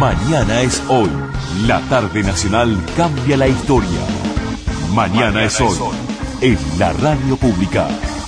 Mañana es hoy. La tarde nacional cambia la historia. Mañana es hoy. En la radio pública.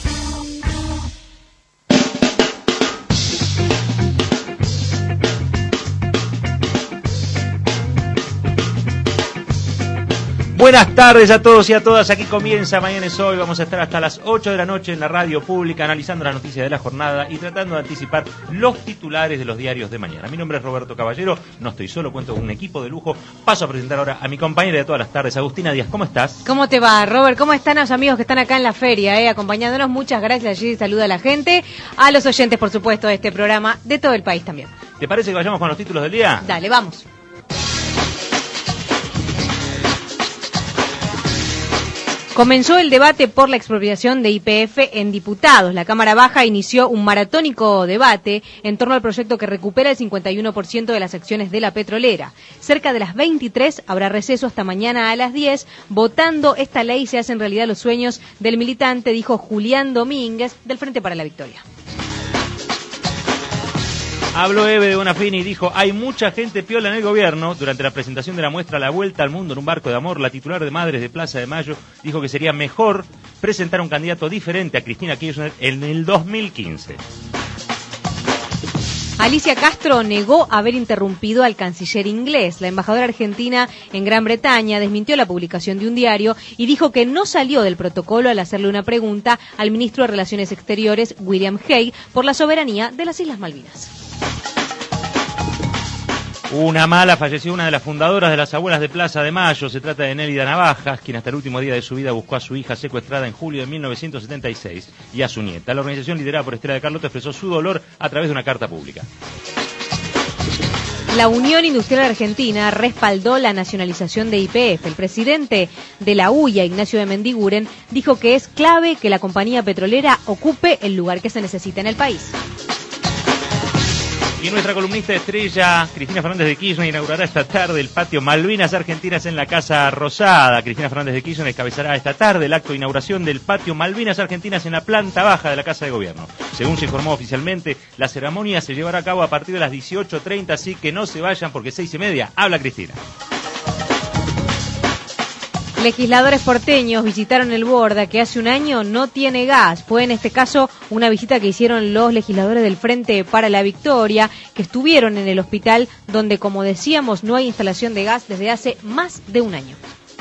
Buenas tardes a todos y a todas, aquí comienza Mañana es Hoy, vamos a estar hasta las 8 de la noche en la radio pública analizando las noticias de la jornada y tratando de anticipar los titulares de los diarios de mañana. Mi nombre es Roberto Caballero, no estoy solo, cuento con un equipo de lujo. Paso a presentar ahora a mi compañera de todas las tardes, Agustina Díaz, ¿cómo estás? ¿Cómo te va, Robert? ¿Cómo están los amigos que están acá en la feria, acompañándonos? Muchas gracias, allí saluda a la gente, a los oyentes, por supuesto, de este programa, de todo el país también. ¿Te parece que vayamos con los títulos del día? Dale, vamos. Comenzó el debate por la expropiación de YPF en diputados. La Cámara Baja inició un maratónico debate en torno al proyecto que recupera el 51% de las acciones de la petrolera. Cerca de las 23 habrá receso hasta mañana a las 10. Votando esta ley se hacen realidad los sueños del militante, dijo Julián Domínguez, del Frente para la Victoria. Habló Eve de Bonafini y dijo, hay mucha gente piola en el gobierno. Durante la presentación de la muestra La Vuelta al Mundo en un barco de amor, la titular de Madres de Plaza de Mayo dijo que sería mejor presentar un candidato diferente a Cristina Kirchner en el 2015. Alicia Castro negó haber interrumpido al canciller inglés. La embajadora argentina en Gran Bretaña desmintió la publicación de un diario y dijo que no salió del protocolo al hacerle una pregunta al ministro de Relaciones Exteriores, William Hague, por la soberanía de las Islas Malvinas. Una mala, falleció una de las fundadoras de las Abuelas de Plaza de Mayo. Se trata de Nélida Navajas, quien hasta el último día de su vida buscó a su hija secuestrada en julio de 1976 y a su nieta. La organización liderada por Estela de Carlotto expresó su dolor a través de una carta pública. La Unión Industrial Argentina respaldó la nacionalización de YPF. El presidente de la UIA, Ignacio de Mendiguren, dijo que es clave que la compañía petrolera ocupe el lugar que se necesita en el país. Y nuestra columnista estrella, Cristina Fernández de Kirchner, inaugurará esta tarde el patio Malvinas Argentinas en la Casa Rosada. Cristina Fernández de Kirchner encabezará esta tarde el acto de inauguración del patio Malvinas Argentinas en la planta baja de la Casa de Gobierno. Según se informó oficialmente, la ceremonia se llevará a cabo a partir de las 18:30, así que no se vayan porque 6:30 habla Cristina. Legisladores porteños visitaron el Borda, que hace un año no tiene gas. Fue en este caso una visita que hicieron los legisladores del Frente para la Victoria, que estuvieron en el hospital donde, como decíamos, no hay instalación de gas desde hace más de un año.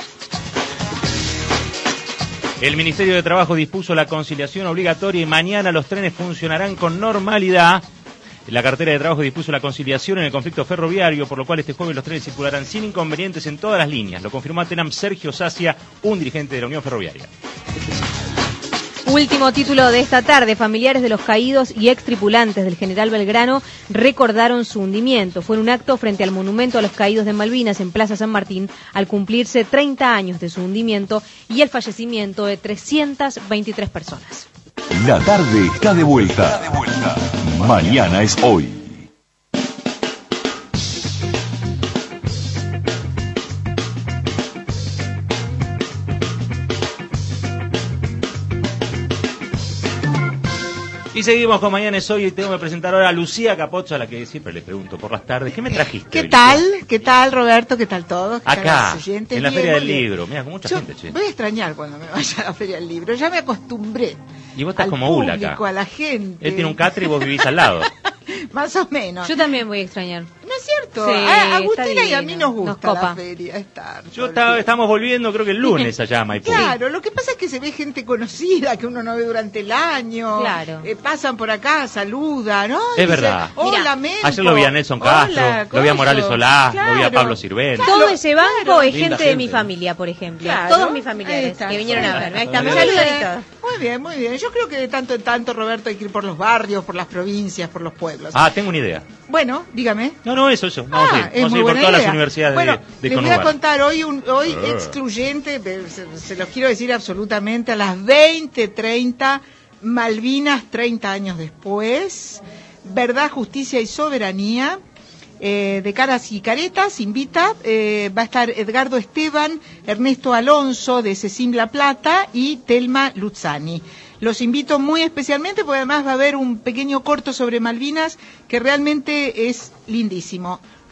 El Ministerio de Trabajo dispuso la conciliación obligatoria y mañana los trenes funcionarán con normalidad. La cartera de trabajo dispuso la conciliación en el conflicto ferroviario, por lo cual este jueves los trenes circularán sin inconvenientes en todas las líneas. Lo confirmó a Tenam Sergio Sacia, un dirigente de la Unión Ferroviaria. Último título de esta tarde. Familiares de los caídos y extripulantes del General Belgrano recordaron su hundimiento. Fue en un acto frente al monumento a los caídos de Malvinas en Plaza San Martín, al cumplirse 30 años de su hundimiento y el fallecimiento de 323 personas. La tarde está de vuelta. Mañana es hoy. Y seguimos con Mañana es Hoy y tengo que presentar ahora a Lucía Capozzo, a la que siempre le pregunto por las tardes. ¿Qué me trajiste? ¿Qué tal? ¿Qué tal, Roberto? ¿Qué tal todo? Acá, en la Feria del Libro. Mira, con mucha gente, che. Voy a extrañar cuando me vaya a la Feria del Libro. Ya me acostumbré. Y vos estás al como Ula acá. A la gente. Él tiene un catre y vos vivís al lado. Más o menos. Yo también voy a extrañar. ¿No es cierto? Sí, A Agustina y a mí nos gusta nos la feria. Estamos volviendo, creo que el lunes allá a Maipú. Claro, lo que pasa es que se ve gente conocida que uno no ve durante el año. Claro. Pasan por acá, saludan, ¿no? Es verdad. Hola, Mempo. Ayer lo vi a Nelson Castro, lo vi a Morales Solá, lo vi a Pablo Sirven. Todo ese banco es Linda gente de mi familia, por ejemplo. Claro. Todos mis familiares que vinieron a verme. Ahí está, me Muy saludan bien. y todo. Muy bien, muy bien. Yo creo que de tanto en tanto, Roberto, hay que ir por los barrios, por las provincias, por los pueblos. Ah, tengo una idea. Bueno, dígame. No, eso. Vamos a ir por todas las universidades de les voy a contar hoy excluyente, se los quiero decir absolutamente, a las 20:30, Malvinas 30 años después, Verdad, Justicia y Soberanía, de Caras y Caretas, invita, va a estar Edgardo Esteban, Ernesto Alonso de Cecim La Plata y Telma Luzzani. Los invito muy especialmente porque además va a haber un pequeño corto sobre Malvinas que realmente es lindísimo.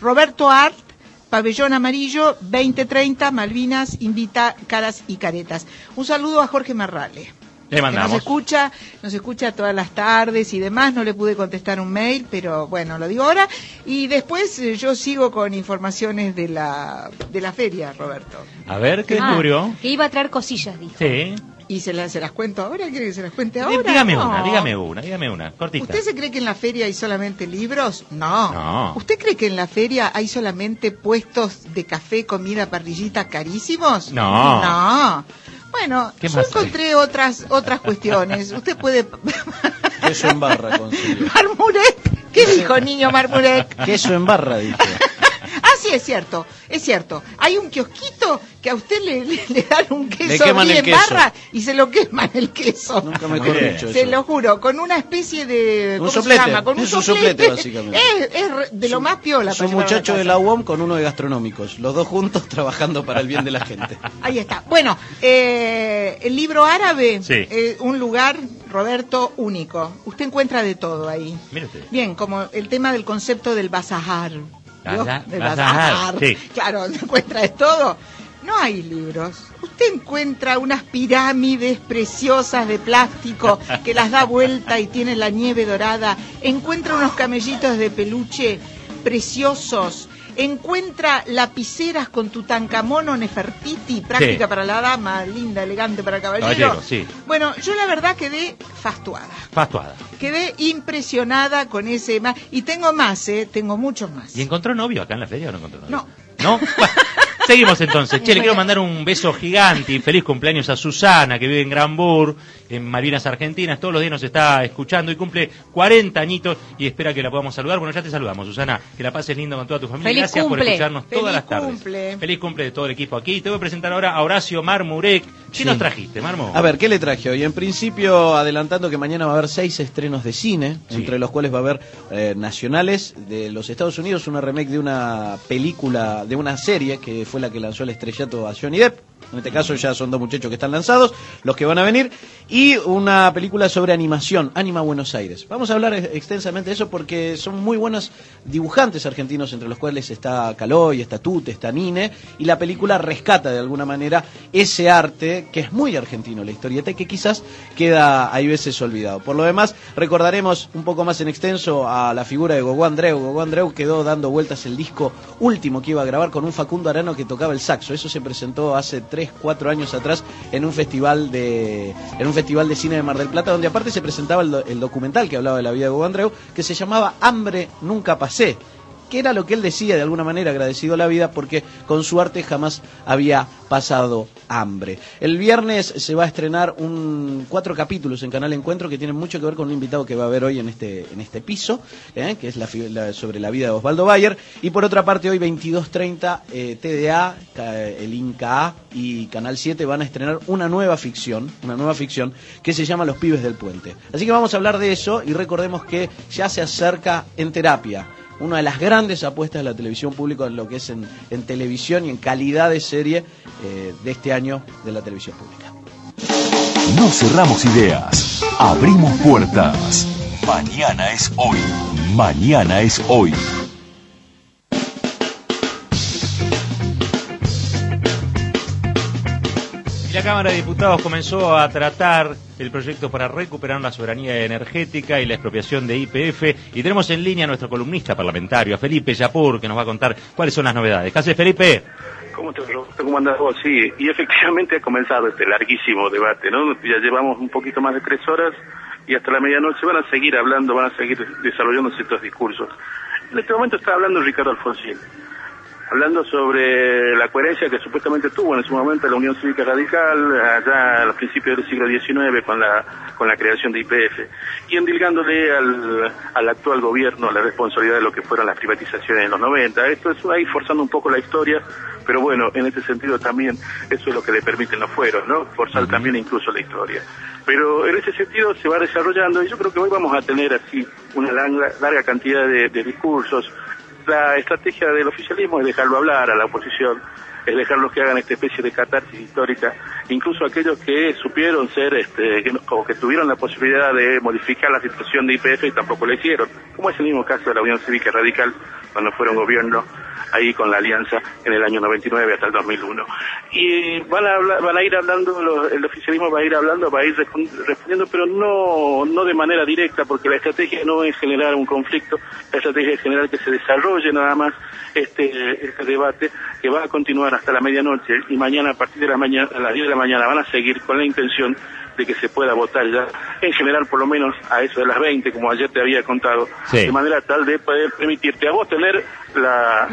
Roberto Art, Pabellón Amarillo, 20:30, Malvinas, invita caras y caretas. Un saludo a Jorge Marrale. Le mandamos. Nos escucha todas las tardes y demás. No le pude contestar un mail, pero bueno, lo digo ahora. Y después yo sigo con informaciones de la feria, Roberto. A ver, ¿qué descubrió? Que iba a traer cosillas, dijo. Sí. ¿Y se las cuento ahora? ¿Quiere que se las cuente ahora? Dígame No. una, cortita. ¿Usted se cree que en la feria hay solamente libros? No. No. ¿Usted cree que en la feria hay solamente puestos de café, comida, parrillita carísimos? No. No. Bueno, ¿Qué yo más encontré otras cuestiones. Usted puede... Queso en barra, consiguió. Marmurek. ¿Qué dijo, niño Marmurek? Queso en barra, dijo. Sí, es cierto. Hay un kiosquito que a usted le dan un queso Le queman bien el queso. barra y se lo queman el queso. Nunca mejor dicho Se eso. lo juro, con una especie de... Un ¿cómo soplete. se llama? Con un Es un soplete. soplete, básicamente. Es de lo más piola. Es para un llevar a la muchacho de casa. la UOM con uno de gastronómicos. Los dos juntos trabajando para el bien de la gente. Ahí está. Bueno, el libro árabe, Sí. Un lugar, Roberto, único. Usted encuentra de todo ahí. Mire usted. Bien, como el tema del concepto del bazar. ¿Vio? Del Bazar, sí. Claro, encuentra de todo. No hay libros. Usted encuentra unas pirámides preciosas de plástico que las da vuelta y tiene la nieve dorada. Encuentra unos camellitos de peluche preciosos. Encuentra lapiceras con Tutankamón o Nefertiti, práctica Sí. para la dama, linda, elegante para el caballero. Sí. Bueno, yo la verdad quedé fastuada. Quedé impresionada con ese más. Y tengo más, tengo muchos más. ¿Y encontró novio acá en la feria o no encontró novio? No. ¿No? Bueno, seguimos entonces. Che, le quiero mandar un beso gigante y feliz cumpleaños a Susana, que vive en Granbur, en Malvinas Argentinas. Todos los días nos está escuchando y cumple 40 añitos y espera que la podamos saludar. Bueno, ya te saludamos, Susana. Que la pases lindo con toda tu familia. Feliz Gracias cumple. por escucharnos todas Feliz las tardes. cumple. Feliz cumple de todo el equipo aquí. Te voy a presentar ahora a Horacio Marmurek. ¿Qué Sí. nos trajiste, Marmo? A ver, ¿qué le traje hoy? En principio, adelantando que mañana va a haber 6 estrenos de cine, Sí. entre los cuales va a haber nacionales de los Estados Unidos, una remake de una película, de una serie que fue la que lanzó el estrellato a Johnny Depp. En este caso ya son 2 muchachos que están lanzados, los que van a venir, y una película sobre animación, Anima Buenos Aires. Vamos a hablar extensamente de eso porque son muy buenos dibujantes argentinos, entre los cuales está Caloy, está Tute, está Nine, y la película rescata de alguna manera ese arte que es muy argentino, la historieta, y que quizás queda hay veces olvidado. Por lo demás, recordaremos un poco más en extenso a la figura de Gogó Andreu. Gogó Andreu quedó dando vueltas el disco último que iba a grabar con un Facundo Arano que tocaba el saxo. Eso se presentó hace 3-4 años atrás en un festival de cine de Mar del Plata, donde aparte se presentaba el documental que hablaba de la vida de Gogó Andreu, que se llamaba Hambre Nunca Pasé, que era lo que él decía, de alguna manera agradecido a la vida porque con su arte jamás había pasado hambre. El viernes se va a estrenar 4 capítulos en Canal Encuentro que tienen mucho que ver con un invitado que va a haber hoy en este piso, que es sobre la vida de Osvaldo Bayer. Y por otra parte, hoy 22:30, TDA, el Inca y Canal 7 van a estrenar una nueva ficción que se llama Los Pibes del Puente. Así que vamos a hablar de eso y recordemos que ya se acerca En Terapia, una de las grandes apuestas de la televisión pública en lo que es en televisión y en calidad de serie de este año de la televisión pública. No cerramos ideas, abrimos puertas. Mañana es hoy. Mañana es hoy. Y la Cámara de Diputados comenzó a tratar el proyecto para recuperar la soberanía energética y la expropiación de YPF. Y tenemos en línea a nuestro columnista parlamentario, a Felipe Yapur, que nos va a contar cuáles son las novedades. ¿Qué hace, Felipe? ¿Cómo andás vos? Sí, y efectivamente ha comenzado este larguísimo debate, ¿no? Ya llevamos un poquito más de 3 horas y hasta la medianoche van a seguir hablando, van a seguir desarrollando ciertos discursos. En este momento está hablando Ricardo Alfonsín, hablando sobre la coherencia que supuestamente tuvo en su momento la Unión Cívica Radical, allá a los principios del siglo XIX con la creación de YPF, y endilgándole al actual gobierno la responsabilidad de lo que fueron las privatizaciones en los 90. Esto es ahí forzando un poco la historia, pero bueno, en este sentido también eso es lo que le permiten los fueros, ¿no? Forzar también incluso la historia. Pero en ese sentido se va desarrollando y yo creo que hoy vamos a tener así una larga cantidad de discursos. la estrategia del oficialismo es dejarlo hablar a la oposición, es dejarlos que hagan esta especie de catarsis histórica, incluso aquellos que supieron ser, o que tuvieron la posibilidad de modificar la situación de YPF y tampoco lo hicieron, como es el mismo caso de la Unión Cívica Radical cuando fueron gobierno ahí con la alianza en el año 99 hasta el 2001. Y van a ir hablando, el oficialismo va a ir hablando, va a ir respondiendo, pero no de manera directa, porque la estrategia no es generar un conflicto, la estrategia es generar que se desarrolle nada más este debate, que va a continuar hasta la medianoche, y mañana a partir de a las 10 de la mañana van a seguir con la intención de que se pueda votar ya, en general por lo menos a eso de las 20, como ayer te había contado, sí, de manera tal de poder permitirte a vos tener la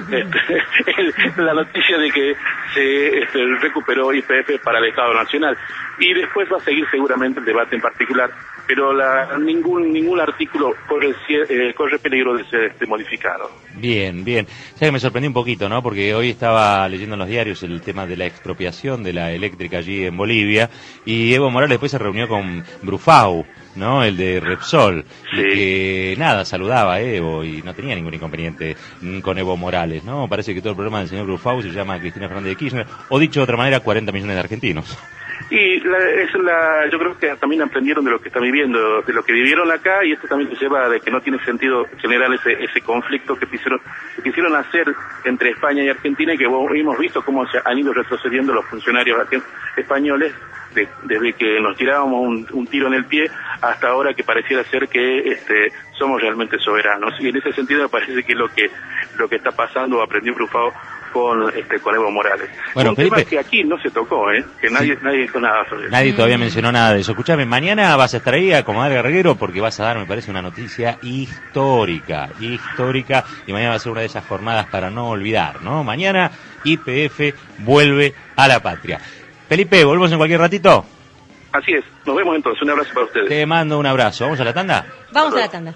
noticia de que se recuperó YPF para el Estado Nacional. Y después va a seguir seguramente el debate en particular, pero ningún artículo corre peligro de ser modificado. Bien, bien. O sea que me sorprendí un poquito, ¿no? Porque hoy estaba leyendo en los diarios el tema de la expropiación de la eléctrica allí en Bolivia, y Evo Morales después se reunió con Brufau, ¿no? El de Repsol, sí, y que nada, saludaba a Evo y no tenía ningún inconveniente con Evo Morales, ¿no? Parece que todo el problema del señor Brufau se llama Cristina Fernández de Kirchner, o dicho de otra manera, 40 millones de argentinos. Y yo creo que también aprendieron de lo que están viviendo, de lo que vivieron acá, y esto también se lleva de que no tiene sentido generar ese conflicto que quisieron hacer entre España y Argentina, y que hemos visto cómo se han ido retrocediendo los funcionarios españoles desde que nos tirábamos un tiro en el pie hasta ahora, que pareciera ser que somos realmente soberanos. Y en ese sentido me parece que lo que está pasando aprendió Brufao con Evo Morales. Bueno, un Felipe, tema que aquí no se tocó, que nadie dijo nada sobre eso. Nadie todavía mencionó nada de eso. Escuchame, mañana vas a estar ahí a acomodar Guerrero, porque vas a dar, me parece, una noticia histórica, y mañana va a ser una de esas jornadas para no olvidar, ¿no? Mañana YPF vuelve a la patria. Felipe, ¿volvemos en cualquier ratito? Así es, nos vemos entonces, un abrazo para ustedes. Te mando un abrazo. ¿Vamos a la tanda? Vamos a la tanda.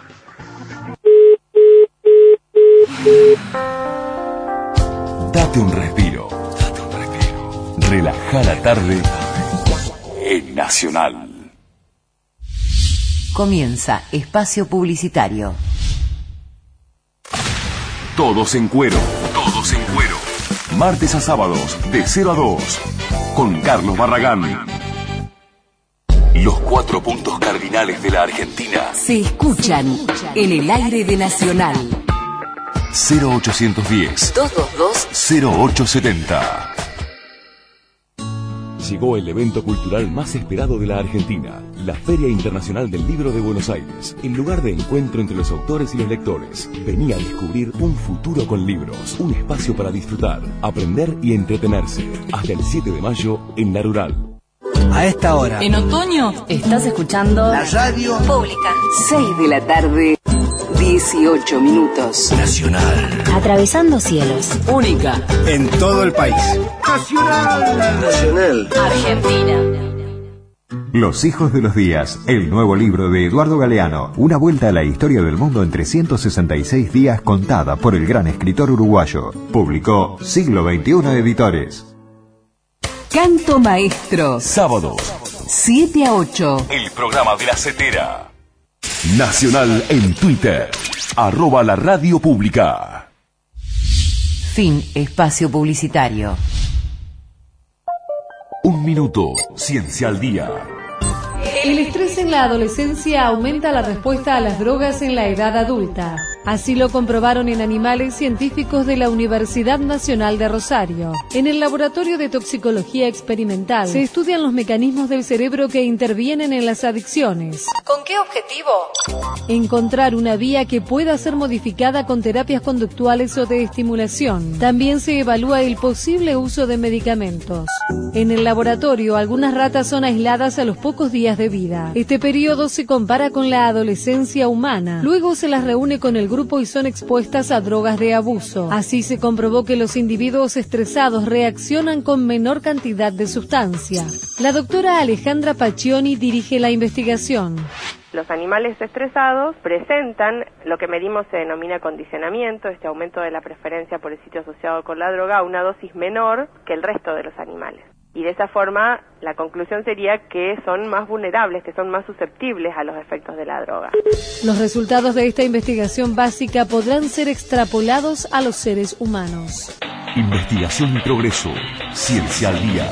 Date un respiro. Relaja la tarde en Nacional. Comienza Espacio Publicitario. Todos en cuero. Martes a sábados de 0 a 2 con Carlos Barragán. Los 4 puntos cardinales de la Argentina Se escuchan en el aire de Nacional. 0810 222 0870. Llegó el evento cultural más esperado de la Argentina, la Feria Internacional del Libro de Buenos Aires, el lugar de encuentro entre los autores y los lectores. Vení a descubrir un futuro con libros, un espacio para disfrutar, aprender y entretenerse. Hasta el 7 de mayo en La Rural. A esta hora, En otoño estás escuchando la radio Pública. 6 de la tarde, 18 minutos. nacional, Atravesando cielos. Única. en todo el país. Nacional. Argentina. Los hijos de los días, el nuevo libro de Eduardo Galeano, una vuelta a la historia del mundo en 366 días contada por el gran escritor uruguayo. Publicó Siglo XXI Editores. Canto Maestro. Sábados, 7 a 8. el programa de la Cetera. Nacional en Twitter, @la radio pública. Fin Espacio Publicitario. Un minuto, ciencia al día. El estrés en la adolescencia aumenta la respuesta a las drogas en la edad adulta. Así lo comprobaron en animales científicos de la Universidad Nacional de Rosario. En el Laboratorio de Toxicología Experimental se estudian los mecanismos del cerebro que intervienen en las adicciones. ¿Con qué objetivo? Encontrar una vía que pueda ser modificada con terapias conductuales o de estimulación. También se evalúa el posible uso de medicamentos. En el laboratorio, algunas ratas son aisladas a los pocos días de vida. Este periodo se compara con la adolescencia humana. Luego se las reúne con el grupo y son expuestas a drogas de abuso. Así se comprobó que los individuos estresados reaccionan con menor cantidad de sustancia. La doctora Alejandra Paccioni dirige la investigación. Los animales estresados presentan lo que medimos se denomina condicionamiento, aumento de la preferencia por el sitio asociado con la droga a una dosis menor que el resto de los animales. y de esa forma la conclusión sería que son más vulnerables, que son más susceptibles a los efectos de la droga. Los resultados de esta investigación básica podrán ser extrapolados a los seres humanos. Investigación y progreso. Ciencia al día.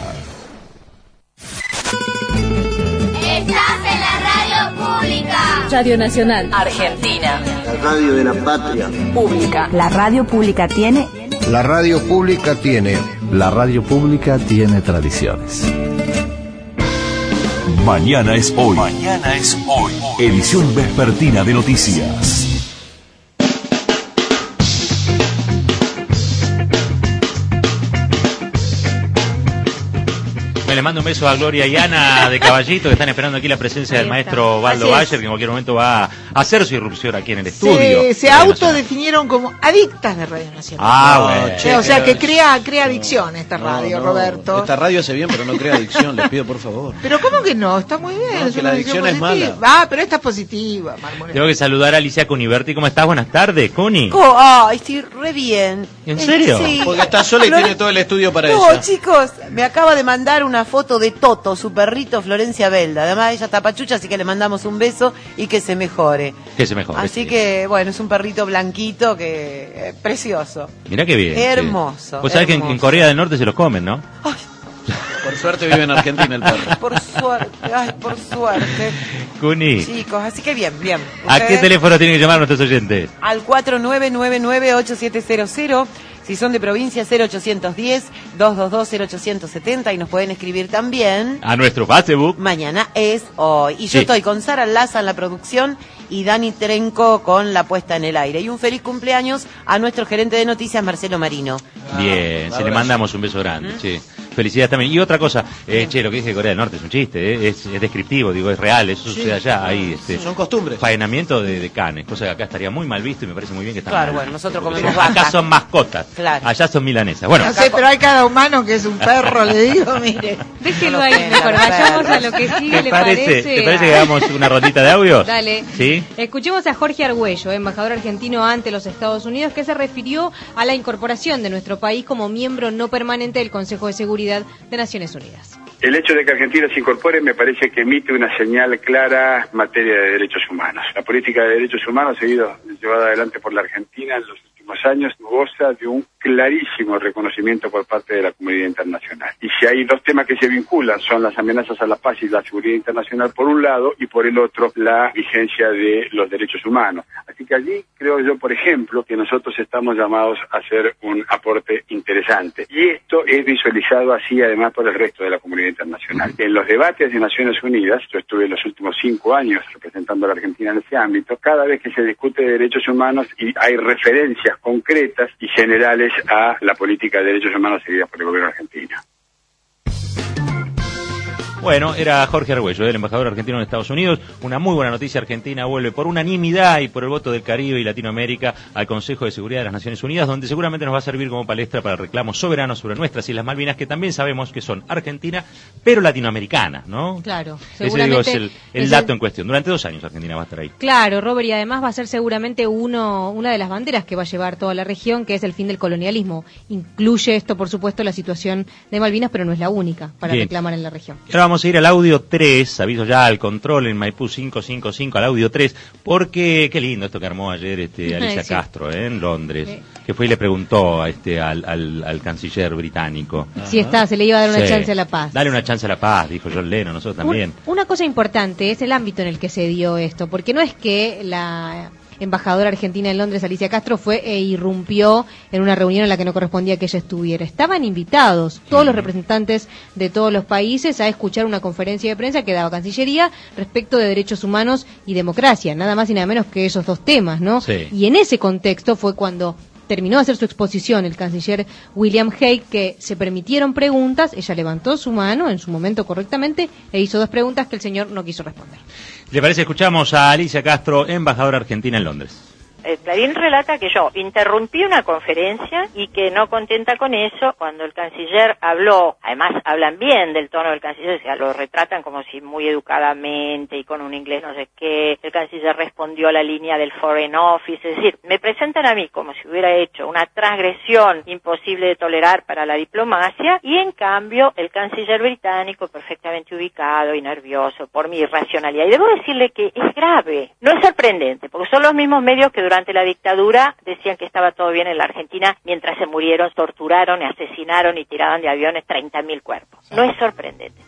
Estás en la radio pública. Radio Nacional Argentina. La radio de la patria. Pública. La radio pública tiene. La radio pública tiene. La radio pública tiene tradiciones. Mañana es hoy. Mañana es hoy. Edición vespertina de noticias. Le mando un beso a Gloria y Ana de Caballito, que están esperando aquí la presencia del maestro Baldo Bayer, que en cualquier momento va a hacer su irrupción aquí en el estudio. Se autodefinieron como adictas de Radio Nacional. Bueno. O sea que crea adicción esta radio, Roberto. Esta radio hace bien, pero no crea adicción, les pido por favor. Pero ¿cómo que no? Está muy bien. No, que la adicción es mala. Pero esta es positiva, Marmoleta. Tengo que saludar a Alicia Cuniberti. ¿Cómo estás? Buenas tardes, Cuni. Estoy re bien. ¿En serio? Sí. Porque está sola y tiene todo el estudio para ella. No, chicos, me acaba de mandar una foto de Toto, su perrito Florencia Belda. Además ella está pachucha, así que le mandamos un beso y que se mejore. Que se mejore. Así que, bueno, es un perrito blanquito que precioso. Mirá qué bien. Hermoso. Pues sabés que en Corea del Norte se los comen, ¿no? Ay. Por suerte vive en Argentina el perro. Por suerte. Cuni. Chicos, así que bien. ¿A qué teléfono tienen que llamar nuestros oyentes? Al 4999-8700. Si son de provincia, 0810-222-0870 y nos pueden escribir también a nuestro Facebook. Mañana es hoy. Y yo estoy con Sara Laza en la producción y Dani Trenco con la puesta en el aire. Y un feliz cumpleaños a nuestro gerente de noticias, Marcelo Marino. Bien, se le mandamos un beso grande. Che. Felicidades también. Y otra cosa, lo que dije de Corea del Norte es un chiste, es descriptivo, digo, es real, eso sucede allá. Ahí, son costumbres. Faenamiento de canes, cosa que acá estaría muy mal visto y me parece muy bien que está Claro, mal. bueno, nosotros comemos vaca. Acá son mascotas, claro. Allá son milanesas. Bueno. No sé, pero hay cada humano que es un perro, le digo, mire. Déjenlo ahí mejor, vayamos a lo que sigue, ¿le parece? ¿Te parece que hagamos una rondita de audios? Dale. ¿Sí? Escuchemos a Jorge Argüello, embajador argentino ante los Estados Unidos, que se refirió a la incorporación de nuestro país como miembro no permanente del Consejo de Seguridad de Naciones Unidas. El hecho de que Argentina se incorpore me parece que emite una señal clara en materia de derechos humanos. La política de derechos humanos ha sido llevada adelante por la Argentina en los últimos años, goza de un clarísimo reconocimiento por parte de la comunidad internacional. Y si hay dos temas que se vinculan, son las amenazas a la paz y la seguridad internacional por un lado, y por el otro, la vigencia de los derechos humanos. Así que allí creo yo, por ejemplo, que nosotros estamos llamados a hacer un aporte interesante. Y esto es visualizado así además por el resto de la comunidad internacional. En los debates de Naciones Unidas, yo estuve los últimos 5 años representando a la Argentina en ese ámbito, cada vez que se discute de derechos humanos y hay referencias concretas y generales a la política de derechos humanos seguida por el gobierno argentino. Bueno, era Jorge Argüello, el embajador argentino en Estados Unidos. Una muy buena noticia, Argentina vuelve por unanimidad y por el voto del Caribe y Latinoamérica al Consejo de Seguridad de las Naciones Unidas, donde seguramente nos va a servir como palestra para el reclamo soberano sobre nuestras Islas Malvinas, que también sabemos que son Argentina, pero latinoamericanas, ¿no? Claro, seguramente. Ese, digo, es el dato en cuestión. Durante 2 años Argentina va a estar ahí. Claro, Robert, y además va a ser seguramente una de las banderas que va a llevar toda la región, que es el fin del colonialismo. Incluye esto, por supuesto, la situación de Malvinas, pero no es la única para reclamar en la región. Ahora vamos a ir al audio 3, aviso ya al control en Maipú 555, al audio 3, porque qué lindo esto que armó ayer Alicia Castro en Londres, que fue y le preguntó al canciller británico. Si se le iba a dar una chance a la paz. Dale una chance a la paz, dijo John Lennon, nosotros también. Una cosa importante es el ámbito en el que se dio esto, porque no es que la embajadora argentina en Londres, Alicia Castro, fue e irrumpió en una reunión en la que no correspondía que ella estuviera. Estaban invitados todos los representantes de todos los países a escuchar una conferencia de prensa que daba Cancillería respecto de derechos humanos y democracia, nada más y nada menos que esos dos temas, ¿no? Sí. Y en ese contexto fue cuando terminó de hacer su exposición el canciller William Hague, que se permitieron preguntas. Ella levantó su mano en su momento correctamente e hizo 2 preguntas que el señor no quiso responder. ¿Le parece? Escuchamos a Alicia Castro, embajadora argentina en Londres. Clarín relata que yo interrumpí una conferencia y que no contenta con eso, cuando el canciller habló, además hablan bien del tono del canciller, o sea, lo retratan como si muy educadamente y con un inglés no sé qué, el canciller respondió a la línea del Foreign Office, es decir, me presentan a mí como si hubiera hecho una transgresión imposible de tolerar para la diplomacia, y en cambio el canciller británico perfectamente ubicado y nervioso por mi irracionalidad. Y debo decirle que es grave, no es sorprendente, porque son los mismos medios que durante la dictadura decían que estaba todo bien en la Argentina mientras se murieron, torturaron, asesinaron y tiraban de aviones 30.000 cuerpos. No es sorprendente.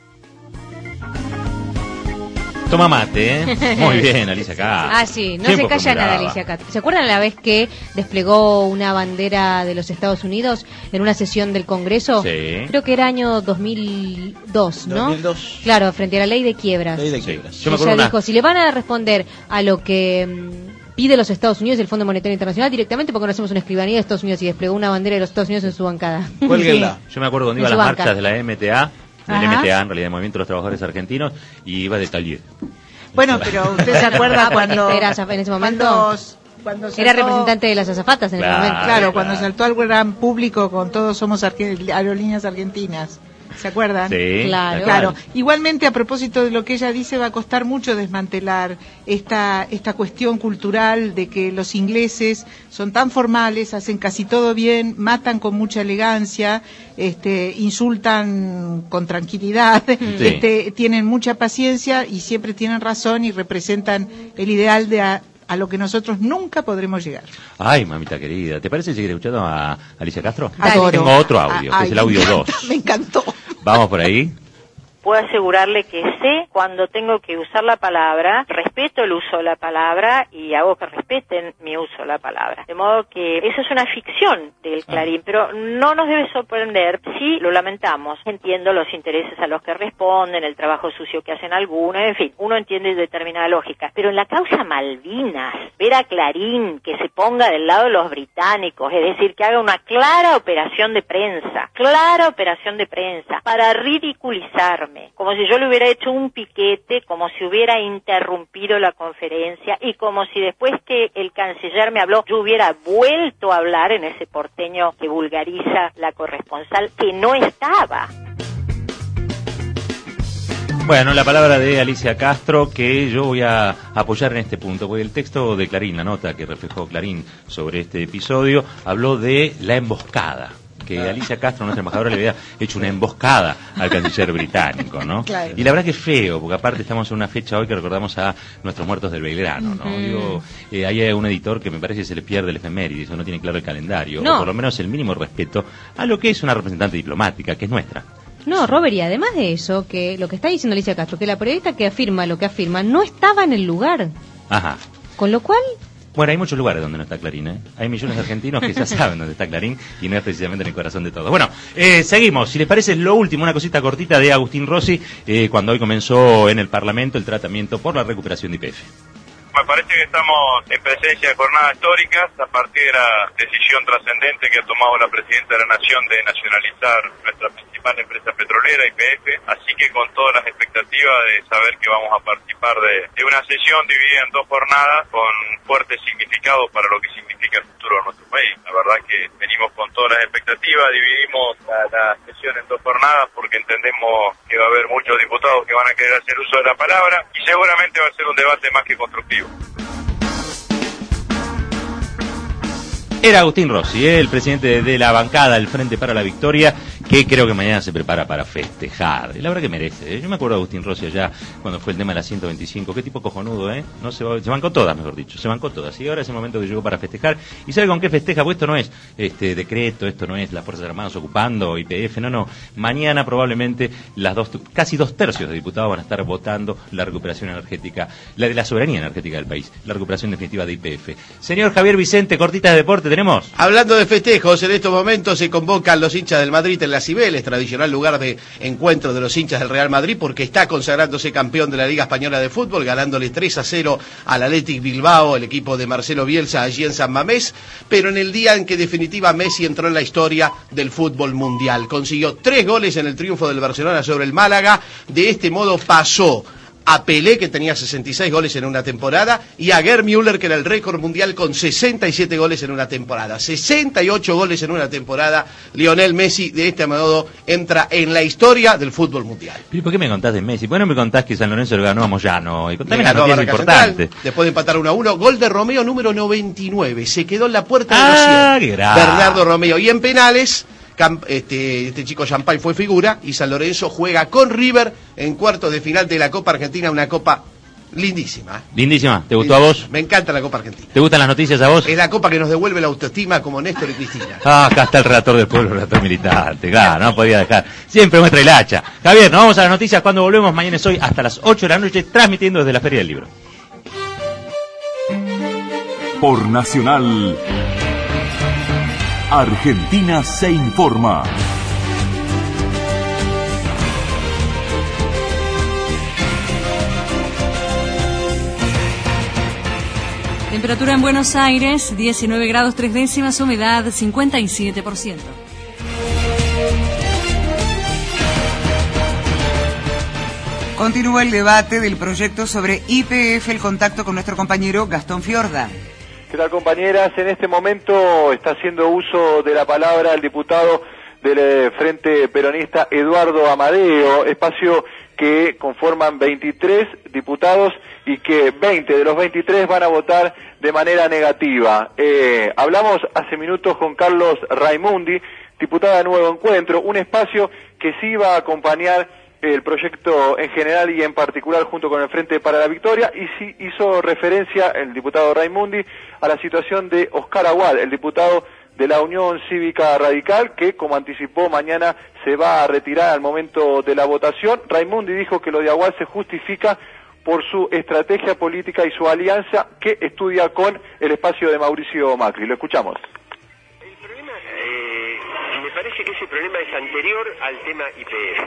Toma mate, ¿eh? Muy bien, Alicia Castro. Ah, sí, no se calla nada, Alicia Castro. ¿Se acuerdan la vez que desplegó una bandera de los Estados Unidos en una sesión del Congreso? Sí. Creo que era año 2002, ¿no? 2002. Claro, frente a la ley de quiebras. Ley de quiebras. Sí. Yo me acuerdo dijo, si le van a responder a lo que pide los Estados Unidos y el Fondo Monetario Internacional directamente, porque no hacemos una escribanía de Estados Unidos y desplegó una bandera de los Estados Unidos en su bancada. Cuélguenla. Yo me acuerdo cuando iba a las marchas de la MTA, del MTA, en realidad, el Movimiento de los Trabajadores Argentinos, y iba de taller. Bueno, pero usted se acuerda cuando era en ese momento cuando era representante de las azafatas en el momento. Claro, cuando saltó al gran público con Todos Somos Aerolíneas Argentinas. ¿Se acuerdan? Sí, claro. Igualmente, a propósito de lo que ella dice, va a costar mucho desmantelar esta cuestión cultural de que los ingleses son tan formales, hacen casi todo bien, matan con mucha elegancia, insultan con tranquilidad, tienen mucha paciencia y siempre tienen razón y representan el ideal de a lo que nosotros nunca podremos llegar. Ay, mamita querida, ¿te parece seguir escuchando a Alicia Castro? Adoro. Tengo otro audio, que es el audio 2. Me encantó. Vamos por ahí. Puedo asegurarle que sé cuando tengo que usar la palabra, respeto el uso de la palabra y hago que respeten mi uso de la palabra. De modo que eso es una ficción del Clarín, pero no nos debe sorprender si lo lamentamos. Entiendo los intereses a los que responden, el trabajo sucio que hacen algunos, en fin, uno entiende determinada lógica. Pero en la causa Malvinas, ver a Clarín que se ponga del lado de los británicos, es decir, que haga una clara operación de prensa para ridiculizarme, como si yo le hubiera hecho un piquete, como si hubiera interrumpido la conferencia y como si después que el canciller me habló yo hubiera vuelto a hablar en ese porteño que vulgariza la corresponsal que no estaba. Bueno, la palabra de Alicia Castro, que yo voy a apoyar en este punto, porque el texto de Clarín, la nota que reflejó Clarín sobre este episodio, habló de la emboscada. Que Alicia Castro, nuestra embajadora, le había hecho una emboscada al canciller británico, ¿no? Claro. Y la verdad que es feo, porque aparte estamos en una fecha hoy que recordamos a nuestros muertos del Belgrano, ¿no? Digo, hay un editor que me parece que se le pierde el efemérides, o no tiene claro el calendario, o por lo menos el mínimo respeto a lo que es una representante diplomática, que es nuestra. No, Robert, y además de eso, que lo que está diciendo Alicia Castro, que la periodista que afirma lo que afirma no estaba en el lugar. Ajá. Con lo cual... Bueno, hay muchos lugares donde no está Clarín, ¿eh? Hay millones de argentinos que ya saben dónde está Clarín y no es precisamente en el corazón de todos. Bueno, seguimos. Si les parece, lo último, una cosita cortita de Agustín Rossi, cuando hoy comenzó en el Parlamento el tratamiento por la recuperación de YPF. Me parece que estamos en presencia de jornadas históricas a partir de la decisión trascendente que ha tomado la Presidenta de la Nación de nacionalizar nuestra principal empresa petrolera, YPF, así que con todas las expectativas de saber que vamos a participar de una sesión dividida en dos jornadas con fuerte significado para lo que significa el futuro de nuestro país. La verdad que venimos con todas las expectativas, dividimos la sesión en dos jornadas porque entendemos que va a haber muchos diputados que van a querer hacer uso de la palabra y seguramente va a ser un debate más que constructivo. Era Agustín Rossi, el presidente de la bancada del Frente para la Victoria, que creo que mañana se prepara para festejar. Y la verdad que merece. Yo me acuerdo de Agustín Rossi allá cuando fue el tema de la 125. Qué tipo cojonudo, ¿eh? No se bancó todas, mejor dicho. Se bancó todas. Y ahora es el momento que llegó para festejar. ¿Y sabe con qué festeja? Pues esto no es decreto, esto no es las Fuerzas Armadas ocupando YPF. No. Mañana probablemente casi 2/3 de diputados van a estar votando la recuperación energética, la de la soberanía energética del país, la recuperación definitiva de YPF. Señor Javier Vicente, cortitas de deporte, ¿tenemos? Hablando de festejos, en estos momentos se convocan los hinchas del Madrid en las Cibeles, tradicional lugar de encuentro de los hinchas del Real Madrid, porque está consagrándose campeón de la Liga Española de Fútbol, ganándole 3-0 al Athletic Bilbao, el equipo de Marcelo Bielsa allí en San Mamés, pero en el día en que definitiva Messi entró en la historia del fútbol mundial. Consiguió 3 goles en el triunfo del Barcelona sobre el Málaga, de este modo pasó a Pelé, que tenía 66 goles en una temporada, y a Gerd Müller, que era el récord mundial con 67 goles en una temporada. 68 goles en una temporada. Lionel Messi, de este modo, entra en la historia del fútbol mundial. ¿Y por qué me contás de Messi? ¿Por qué no me contás que San Lorenzo le ganó a Moyano? Y contame Le la ganó a noticia Barraca importante. Central, después de empatar 1-1, gol de Romeo número 99. Se quedó en la puerta de los 100. Qué grave. Bernardo Romeo. Y en penales, este chico Champagne fue figura y San Lorenzo juega con River en cuartos de final de la Copa Argentina, una copa lindísima. Lindísima. ¿Te gustó a vos? Me encanta la Copa Argentina. ¿Te gustan las noticias a vos? Es la copa que nos devuelve la autoestima como Néstor y Cristina. Acá está el relator del pueblo, el relator militante. Claro, no podía dejar. Siempre muestra el hacha. Javier, nos vamos a las noticias cuando volvemos. Mañana es hoy hasta las 8 de la noche, transmitiendo desde la Feria del Libro. Por Nacional, Argentina se informa. Temperatura en Buenos Aires, 19 grados 3 décimas, humedad 57%. Continúa el debate del proyecto sobre YPF, el contacto con nuestro compañero Gastón Fiorda. ¿Qué tal, compañeras? En este momento está haciendo uso de la palabra el diputado del Frente Peronista Eduardo Amadeo, espacio que conforman 23 diputados y que 20 de los 23 van a votar de manera negativa. Hablamos hace minutos con Carlos Raimundi, diputada de Nuevo Encuentro, un espacio que sí va a acompañar el proyecto en general y en particular junto con el Frente para la Victoria, y sí hizo referencia el diputado Raimundi a la situación de Oscar Aguad, el diputado de la Unión Cívica Radical, que, como anticipó, mañana se va a retirar al momento de la votación. Raimundi dijo que lo de Aguad se justifica por su estrategia política y su alianza que estudia con el espacio de Mauricio Macri. Lo escuchamos. Me parece que ese problema es anterior al tema YPF,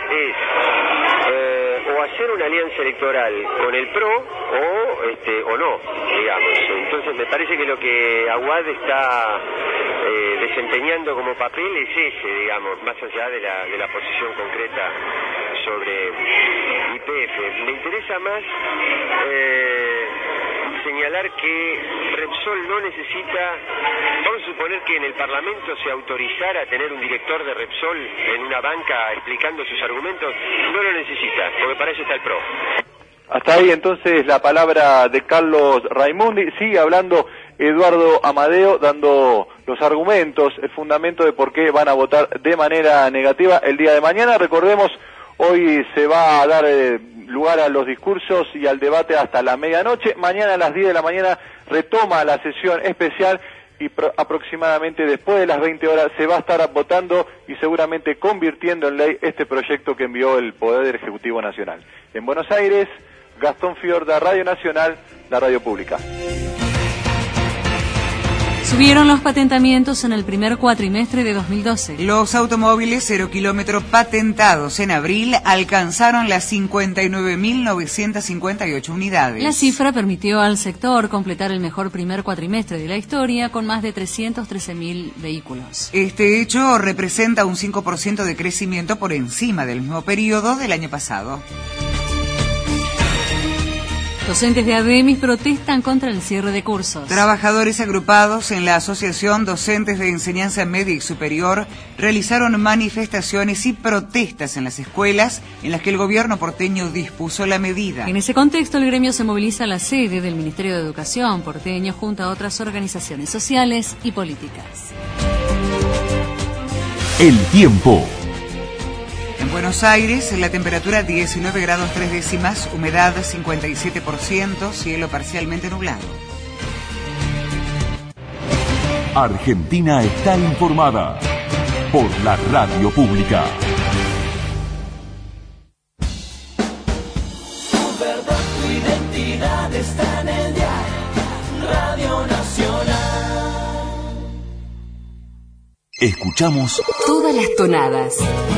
o hacer una alianza electoral con el PRO o no, digamos. Entonces me parece que lo que Aguad está desempeñando como papel es ese, digamos, más allá de la posición concreta sobre YPF. Me interesa más señalar que Repsol no necesita, vamos a suponer que en el Parlamento se autorizara a tener un director de Repsol en una banca explicando sus argumentos, no lo necesita, porque para eso está el PRO. Hasta ahí entonces la palabra de Carlos Raimundi. Sigue hablando Eduardo Amadeo, dando los argumentos, el fundamento de por qué van a votar de manera negativa el día de mañana. Recordemos, hoy se va a dar lugar a los discursos y al debate hasta la medianoche. Mañana a las 10 de la mañana retoma la sesión especial y aproximadamente después de las 20 horas se va a estar votando y seguramente convirtiendo en ley este proyecto que envió el Poder Ejecutivo Nacional. En Buenos Aires, Gastón Fiorda, Radio Nacional, la radio pública. Subieron los patentamientos en el primer cuatrimestre de 2012. Los automóviles 0 kilómetro patentados en abril alcanzaron las 59.958 unidades. La cifra permitió al sector completar el mejor primer cuatrimestre de la historia con más de 313.000 vehículos. Este hecho representa un 5% de crecimiento por encima del mismo periodo del año pasado. Docentes de ADEMIS protestan contra el cierre de cursos. Trabajadores agrupados en la Asociación Docentes de Enseñanza Media y Superior realizaron manifestaciones y protestas en las escuelas en las que el gobierno porteño dispuso la medida. En ese contexto, el gremio se moviliza a la sede del Ministerio de Educación porteño junto a otras organizaciones sociales y políticas. El tiempo. En Buenos Aires, la temperatura 19 grados 3 décimas, humedad 57%, cielo parcialmente nublado. Argentina está informada por la radio pública. Tu verdad, tu identidad está en el diario Radio Nacional. Escuchamos todas las tonadas.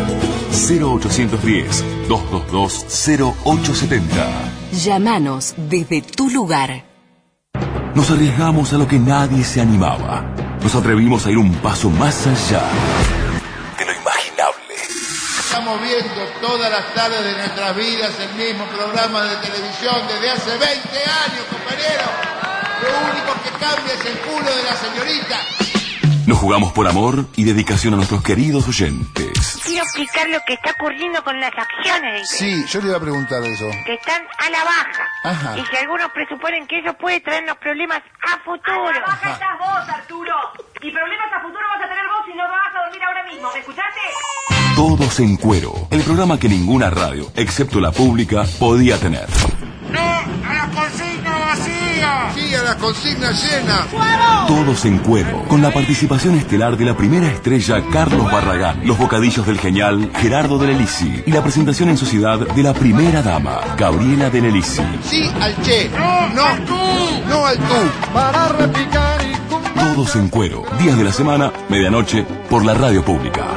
0810-222-0870. Llámanos desde tu lugar. Nos arriesgamos a lo que nadie se animaba. Nos atrevimos a ir un paso más allá de lo imaginable. Estamos viendo todas las tardes de nuestras vidas el mismo programa de televisión desde hace 20 años, compañero. Lo único que cambia es el culo de la señorita. Nos jugamos por amor y dedicación a nuestros queridos oyentes. Quiero explicar lo que está ocurriendo con las acciones. Sí, yo le iba a preguntar eso. Que están a la baja. Ajá. Y que algunos presuponen que eso puede traernos problemas a futuro. A la baja estás vos, Arturo. Y problemas a futuro vas a tener vos si no vas a dormir ahora mismo. ¿Me escuchaste? Todos en Cuero, el programa que ninguna radio, excepto la pública, podía tener. ¡No a la consigna vacía! ¡Sí a la consigna llena! Todos en Cuero, con la participación estelar de la primera estrella Carlos Barragán, los bocadillos del genial Gerardo de Lelisi y la presentación en sociedad de la primera dama, Gabriela de Lelisi. ¡Sí al che! ¡No al tú! Para repicar y... Todos en Cuero, días de la semana, medianoche, por la radio pública.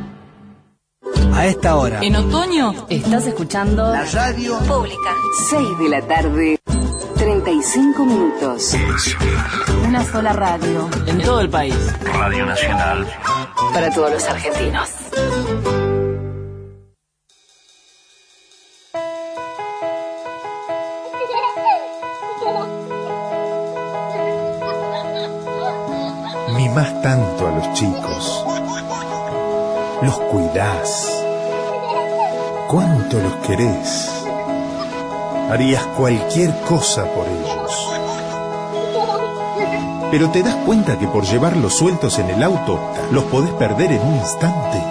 A esta hora. En otoño estás escuchando La radio pública. 6 de la tarde, 35 minutos. Una sola radio. En todo el país. Radio Nacional. Para todos los argentinos. Mimás tanto a los chicos. Los cuidás. ¿Cuánto los querés? Harías cualquier cosa por ellos. Pero te das cuenta que por llevarlos sueltos en el auto, los podés perder en un instante.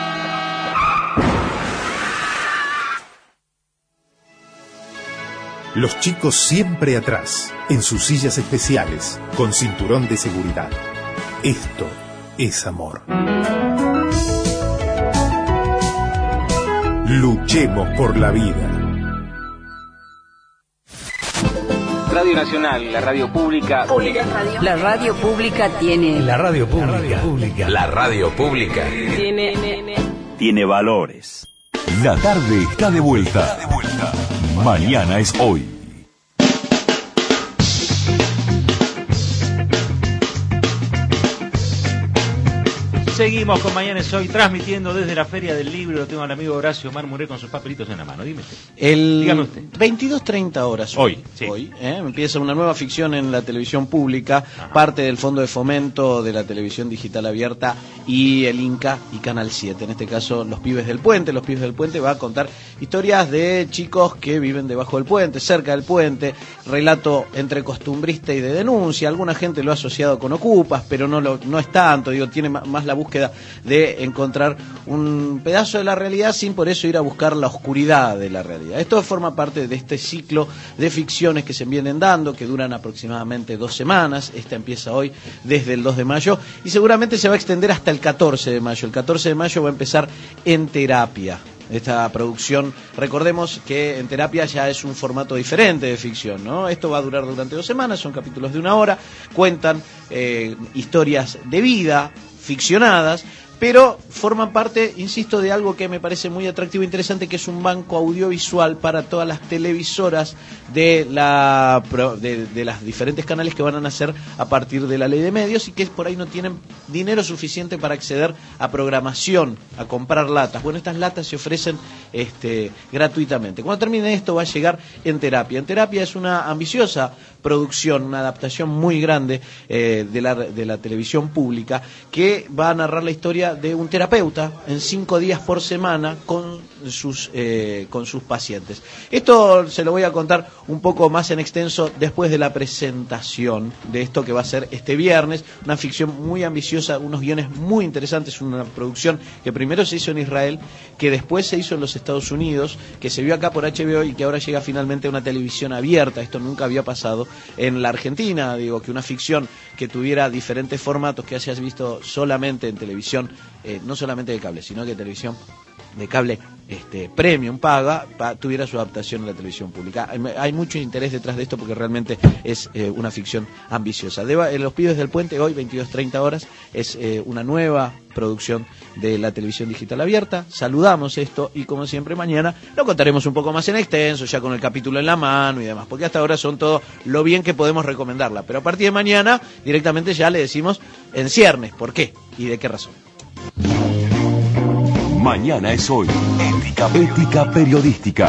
Los chicos siempre atrás, en sus sillas especiales, con cinturón de seguridad. Esto es amor. Luchemos por la vida. Radio Nacional, la radio pública. La radio pública tiene... La radio pública. La radio pública. Tiene valores. La tarde está de vuelta. Mañana es hoy. Seguimos con Mañana es Hoy, transmitiendo desde la Feria del Libro. Lo tengo al amigo Horacio Marmuré con sus papelitos en la mano. Dígame usted. 22:30 horas. Hoy empieza una nueva ficción en la televisión pública, parte del Fondo de Fomento de la Televisión Digital Abierta y el Inca y Canal 7. En este caso, Los Pibes del Puente. Los Pibes del Puente va a contar historias de chicos que viven debajo del puente, cerca del puente, relato entre costumbrista y de denuncia. Alguna gente lo ha asociado con Ocupas, pero no es tanto, tiene más la búsqueda de encontrar un pedazo de la realidad sin por eso ir a buscar la oscuridad de la realidad. Esto forma parte de este ciclo de ficciones que se vienen dando, que duran aproximadamente 2 semanas. Esta empieza hoy desde el 2 de mayo y seguramente se va a extender hasta el 14 de mayo. El 14 de mayo va a empezar En Terapia. Esta producción, recordemos que En Terapia ya es un formato diferente de ficción, ¿no? Esto va a durar durante 2 semanas, son capítulos de 1 hora, cuentan historias de vida, ficcionadas, pero forman parte, insisto, de algo que me parece muy atractivo e interesante, que es un banco audiovisual para todas las televisoras de las diferentes canales que van a nacer a partir de la ley de medios y que por ahí no tienen dinero suficiente para acceder a programación, a comprar latas. Bueno, estas latas se ofrecen gratuitamente. Cuando termine esto va a llegar En Terapia. En Terapia es una ambiciosa producción, una adaptación muy grande de la televisión pública, que va a narrar la historia de un terapeuta en 5 días por semana con sus pacientes. Esto se lo voy a contar un poco más en extenso después de la presentación de esto que va a ser este viernes. Una ficción muy ambiciosa, unos guiones muy interesantes, una producción que primero se hizo en Israel, que después se hizo en los Estados Unidos, que se vio acá por HBO y que ahora llega finalmente a una televisión abierta. Esto nunca había pasado en la Argentina, que una ficción que tuviera diferentes formatos que hayas visto solamente en televisión, no solamente de cable, sino que televisión de cable premium paga, tuviera su adaptación en la televisión pública. Hay mucho interés detrás de esto porque realmente es una ficción ambiciosa. Los Pibes del Puente, hoy 22:30 horas, es una nueva producción de la televisión digital abierta. Saludamos esto y como siempre mañana lo contaremos un poco más en extenso, ya con el capítulo en la mano y demás, porque hasta ahora son todo lo bien que podemos recomendarla, pero a partir de mañana directamente ya le decimos en ciernes por qué y de qué razón. Mañana es hoy. Ética periodística.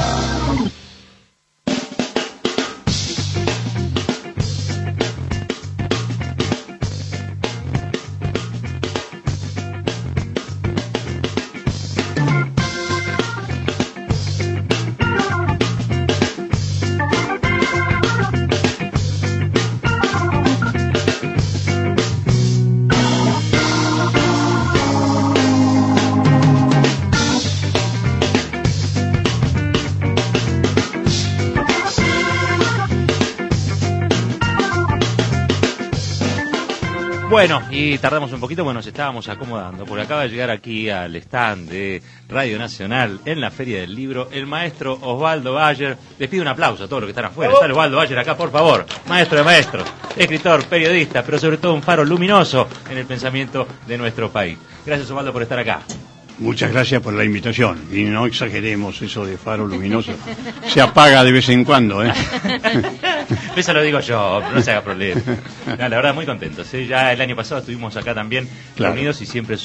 Bueno, y tardamos un poquito, bueno, nos estábamos acomodando, porque acaba de llegar aquí al stand de Radio Nacional en la Feria del Libro el maestro Osvaldo Bayer. Les pido un aplauso a todos los que están afuera. Está Osvaldo Bayer acá, por favor. Maestro de maestros, escritor, periodista, pero sobre todo un faro luminoso en el pensamiento de nuestro país. Gracias, Osvaldo, por estar acá. Muchas gracias por la invitación. Y no exageremos eso de faro luminoso. Se apaga de vez en cuando, ¿eh? Eso lo digo yo, no se haga problema. No, la verdad, muy contentos. Ya el año pasado estuvimos acá también reunidos y siempre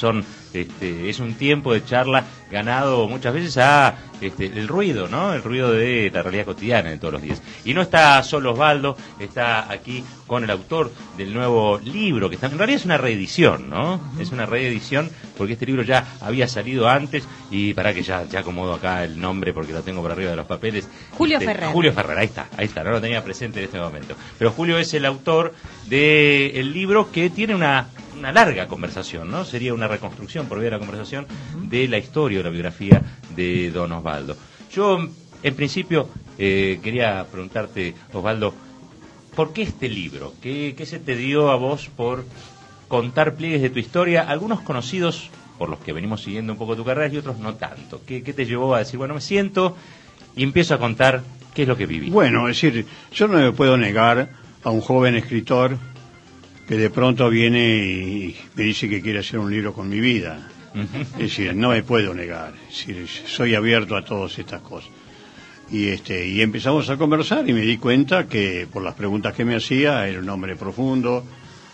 es un tiempo de charla ganado muchas veces a el ruido, ¿no? El ruido de la realidad cotidiana de todos los días. Y no está solo Osvaldo, está aquí con el autor del nuevo libro, que en realidad es una reedición, ¿no? Es una reedición porque este libro ya había salido antes y para que ya acomodo acá el nombre porque lo tengo por arriba de los papeles. Julio Ferrer. Julio Ferrer, ahí está, no lo tenía presente en este momento. Pero Julio es el autor del libro que tiene una larga conversación, ¿no? Sería una reconstrucción por vía de la conversación de la historia o la biografía de don Osvaldo. Yo, en principio, quería preguntarte, Osvaldo, ¿por qué este libro? ¿Qué se te dio a vos por contar pliegues de tu historia? Algunos conocidos por los que venimos siguiendo un poco tu carrera y otros no tanto. ¿Qué te llevó a decir, bueno, me siento y empiezo a contar qué es lo que viví? Bueno, es decir, yo no me puedo negar a un joven escritor que de pronto viene y me dice que quiere hacer un libro con mi vida. Es decir, no me puedo negar. Es decir, soy abierto a todas estas cosas. Y empezamos a conversar y me di cuenta que por las preguntas que me hacía era un hombre profundo,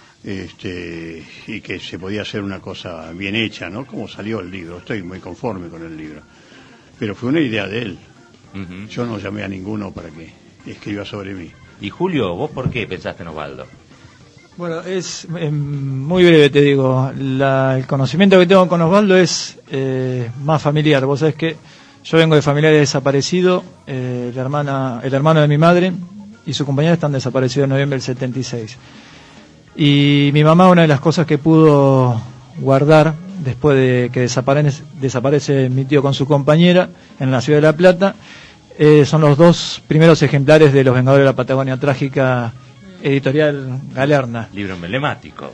y que se podía hacer una cosa bien hecha, ¿no? Como salió el libro. Estoy muy conforme con el libro. Pero fue una idea de él. Yo no llamé a ninguno para que escriba sobre mí. Y Julio, ¿vos por qué pensaste en Osvaldo? Bueno, es muy breve, te digo. El conocimiento que tengo con Osvaldo es más familiar. Vos sabés que yo vengo de familia de desaparecido. El hermano de mi madre y su compañera están desaparecidos en noviembre del 76. Y mi mamá, una de las cosas que pudo guardar después de que desaparece mi tío con su compañera en la ciudad de La Plata, son los 2 primeros ejemplares de Los Vengadores de la Patagonia Trágica, editorial Galerna. Libro emblemático.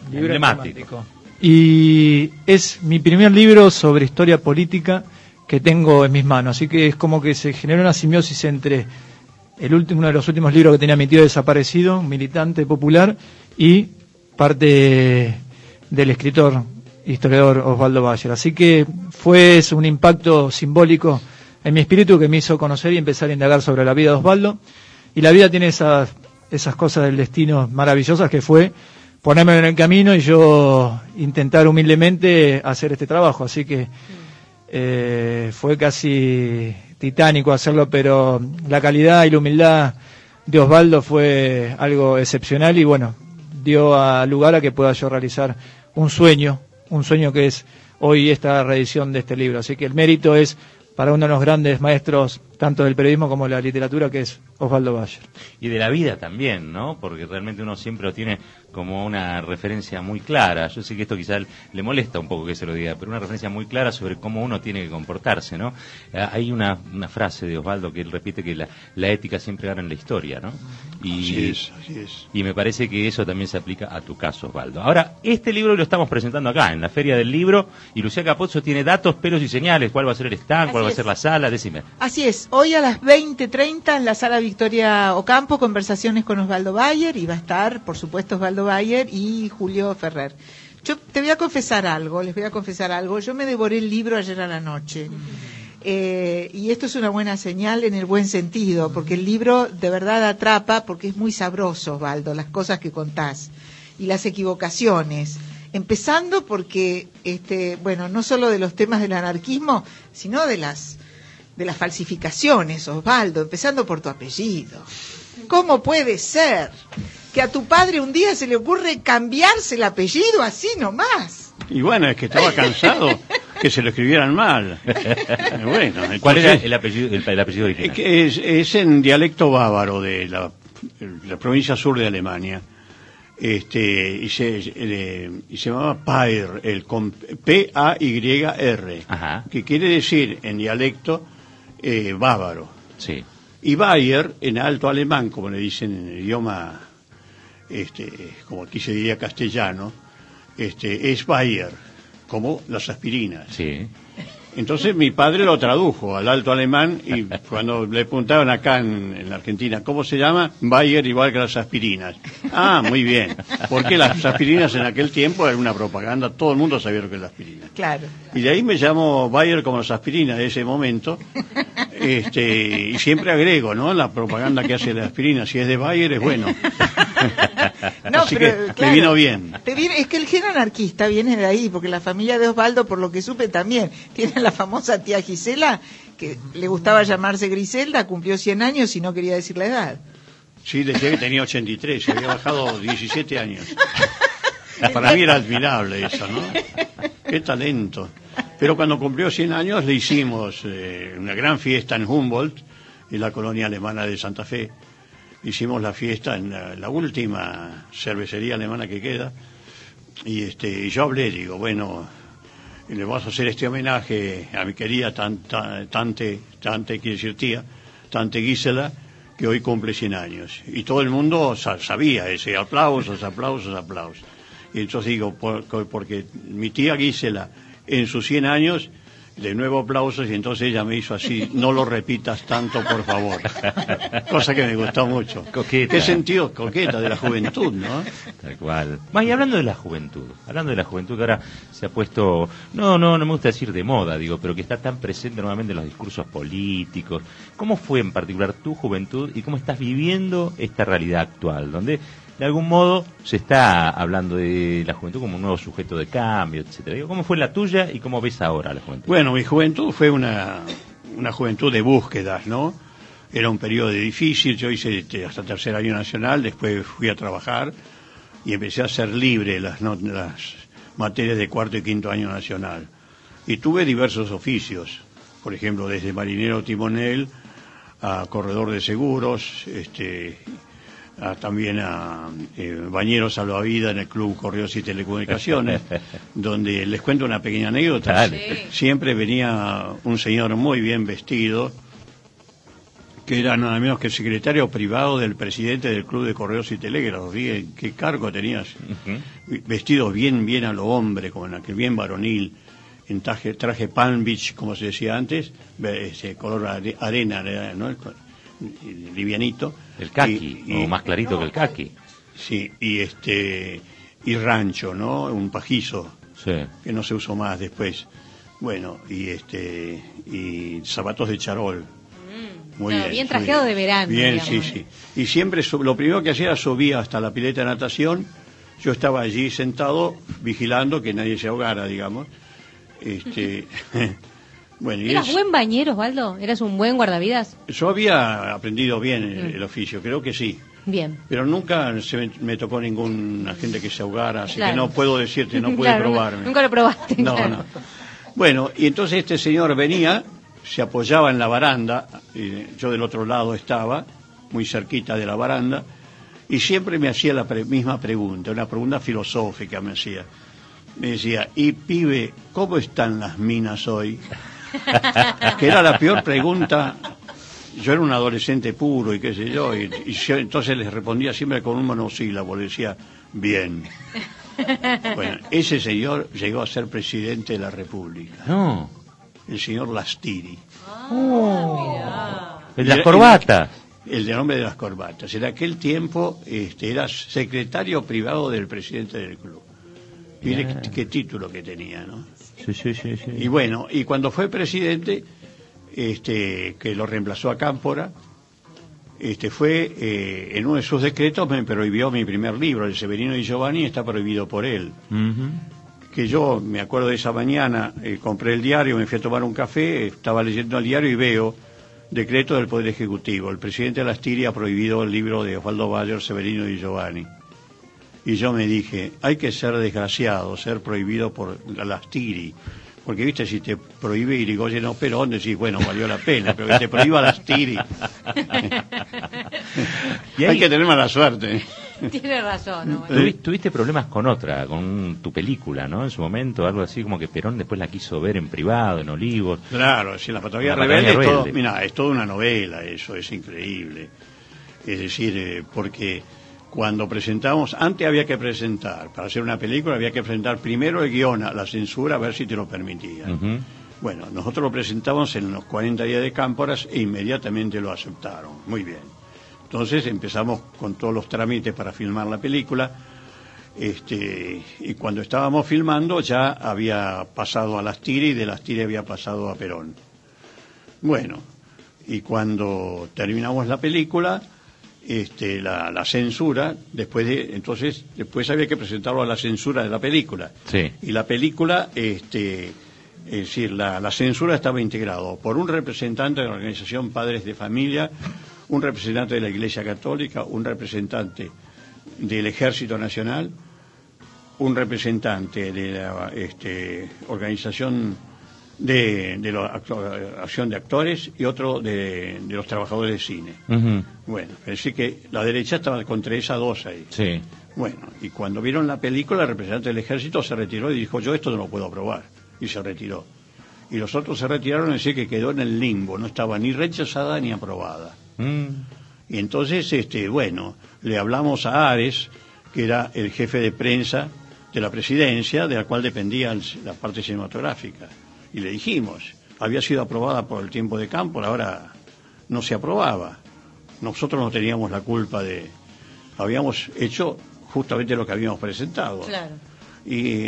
Y es mi primer libro sobre historia política que tengo en mis manos, así que es como que se generó una simbiosis entre uno de los últimos libros que tenía mi tío desaparecido, un militante popular, y parte del escritor, historiador Osvaldo Bayer. Así que fue un impacto simbólico en mi espíritu que me hizo conocer y empezar a indagar sobre la vida de Osvaldo. Y la vida tiene esas cosas del destino maravillosas que fue ponerme en el camino y yo intentar humildemente hacer este trabajo. Así que fue casi titánico hacerlo, pero la calidad y la humildad de Osvaldo fue algo excepcional y bueno, dio lugar a que pueda yo realizar un sueño que es hoy esta reedición de este libro. Así que el mérito es para uno de los grandes maestros, tanto del periodismo como de la literatura, que es Osvaldo Bayer. Y de la vida también, ¿no? Porque realmente uno siempre lo tiene como una referencia muy clara. Yo sé que esto quizá le molesta un poco que se lo diga, pero una referencia muy clara sobre cómo uno tiene que comportarse, ¿no? Hay una frase de Osvaldo que él repite que la ética siempre gana en la historia, ¿no? Así es. Y me parece que eso también se aplica a tu caso, Osvaldo. Ahora, este libro lo estamos presentando acá, en la Feria del Libro, y Lucía Capozzo tiene datos, pelos y señales. ¿Cuál va a ser el stand? ¿Cuál va a ser la sala? Decime. Así es. Hoy a las 20:30 en la sala Victoria Ocampo, conversaciones con Osvaldo Bayer, y va a estar, por supuesto, Osvaldo Bayer y Julio Ferrer. Yo les voy a confesar algo. Yo me devoré el libro ayer a la noche. Y esto es una buena señal en el buen sentido, porque el libro de verdad atrapa, porque es muy sabroso, Osvaldo, las cosas que contás y las equivocaciones. Empezando porque, bueno, no solo de los temas del anarquismo, sino de las falsificaciones, Osvaldo, empezando por tu apellido. ¿Cómo puede ser que a tu padre un día se le ocurre cambiarse el apellido así nomás? Y bueno, es que estaba cansado que se lo escribieran mal. Bueno, entonces, ¿cuál era el apellido original? Es en dialecto bávaro de la provincia sur de Alemania. Y se llamaba Payer, con P-A-Y-R, que quiere decir en dialecto bávaro. Sí. Y Bayer, en alto alemán, como le dicen en el idioma, como aquí se diría castellano, es Bayer, como las aspirinas. Sí. Entonces mi padre lo tradujo al alto alemán y cuando le preguntaban acá en la Argentina, ¿cómo se llama? Bayer igual que las aspirinas. Ah, muy bien. Porque las aspirinas en aquel tiempo era una propaganda, todo el mundo sabía lo que es la aspirina. Claro. Y de ahí me llamo Bayer como las aspirinas de ese momento. Y siempre agrego, ¿no? La propaganda que hace la aspirina, si es de Bayer es bueno. No, así pero, que claro, me vino bien. Es que el gen anarquista viene de ahí, porque la familia de Osvaldo, por lo que supe también, tiene la famosa tía Gisela, que le gustaba llamarse Griselda, cumplió 100 años y no quería decir la edad. Sí, decía que tenía 83, se había bajado 17 años. Para mí era admirable eso, ¿no? Qué talento. Pero cuando cumplió 100 años le hicimos una gran fiesta en Humboldt, en la colonia alemana de Santa Fe. Hicimos la fiesta en la última cervecería alemana que queda. Y yo hablé, digo, bueno, le vamos a hacer este homenaje a mi querida tante, quiere decir tía, tante Gisela, que hoy cumple 100 años. Y todo el mundo sabía ese aplausos. Y entonces digo, porque mi tía Gisela, en sus 100 años, de nuevo aplausos, y entonces ella me hizo así, no lo repitas tanto, por favor. Cosa que me gustó mucho. Coqueta. Qué sentido coqueta de la juventud, ¿no? Tal cual. Y hablando de la juventud que ahora se ha puesto, no me gusta decir de moda, digo, pero que está tan presente nuevamente en los discursos políticos. ¿Cómo fue en particular tu juventud y cómo estás viviendo esta realidad actual, donde de algún modo se está hablando de la juventud como un nuevo sujeto de cambio, etcétera? Digo, ¿cómo fue la tuya y cómo ves ahora la juventud? Bueno, mi juventud fue una juventud de búsquedas, ¿no? Era un periodo difícil, yo hice hasta tercer año nacional, después fui a trabajar y empecé a ser libre las materias de cuarto y quinto año nacional. Y tuve diversos oficios, por ejemplo, desde marinero timonel a corredor de seguros, también a bañero salvavidas en el Club Correos y Telecomunicaciones, donde les cuento una pequeña anécdota. Sí. Siempre venía un señor muy bien vestido, que era nada menos que el secretario privado del presidente del Club de Correos y Telégrafos. ¿Qué cargo tenías? Vestido bien a lo hombre, con aquel bien varonil, en traje Palm Beach, como se decía antes, color arena, ¿no? Livianito. El caqui, o más clarito que el caqui. Sí, y rancho, ¿no? Un pajizo, sí, que no se usó más después. Bueno, y zapatos de charol. Muy bien trajeado de verano. Bien, digamos. sí. Y siempre lo primero que hacía era subir hasta la pileta de natación. Yo estaba allí sentado vigilando que nadie se ahogara, digamos. Bueno, ¿Eras buen bañero, Osvaldo? ¿Eras un buen guardavidas? Yo había aprendido bien el oficio, creo que sí. Bien. Pero nunca me tocó ninguna gente que se ahogara, así claro, que no puedo decirte, no pude claro, probarme. Nunca lo probaste. No, claro. no. Bueno, y entonces este señor venía, se apoyaba en la baranda, yo del otro lado estaba, muy cerquita de la baranda, y siempre me hacía la misma pregunta, una pregunta filosófica me hacía. Me decía, y pibe, ¿cómo están las minas hoy? Que era la peor pregunta. Yo era un adolescente puro y qué sé yo, y yo entonces les respondía siempre con un monosílabo, le decía, bien. Bueno, ese señor llegó a ser presidente de la República. No. El señor Lastiri. El de las corbatas. El de nombre de las corbatas. En aquel tiempo era secretario privado del presidente del club. Mire qué título que tenía, ¿no? Sí. Y bueno, y cuando fue presidente, que lo reemplazó a Cámpora, fue en uno de sus decretos me prohibió mi primer libro, el Severino di Giovanni, está prohibido por él. Que yo me acuerdo de esa mañana, compré el diario, me fui a tomar un café, estaba leyendo el diario y veo decreto del Poder Ejecutivo. El presidente de la Astiri ha prohibido el libro de Osvaldo Bayer, Severino di Giovanni. Y yo me dije, hay que ser desgraciado, ser prohibido por la Astiri. Porque, viste, si te prohíbe Irigoyen o Perón, decís, bueno, valió la pena, pero que te prohíba la Astiri. Y hay que tener mala suerte. Tiene razón. ¿No? Bueno. Tuviste problemas con tu película, ¿no? En su momento, algo así como que Perón después la quiso ver en privado, en Olivos. Claro, si la Patagonia Rebelde es toda una novela, eso es increíble. Es decir, porque cuando presentamos, antes había que presentar, para hacer una película había que presentar primero el guión a la censura a ver si te lo permitían. Bueno, nosotros lo presentamos en los 40 días de Cámporas e inmediatamente lo aceptaron. Muy bien. Entonces empezamos con todos los trámites para filmar la película, y cuando estábamos filmando ya había pasado a la Astiri y de la Astiri había pasado a Perón. Bueno, y cuando terminamos la película, la censura, después había que presentarlo a la censura de la película. Sí. Y la película, es decir, la censura estaba integrado por un representante de la organización Padres de Familia, un representante de la Iglesia Católica, un representante del Ejército Nacional, un representante de la organización de la acción de actores y otro de los trabajadores de cine. Bueno, es decir que la derecha estaba contra esas dos ahí. Sí. Bueno, y cuando vieron la película, el representante del Ejército se retiró y dijo, yo esto no lo puedo aprobar, y se retiró. Y los otros se retiraron, es decir que quedó en el limbo, no estaba ni rechazada ni aprobada. Y entonces, bueno, le hablamos a Ares, que era el jefe de prensa de la presidencia, de la cual dependía la parte cinematográfica. Y le dijimos, había sido aprobada por el tiempo de Cámpora, ahora no se aprobaba. Nosotros no teníamos la culpa habíamos hecho justamente lo que habíamos presentado. Claro. Y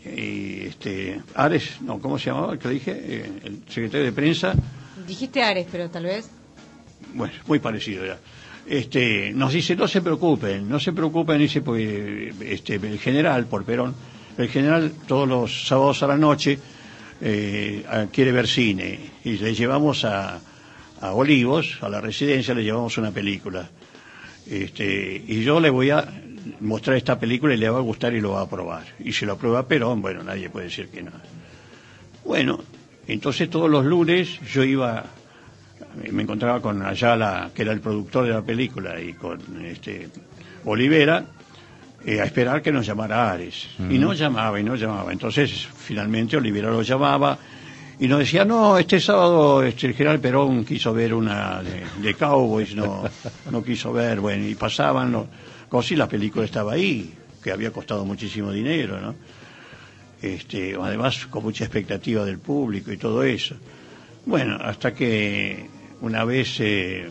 Ares, no, ¿cómo se llamaba el que dije? El secretario de prensa. Dijiste Ares, pero tal vez. Bueno, muy parecido ya. Nos dice, no se preocupen, dice, porque el general, por Perón, el general todos los sábados a la noche quiere ver cine, y le llevamos a Olivos, a la residencia, le llevamos una película. Y yo le voy a mostrar esta película y le va a gustar y lo va a aprobar. Y si lo aprueba Perón, bueno, nadie puede decir que no. Bueno, entonces todos los lunes yo me encontraba con Ayala, que era el productor de la película, y con Olivera, a esperar que nos llamara Ares. Y no llamaba. Entonces, finalmente Olivera lo llamaba y nos decía, no, este sábado el general Perón quiso ver una de Cowboys, no quiso ver, bueno, y pasaban cosas y la película estaba ahí, que había costado muchísimo dinero, ¿no? Además con mucha expectativa del público y todo eso. Bueno, hasta que una vez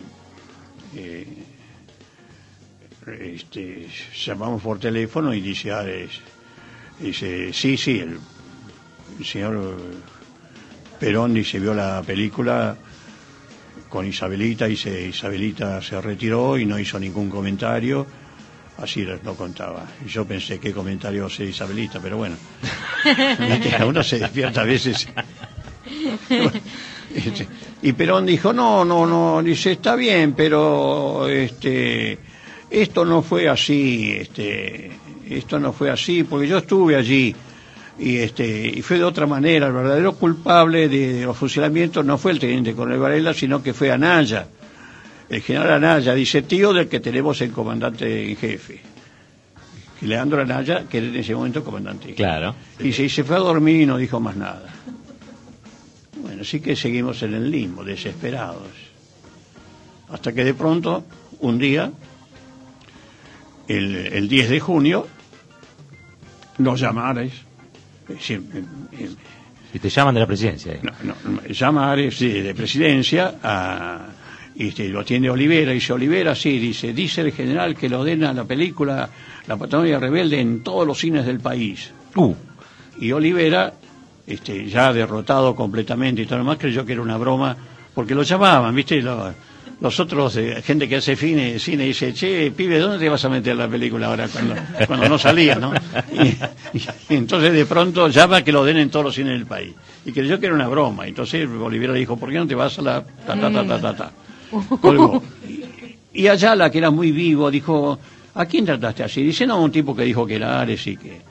llamamos por teléfono y dice Ares, sí, el señor Perón vio la película con Isabelita, Isabelita se retiró y no hizo ningún comentario, así lo contaba. Y yo pensé, ¿qué comentario hace Isabelita? Pero bueno, uno se despierta a veces. Y Perón dijo, no, dice, está bien, pero esto no fue así, porque yo estuve allí y fue de otra manera. El verdadero culpable de los fusilamientos no fue el teniente coronel Varela, sino que fue Anaya, el general Anaya, dice, tío del que tenemos el comandante en jefe, Leandro Anaya, que era en ese momento comandante en jefe. Claro. Y se fue a dormir y no dijo más nada. Bueno, sí que seguimos en el limbo, desesperados. Hasta que de pronto, un día, el 10 de junio, nos llama Ares. Y te llaman de la presidencia. Llama Ares de presidencia, lo atiende Olivera, dice, Olivera, sí, dice el general que lo ordena la película La Patagonia Rebelde en todos los cines del país. Y Olivera, ya derrotado completamente y todo lo demás, creyó que era una broma, porque lo llamaban, ¿viste? los otros, gente que hace cine, dice, che, pibe, ¿dónde te vas a meter la película ahora cuando no salía, ¿no? Y entonces de pronto llama que lo den en todos los cines del país. Y creyó que era una broma. Entonces Olivera le dijo, ¿por qué no te vas a la ta? Colgó. Y Ayala, que era muy vivo, dijo, ¿a quién trataste así? Dice, no, un tipo que dijo que era Ares y que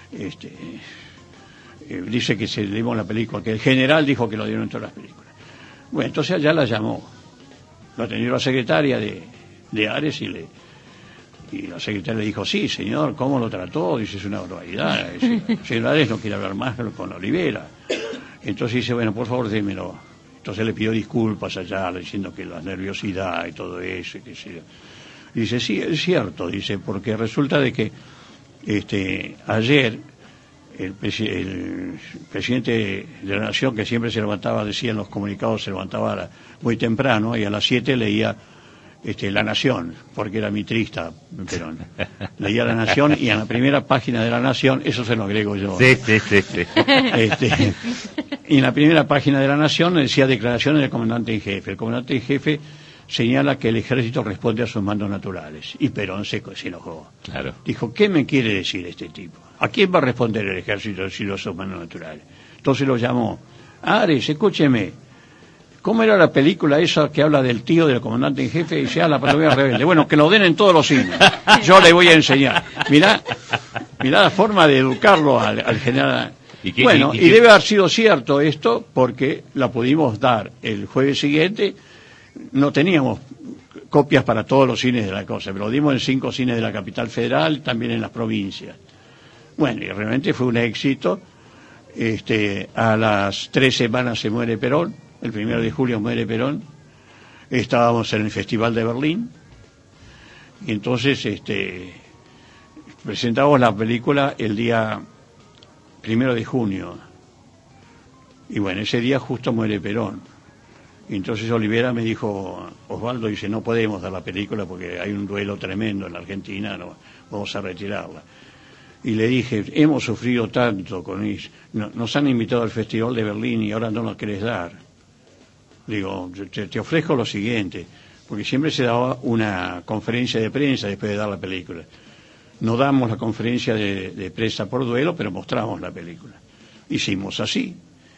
dice que se le dimos la película, que el general dijo que lo dieron en todas las películas. Bueno, entonces Ayala llamó. Lo atendió la secretaria de Ares y la secretaria le dijo, sí, señor, ¿cómo lo trató? Dice, es una barbaridad. Señor Ares no quiere hablar más con Olivera. Entonces dice, bueno, por favor, démelo. Entonces le pidió disculpas allá, diciendo que la nerviosidad y todo eso. Dice, sí, es cierto, dice, porque resulta de que ayer el presidente de la Nación, que siempre se levantaba, decía en los comunicados, se levantaba muy temprano y a las 7 leía La Nación, porque era mitrista, Perón. Leía La Nación y en la primera página de La Nación, eso se lo agrego yo. Sí. Y en la primera página de La Nación decía declaraciones del comandante en jefe. El comandante en jefe señala que el ejército responde a sus mandos naturales. Y Perón se enojó. Claro. Dijo, ¿qué me quiere decir este tipo? ¿A quién va a responder el ejército si no son mandos naturales? Entonces lo llamó. Ares, escúcheme. ¿Cómo era la película esa que habla del tío del comandante en jefe? Y dice, la patrulla rebelde. Bueno, que lo den en todos los cines. Yo le voy a enseñar. Mirá la forma de educarlo al general. Y debe haber sido cierto esto, porque la pudimos dar el jueves siguiente. No teníamos copias para todos los cines de la cosa, pero lo dimos en 5 cines de la capital federal, también en las provincias. Bueno, y realmente fue un éxito. A las 3 semanas se muere Perón, el 1 de julio muere Perón. Estábamos en el Festival de Berlín, y entonces presentamos la película el día 1 de junio. Y bueno, ese día justo muere Perón. Y entonces Olivera me dijo, Osvaldo, dice, no podemos dar la película porque hay un duelo tremendo en la Argentina, no, vamos a retirarla. Y le dije, hemos sufrido tanto con eso, nos han invitado al Festival de Berlín y ahora no nos querés dar. Digo, te ofrezco lo siguiente, porque siempre se daba una conferencia de prensa después de dar la película. No damos la conferencia de prensa por duelo, pero mostramos la película. Hicimos así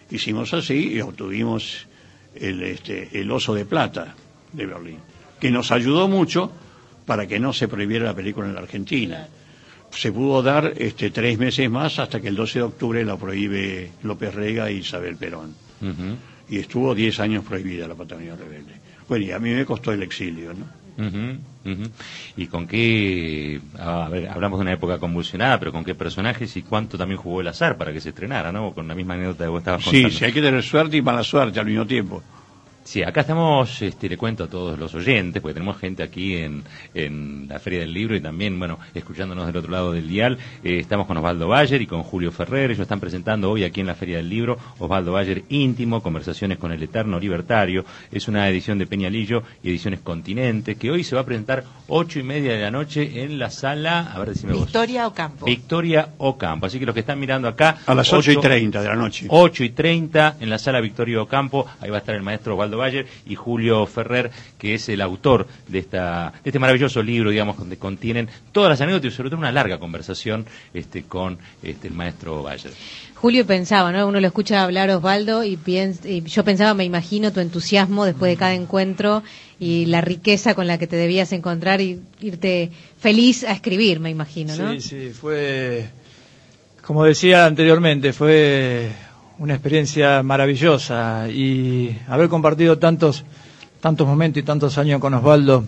y obtuvimos el Oso de Plata de Berlín, que nos ayudó mucho para que no se prohibiera la película en la Argentina. Se pudo dar 3 meses más hasta que el 12 de octubre la prohíbe López Rega y Isabel Perón. Uh-huh. Y estuvo 10 años prohibida la Patagonia Rebelde. Bueno, y a mí me costó el exilio, ¿no? Uh-huh, uh-huh. ¿Y con qué, a ver, hablamos de una época convulsionada, pero con qué personajes y cuánto también jugó el azar para que se estrenara, ¿no? Con la misma anécdota que vos estabas contando. Sí, hay que tener suerte y mala suerte al mismo tiempo. Sí, acá estamos, le cuento a todos los oyentes, porque tenemos gente aquí en la Feria del Libro y también, bueno, escuchándonos del otro lado del dial. Estamos con Osvaldo Bayer y con Julio Ferrer. Ellos están presentando hoy aquí en la Feria del Libro Osvaldo Bayer Íntimo, Conversaciones con el Eterno Libertario. Es una edición de Peñalillo y Ediciones Continente, que hoy se va a presentar 8:30 de la noche en la sala, a ver, decime vos. Victoria Ocampo. Victoria Ocampo. Así que los que están mirando acá. A las 8:30 de la noche. 8:30 en la sala Victoria Ocampo. Ahí va a estar el maestro Osvaldo Bayer y Julio Ferrer, que es el autor de este maravilloso libro, digamos, donde contienen todas las anécdotas y sobre todo una larga conversación con el maestro Bayer. Julio pensaba, ¿no? Uno lo escucha hablar, Osvaldo, y yo pensaba, me imagino tu entusiasmo después de cada encuentro y la riqueza con la que te debías encontrar y irte feliz a escribir, me imagino, ¿no? Sí, fue, como decía anteriormente, fue una experiencia maravillosa, y haber compartido tantos momentos y tantos años con Osvaldo,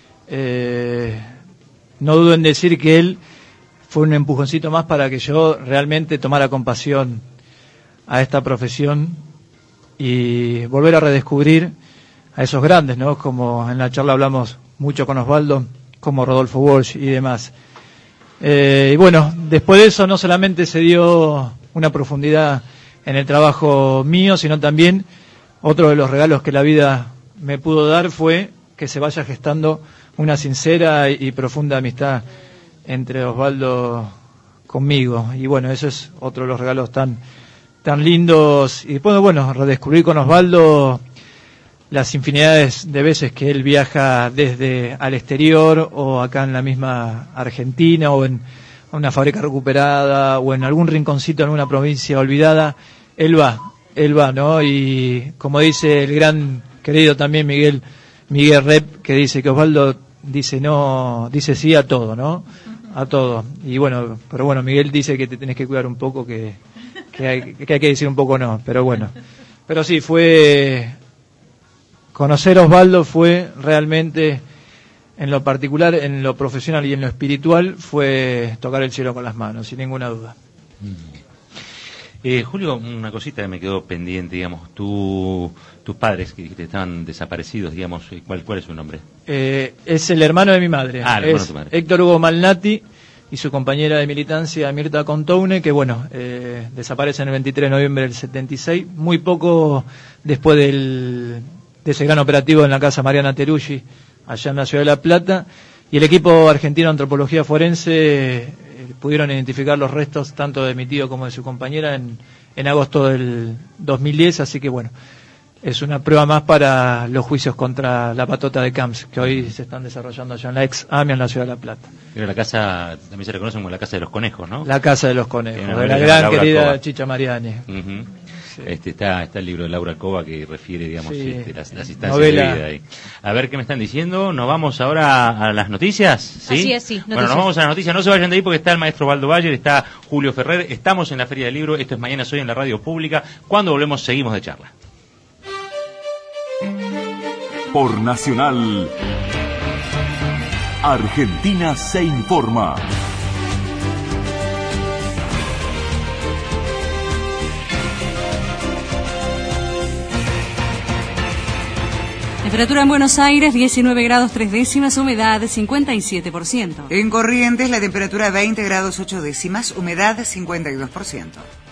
no dudo en decir que él fue un empujoncito más para que yo realmente tomara compasión a esta profesión y volver a redescubrir a esos grandes, ¿no? Como en la charla hablamos mucho con Osvaldo, como Rodolfo Walsh y demás. Y bueno, después de eso no solamente se dio una profundidad en el trabajo mío, sino también otro de los regalos que la vida me pudo dar fue que se vaya gestando una sincera y profunda amistad entre Osvaldo conmigo. Y bueno, eso es otro de los regalos tan lindos. Y después, bueno, redescubrir con Osvaldo las infinidades de veces que él viaja desde al exterior o acá en la misma Argentina o en una fábrica recuperada o en algún rinconcito en una provincia olvidada, él va, ¿no? Y como dice el gran querido también Miguel Rep, que dice que Osvaldo dice sí a todo, ¿no? A todo. Y bueno, pero bueno, Miguel dice que te tenés que cuidar un poco, que hay que decir un poco no, pero bueno. Pero sí, conocer a Osvaldo fue realmente, en lo particular, en lo profesional y en lo espiritual, fue tocar el cielo con las manos, sin ninguna duda. Julio, una cosita que me quedó pendiente, digamos, tus padres que estaban desaparecidos, digamos, ¿cuál es su nombre? Es el hermano de mi madre, el hermano de tu madre. Héctor Hugo Malnati y su compañera de militancia Mirta Contoune, que bueno, desaparece en el 23 de noviembre del 76, muy poco después de ese gran operativo en la casa Mariana Teruggi, allá en la ciudad de La Plata, y el equipo argentino de antropología forense pudieron identificar los restos tanto de mi tío como de su compañera en agosto del 2010, así que bueno, es una prueba más para los juicios contra la patota de Camps, que hoy se están desarrollando allá en la ex AMIA en la ciudad de La Plata. Pero la casa también se le conoce como la Casa de los Conejos, ¿no? La Casa de los Conejos, de la gran querida Cova. Chicha Mariani. Sí. Está el libro de Laura Cova que refiere, digamos, sí, las instancias de vida ahí. A ver qué me están diciendo. ¿Nos vamos ahora a las noticias? ¿Sí? Así es, sí. Noticias. Bueno, nos vamos a las noticias. No se vayan de ahí porque está el maestro Osvaldo Bayer, está Julio Ferrer. Estamos en la Feria del Libro. Esto es Mañana Soy en la Radio Pública. Cuando volvemos, seguimos de charla. Por Nacional, Argentina se informa. Temperatura en Buenos Aires, 19 grados 3 décimas, humedad 57%. En Corrientes, la temperatura 20 grados 8 décimas, humedad 52%.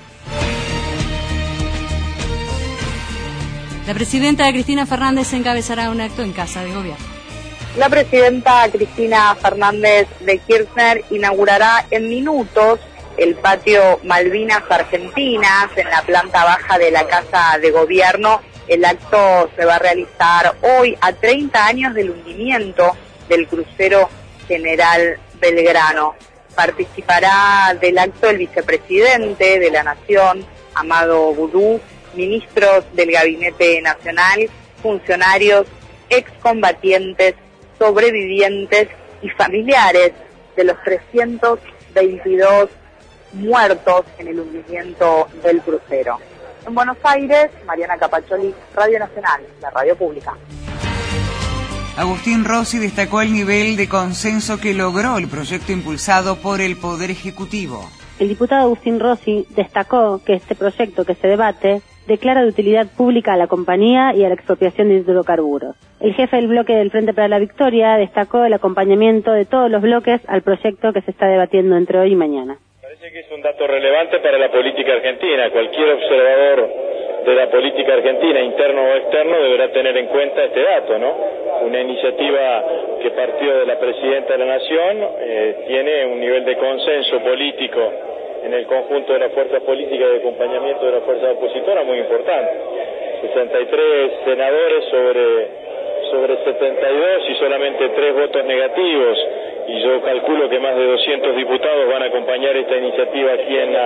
La presidenta Cristina Fernández encabezará un acto en Casa de Gobierno. La presidenta Cristina Fernández de Kirchner inaugurará en minutos el patio Malvinas Argentinas en la planta baja de la Casa de Gobierno. El acto se va a realizar hoy a 30 años del hundimiento del crucero General Belgrano. Participará del acto el vicepresidente de la Nación, Amado Boudou, ministros del Gabinete Nacional, funcionarios, excombatientes, sobrevivientes y familiares de los 322 muertos en el hundimiento del crucero. En Buenos Aires, Mariana Capacholi, Radio Nacional, la radio pública. Agustín Rossi destacó el nivel de consenso que logró el proyecto impulsado por el Poder Ejecutivo. El diputado Agustín Rossi destacó que este proyecto que se debate declara de utilidad pública a la compañía y a la expropiación de hidrocarburos. El jefe del bloque del Frente para la Victoria destacó el acompañamiento de todos los bloques al proyecto que se está debatiendo entre hoy y mañana. Parece que es un dato relevante para la política argentina. Cualquier observador de la política argentina, interno o externo, deberá tener en cuenta este dato, ¿no? Una iniciativa que partió de la Presidenta de la Nación, tiene un nivel de consenso político en el conjunto de las fuerzas políticas de acompañamiento de las fuerzas opositoras muy importante. 63 senadores sobre 72 y solamente 3 votos negativos, y yo calculo que más de 200 diputados van a acompañar esta iniciativa aquí en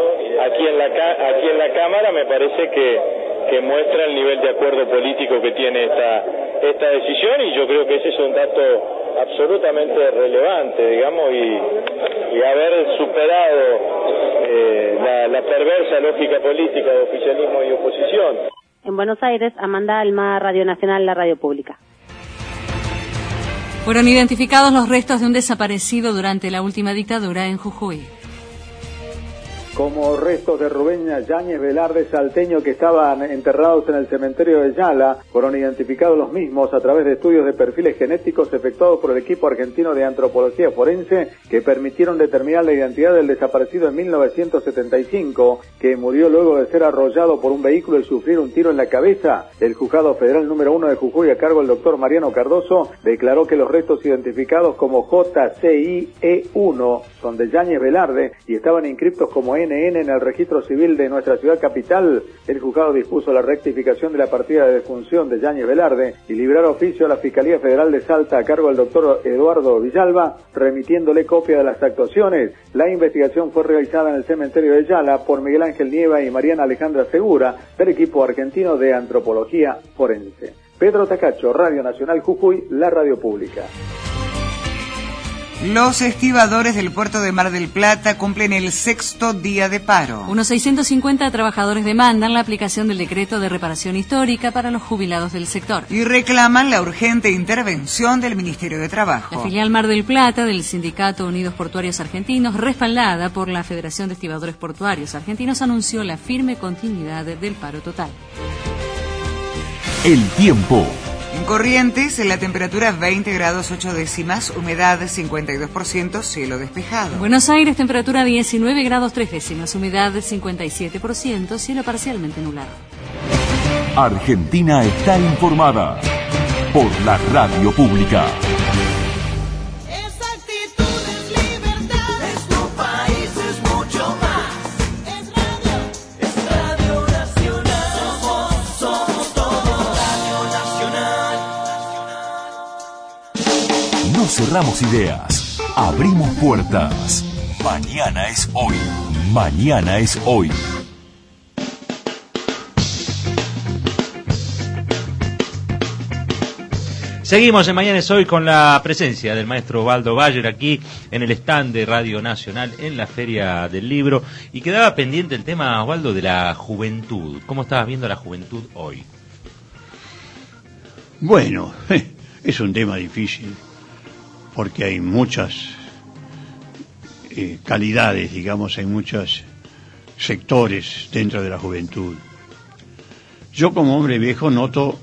la Cámara. Me parece que muestra el nivel de acuerdo político que tiene esta decisión, y yo creo que ese es un dato absolutamente relevante, digamos, y haber superado la perversa lógica política de oficialismo y oposición. En Buenos Aires, Amanda Alma, Radio Nacional, la radio pública. Fueron identificados los restos de un desaparecido durante la última dictadura en Jujuy. Como restos de Rubén Yáñez Velarde, salteño, que estaban enterrados en el cementerio de Yala, fueron identificados los mismos a través de estudios de perfiles genéticos efectuados por el equipo argentino de antropología forense, que permitieron determinar la identidad del desaparecido en 1975, que murió luego de ser arrollado por un vehículo y sufrir un tiro en la cabeza. El juzgado federal número 1 de Jujuy, a cargo del doctor Mariano Cardoso, declaró que los restos identificados como JCIE1 son de Yáñez Velarde y estaban inscriptos como NN en el registro civil de nuestra ciudad capital, el juzgado dispuso la rectificación de la partida de defunción de Yáñez Velarde y librar oficio a la Fiscalía Federal de Salta a cargo del doctor Eduardo Villalba, remitiéndole copia de las actuaciones. La investigación fue realizada en el cementerio de Yala por Miguel Ángel Nieva y Mariana Alejandra Segura, del equipo argentino de antropología forense. Pedro Tacacho, Radio Nacional Jujuy, la radio pública. Los estibadores del puerto de Mar del Plata cumplen el 6º día de paro. Unos 650 trabajadores demandan la aplicación del decreto de reparación histórica para los jubilados del sector. Y reclaman la urgente intervención del Ministerio de Trabajo. La filial Mar del Plata del Sindicato Unidos Portuarios Argentinos, respaldada por la Federación de Estibadores Portuarios Argentinos, anunció la firme continuidad del paro total. El tiempo. En Corrientes, la temperatura 20 grados 8 décimas, humedad 52%, cielo despejado. En Buenos Aires, temperatura 19 grados 3 décimas, humedad 57%, cielo parcialmente nublado. Argentina está informada por la radio pública. No cerramos ideas, abrimos puertas. Mañana es hoy. Mañana es hoy. Seguimos en Mañana es Hoy con la presencia del maestro Osvaldo Bayer aquí en el stand de Radio Nacional en la Feria del Libro. Y quedaba pendiente el tema, Osvaldo, de la juventud. ¿Cómo estabas viendo la juventud hoy? Bueno, es un tema difícil porque hay muchas calidades, digamos, hay muchos sectores dentro de la juventud. Yo como hombre viejo noto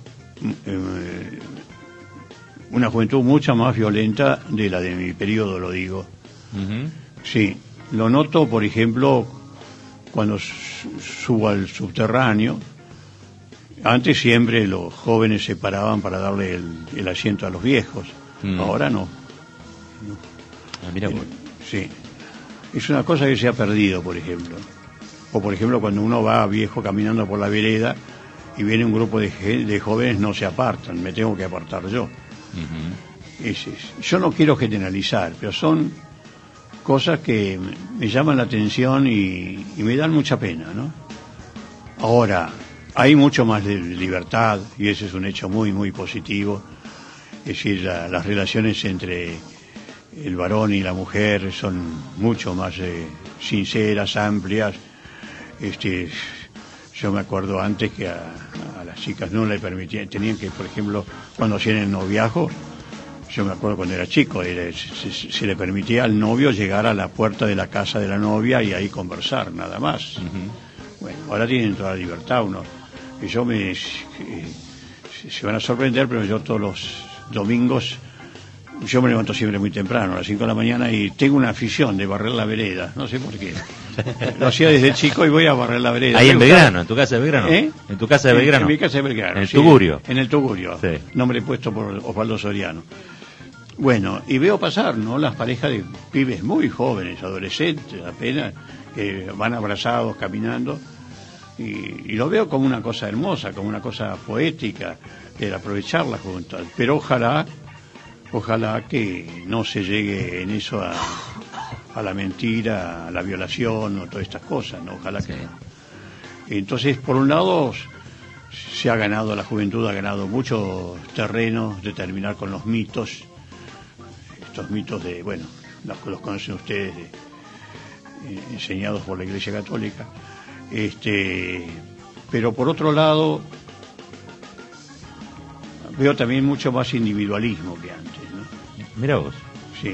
una juventud mucho más violenta de la de mi periodo, lo digo. Uh-huh. Sí, lo noto, por ejemplo, cuando subo al subterráneo. Antes siempre los jóvenes se paraban para darle el asiento a los viejos. Ahora no. Mira, sí. Es una cosa que se ha perdido, por ejemplo. O por ejemplo, cuando uno va viejo caminando por la vereda y viene un grupo de jóvenes, no se apartan, me tengo que apartar yo. Uh-huh. Yo no quiero generalizar, pero son cosas que me llaman la atención y me dan mucha pena, ¿no? Ahora, hay mucho más de libertad y ese es un hecho muy, muy positivo. Es decir, las relaciones entre el varón y la mujer son mucho más sinceras, amplias. Yo me acuerdo antes que a las chicas no le permitían, tenían que, por ejemplo, cuando hacían el noviazgo, yo me acuerdo cuando era chico, se le permitía al novio llegar a la puerta de la casa de la novia y ahí conversar, nada más. Uh-huh. Bueno, ahora tienen toda la libertad se van a sorprender, pero yo todos los domingos, yo me levanto siempre muy temprano, a las 5 de la mañana, y tengo una afición de barrer la vereda, no sé por qué. Lo hacía desde chico y voy a barrer la vereda. Ahí en Belgrano, en tu casa de Belgrano. ¿Eh? En tu casa de Belgrano. En mi casa de Belgrano. En el Tugurio. En el Tugurio, sí. Nombre puesto por Osvaldo Soriano. Bueno, y veo pasar, ¿no?, las parejas de pibes muy jóvenes, adolescentes apenas, que van abrazados caminando. Y lo veo como una cosa hermosa, como una cosa poética, el aprovechar la juventud. Pero ojalá que no se llegue en eso a la mentira, a la violación o todas estas cosas, ¿no? Ojalá que no. Entonces, por un lado, la juventud ha ganado mucho terreno de terminar con los mitos, estos mitos los conocen ustedes, enseñados por la Iglesia Católica. Pero por otro lado veo también mucho más individualismo que antes, ¿no? Mira vos. Sí.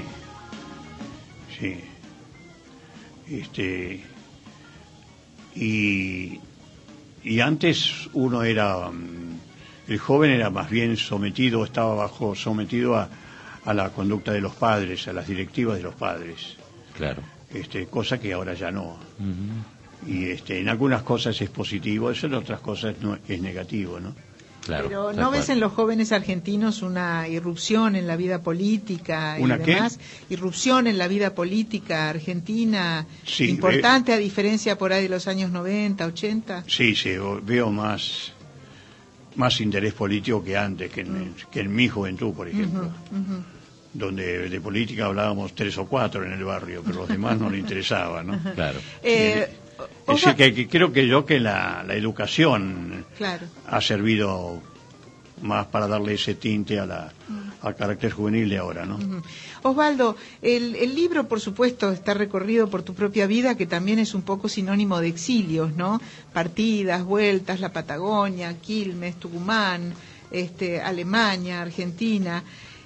Y antes uno era el joven era más bien estaba sometido a la conducta de los padres, a las directivas de los padres. Claro. Cosa que ahora ya no. Uh-huh. Y en algunas cosas es positivo, eso en otras cosas no es negativo, ¿no? Claro, pero ¿no ves en los jóvenes argentinos una irrupción en la vida política y demás? Irrupción en la vida política argentina importante, a diferencia por ahí de los años 90, 80. Sí, veo más interés político que antes, que en mi juventud, por ejemplo. Donde de política hablábamos 3 o 4 en el barrio, pero los demás no les interesaba, ¿no? Claro. Es decir, que creo que la educación ha servido más para darle ese tinte al carácter juvenil de ahora, ¿no? Osvaldo, el libro, por supuesto, está recorrido por tu propia vida, que también es un poco sinónimo de exilios, ¿no? Partidas, vueltas, la Patagonia, Quilmes, Tucumán, Alemania, Argentina.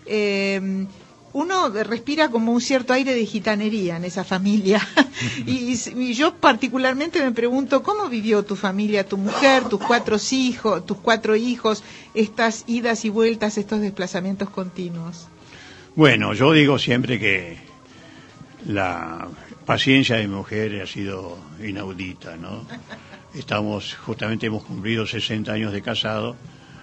Uno respira como un cierto aire de gitanería en esa familia. y yo particularmente me pregunto, ¿cómo vivió tu familia, tu mujer, tus 4 hijos, estas idas y vueltas, estos desplazamientos continuos? Bueno, yo digo siempre que la paciencia de mi mujer ha sido inaudita, ¿no? Hemos cumplido 60 años de casado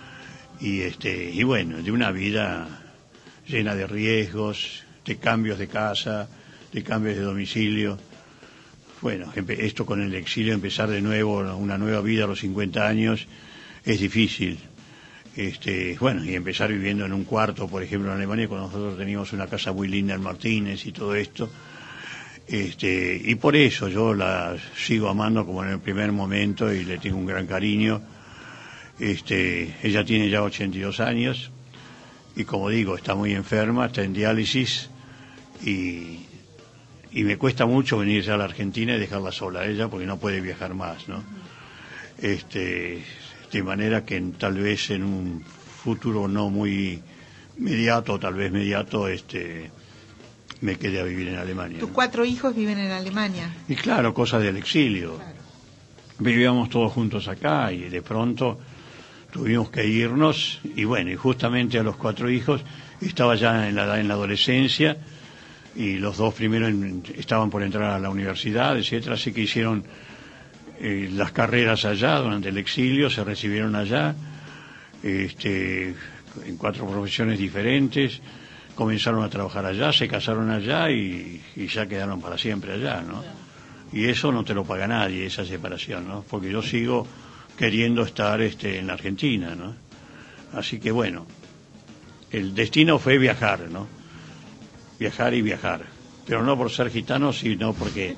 y bueno, de una vida llena de riesgos, de cambios de casa, de cambios de domicilio. Bueno, esto con el exilio, empezar de nuevo una nueva vida a los 50 años es difícil. Bueno, y empezar viviendo en un cuarto, por ejemplo, en Alemania, cuando nosotros teníamos una casa muy linda en Martínez y todo esto. Y por eso yo la sigo amando como en el primer momento y le tengo un gran cariño. Ella tiene ya 82 años. Y como digo, está muy enferma, está en diálisis y me cuesta mucho venir ya a la Argentina y dejarla sola a ella porque no puede viajar más, ¿no? De manera que tal vez en un futuro no muy inmediato, tal vez mediato, me quede a vivir en Alemania. ¿Tus 4 hijos viven en Alemania? Y claro, cosas del exilio. Claro. Vivíamos todos juntos acá y de pronto tuvimos que irnos y bueno, y justamente a los 4 hijos estaba ya en la adolescencia y los 2 primeros estaban por entrar a la universidad, etcétera, así que hicieron las carreras allá durante el exilio, se recibieron allá, en 4 profesiones diferentes, comenzaron a trabajar allá, se casaron allá y ya quedaron para siempre allá, ¿no? Y eso no te lo paga nadie, esa separación, ¿no? Porque yo sigo queriendo estar en la Argentina, ¿no? Así que bueno, el destino fue viajar, ¿no? Viajar y viajar, pero no por ser gitano, sino porque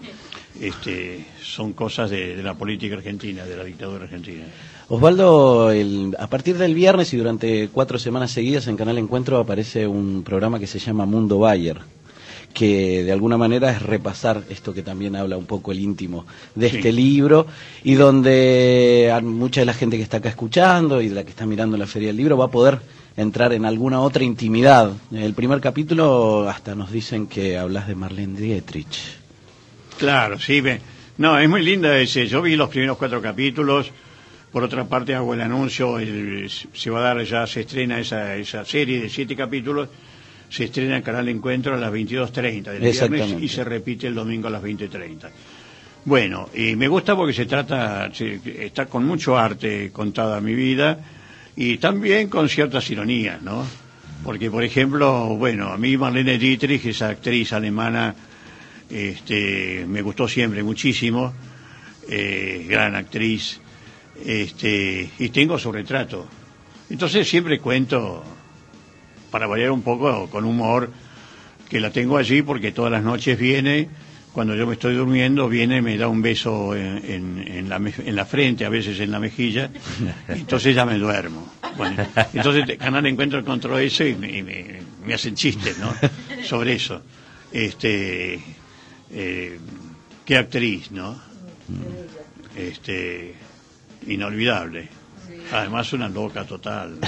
son cosas de la política argentina, de la dictadura argentina. Osvaldo, a partir del viernes y durante 4 semanas seguidas en Canal Encuentro aparece un programa que se llama Mundo Bayer, que de alguna manera es repasar esto que también habla un poco el íntimo de este libro, y donde mucha de la gente que está acá escuchando y de la que está mirando la Feria del Libro va a poder entrar en alguna otra intimidad. En el primer capítulo hasta nos dicen que hablas de Marlene Dietrich. Claro, sí, no, es muy linda yo vi los primeros 4 capítulos. Por otra parte hago el anuncio, se va a dar, ya se estrena esa serie de 7 capítulos. Se estrena en Canal Encuentro a las 22:30 del viernes y se repite el domingo a las 20:30. Bueno, y me gusta porque está con mucho arte contada mi vida y también con ciertas ironías, ¿no? Porque, por ejemplo, bueno, a mí Marlene Dietrich, esa actriz alemana, me gustó siempre muchísimo, gran actriz, y tengo su retrato. Entonces siempre cuento, para variar un poco, con humor, que la tengo allí porque todas las noches viene, cuando yo me estoy durmiendo, viene y me da un beso en la frente, a veces en la mejilla, entonces ya me duermo. Bueno, entonces Canal Encuentro encontró eso y me hacen chistes, ¿no? Sobre eso. Qué actriz, ¿no? Inolvidable. Además una loca total, ¿no?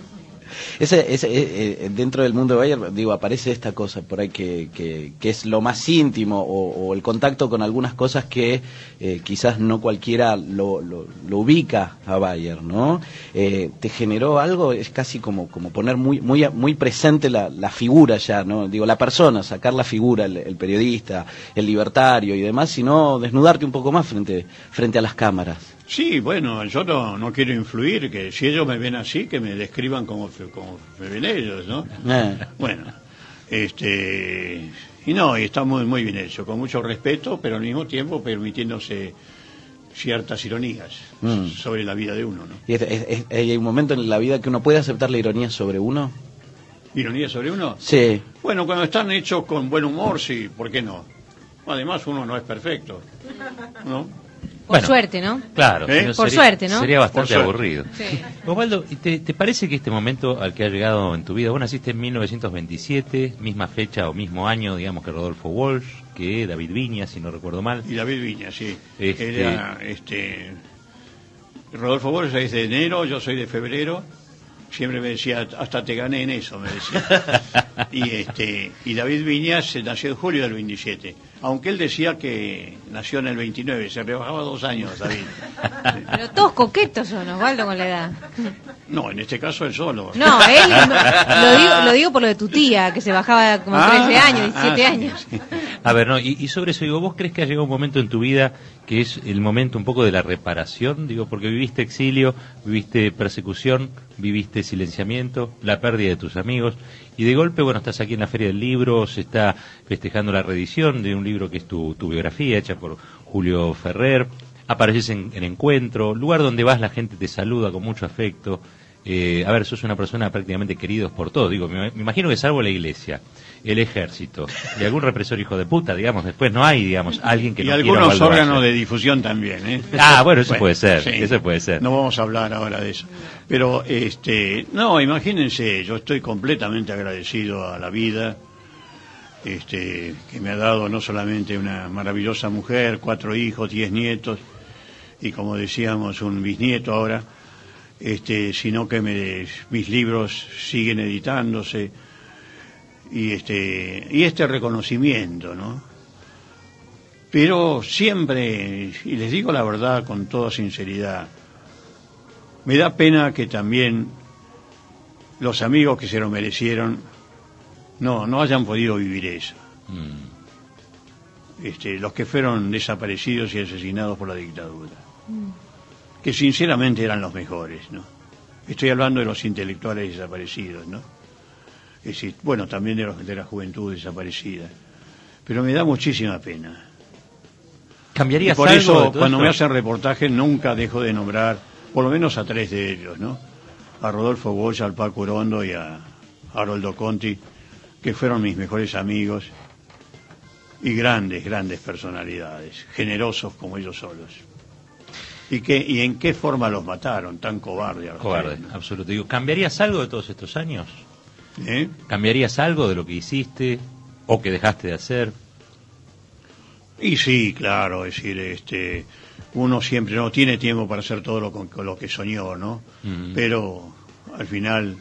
Dentro del Mundo Bayer, aparece esta cosa por ahí que es lo más íntimo o el contacto con algunas cosas que quizás no cualquiera lo ubica a Bayer, ¿no? Te generó algo, es casi como poner muy presente la figura ya, ¿no? La persona, sacar la figura, el periodista, el libertario y demás, sino desnudarte un poco más frente a las cámaras. Sí, bueno, yo no quiero influir, que si ellos me ven así, que me describan como me ven ellos, ¿no? Bueno, y no, y está muy, muy bien hecho, con mucho respeto, pero al mismo tiempo permitiéndose ciertas ironías sobre la vida de uno, ¿no? ¿Y hay un momento en la vida que uno puede aceptar la ironía sobre uno? ¿Ironía sobre uno? Sí. Bueno, cuando están hechos con buen humor, sí, ¿por qué no? Además, uno no es perfecto, ¿no? Por suerte, ¿no? Claro. Por suerte, ¿no? Sería bastante Por aburrido. Sí. Osvaldo, ¿te parece que este momento al que ha llegado en tu vida, vos naciste en 1927, misma fecha o mismo año, digamos, que Rodolfo Walsh, que David Viñas, si no recuerdo mal? Y David Viñas, sí. Era, Rodolfo Walsh es de enero, yo soy de febrero. Siempre me decía, hasta te gané en eso, me decía. Y David Viñas nació en julio del 27. Aunque él decía que nació en el 29, se rebajaba 2 años, David. Pero todos coquetos son, Osvaldo, con la edad. No, en este caso él solo. No, él, lo digo por lo de tu tía, que se bajaba como 13 años, 17 años. Sí. A ver, no, y sobre eso, digo, ¿vos crees que ha llegado un momento en tu vida que es el momento un poco de la reparación? Digo, porque viviste exilio, viviste persecución, viviste silenciamiento, la pérdida de tus amigos, y de golpe, bueno, estás aquí en la Feria del Libro, se está festejando la reedición de un libro que es tu biografía, hecha por Julio Ferrer, apareces en Encuentro, lugar donde vas la gente te saluda con mucho afecto. A ver, sos una persona prácticamente queridos por todos, digo, me imagino que salvo la iglesia, el ejército y algún represor hijo de puta, digamos, después no hay, digamos, alguien que y no algunos órganos de difusión también, ¿eh? Bueno, eso puede ser, sí. Eso puede ser. No vamos a hablar ahora de eso. Pero, no, imagínense, yo estoy completamente agradecido a la vida, que me ha dado no solamente una maravillosa mujer, 4 hijos, 10 nietos, y como decíamos, un bisnieto ahora, sino que mis libros siguen editándose, y este reconocimiento, ¿no? Pero siempre, y les digo la verdad con toda sinceridad, me da pena que también los amigos que se lo merecieron no hayan podido vivir eso. Los que fueron desaparecidos y asesinados por la dictadura, que sinceramente eran los mejores, ¿no? Estoy hablando de los intelectuales desaparecidos, ¿no? Es decir, bueno, también de la juventud desaparecida. Pero me da muchísima pena. ¿Cambiarías por algo eso, cuando me hacen reportajes, nunca dejo de nombrar, por lo menos a 3 de ellos, ¿no? A Rodolfo Walsh, al Paco Orondo y a Haroldo Conti, que fueron mis mejores amigos y grandes personalidades, generosos como ellos solos. ¿Y en qué forma los mataron? Tan cobarde. Cobarde, ¿no? Absoluto. Digo, ¿cambiarías algo de todos estos años? ¿Eh? ¿Cambiarías algo de lo que hiciste o que dejaste de hacer? Y sí, claro, es decir, uno siempre no tiene tiempo para hacer todo lo que soñó, ¿no? Pero al final,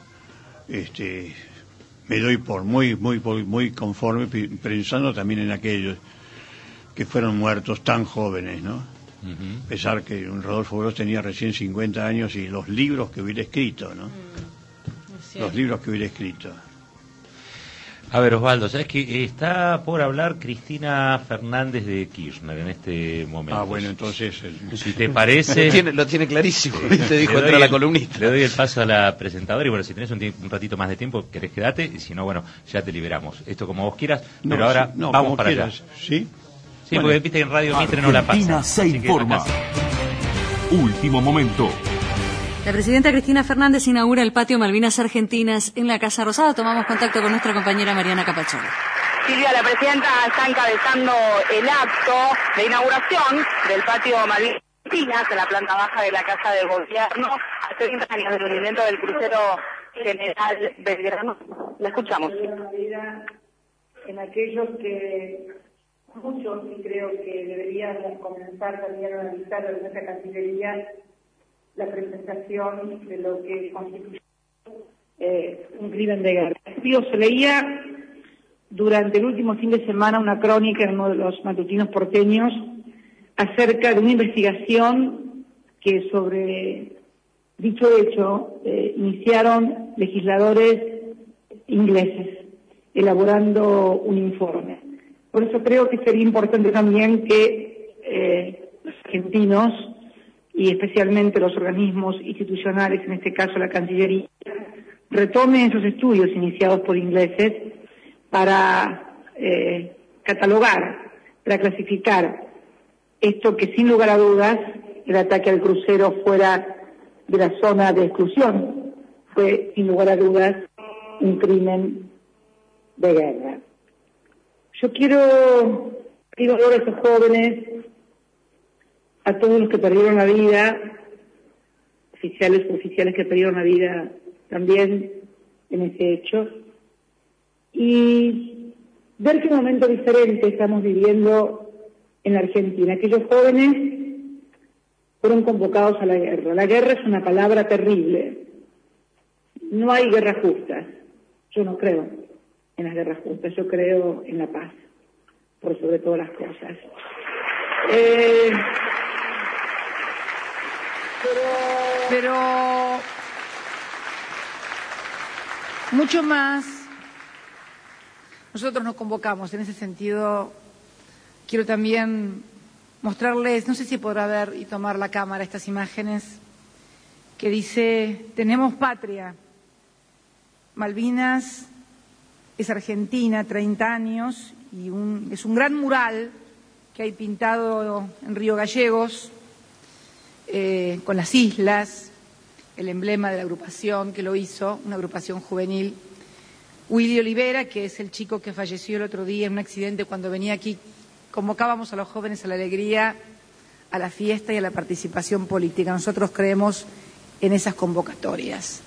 me doy por muy conforme, pensando también en aquellos que fueron muertos tan jóvenes, ¿no? A pesar que Rodolfo Walsh tenía recién 50 años y los libros que hubiera escrito, ¿no? Los libros que hubiera escrito. A ver, Osvaldo, ¿sabes que está por hablar Cristina Fernández de Kirchner en este momento? Bueno, entonces... Si te parece... lo tiene clarísimo, te dijo entrar a la columnista. Le doy el paso a la presentadora y bueno, si tenés un ratito más de tiempo, querés quedarte, y si no, bueno, ya te liberamos. Esto como vos quieras, pero ahora vamos para allá. ¿Sí? Sí, bueno, porque viste que en Radio Mitre no la pasa. Argentina se informa. Último momento. La presidenta Cristina Fernández inaugura el patio Malvinas Argentinas en la Casa Rosada. Tomamos contacto con nuestra compañera Mariana Capacholo. Silvia, la presidenta está encabezando el acto de inauguración del patio Malvinas Argentinas en la planta baja de la Casa de Gobierno a 30 años del hundimiento del crucero General Belgrano. La escuchamos. En aquellos que muchos, y creo que deberíamos comenzar también a analizar en nuestra Cancillería la presentación de lo que constituye un crimen de guerra. Se leía durante el último fin de semana una crónica en uno de los matutinos porteños acerca de una investigación que sobre dicho hecho iniciaron legisladores ingleses elaborando un informe. Por eso creo que sería importante también que los argentinos y especialmente los organismos institucionales, en este caso la Cancillería, retomen esos estudios iniciados por ingleses para catalogar, para clasificar esto que sin lugar a dudas, el ataque al crucero fuera de la zona de exclusión, fue sin lugar a dudas un crimen de guerra. Yo quiero pedir valor a estos jóvenes, a todos los que perdieron la vida, oficiales o oficiales que perdieron la vida también en ese hecho, y ver qué momento diferente estamos viviendo en la Argentina. Aquellos jóvenes fueron convocados a la guerra. La guerra es una palabra terrible. No hay guerras justas. Yo no creo en las guerras justas, yo creo en la paz, por sobre todas las cosas. Pero mucho más, nosotros nos convocamos. En ese sentido, quiero también mostrarles, no sé si podrá ver y tomar la cámara estas imágenes, que dice: tenemos patria. Malvinas es Argentina, 30 años, y es un gran mural que hay pintado en Río Gallegos, con las islas, el emblema de la agrupación que lo hizo, una agrupación juvenil. Willy Olivera, que es el chico que falleció el otro día en un accidente cuando venía aquí, convocábamos a los jóvenes a la alegría, a la fiesta y a la participación política. Nosotros creemos en esas convocatorias.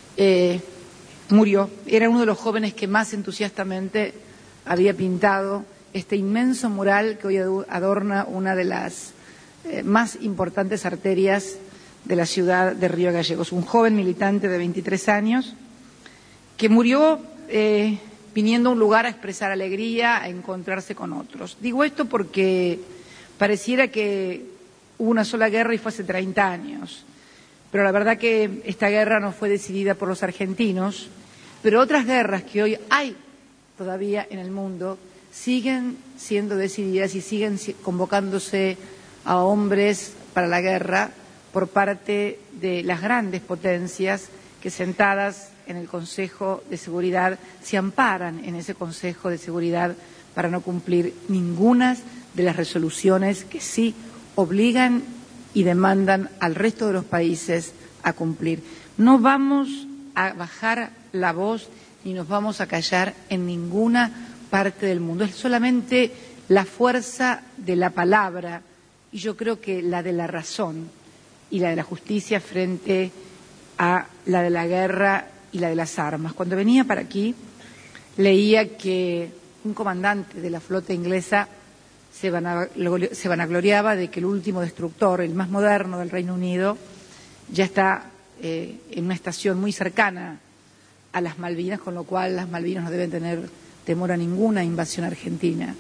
Murió, era uno de los jóvenes que más entusiastamente había pintado este inmenso mural que hoy adorna una de las más importantes arterias de la ciudad de Río Gallegos. Un joven militante de 23 años que murió viniendo a un lugar a expresar alegría, a encontrarse con otros. Digo esto porque pareciera que hubo una sola guerra y fue hace 30 años. Pero la verdad que esta guerra no fue decidida por los argentinos, pero otras guerras que hoy hay todavía en el mundo siguen siendo decididas y siguen convocándose a hombres para la guerra por parte de las grandes potencias que, sentadas en el Consejo de Seguridad, se amparan en ese Consejo de Seguridad para no cumplir ninguna de las resoluciones que sí obligan y demandan al resto de los países a cumplir. No vamos a bajar la voz ni nos vamos a callar en ninguna parte del mundo. Es solamente la fuerza de la palabra, y yo creo que la de la razón y la de la justicia frente a la de la guerra y la de las armas. Cuando venía para aquí leía que un comandante de la flota inglesa se vanagloriaba de que el último destructor, el más moderno del Reino Unido, ya está en una estación muy cercana a las Malvinas, con lo cual las Malvinas no deben tener temor a ninguna invasión argentina.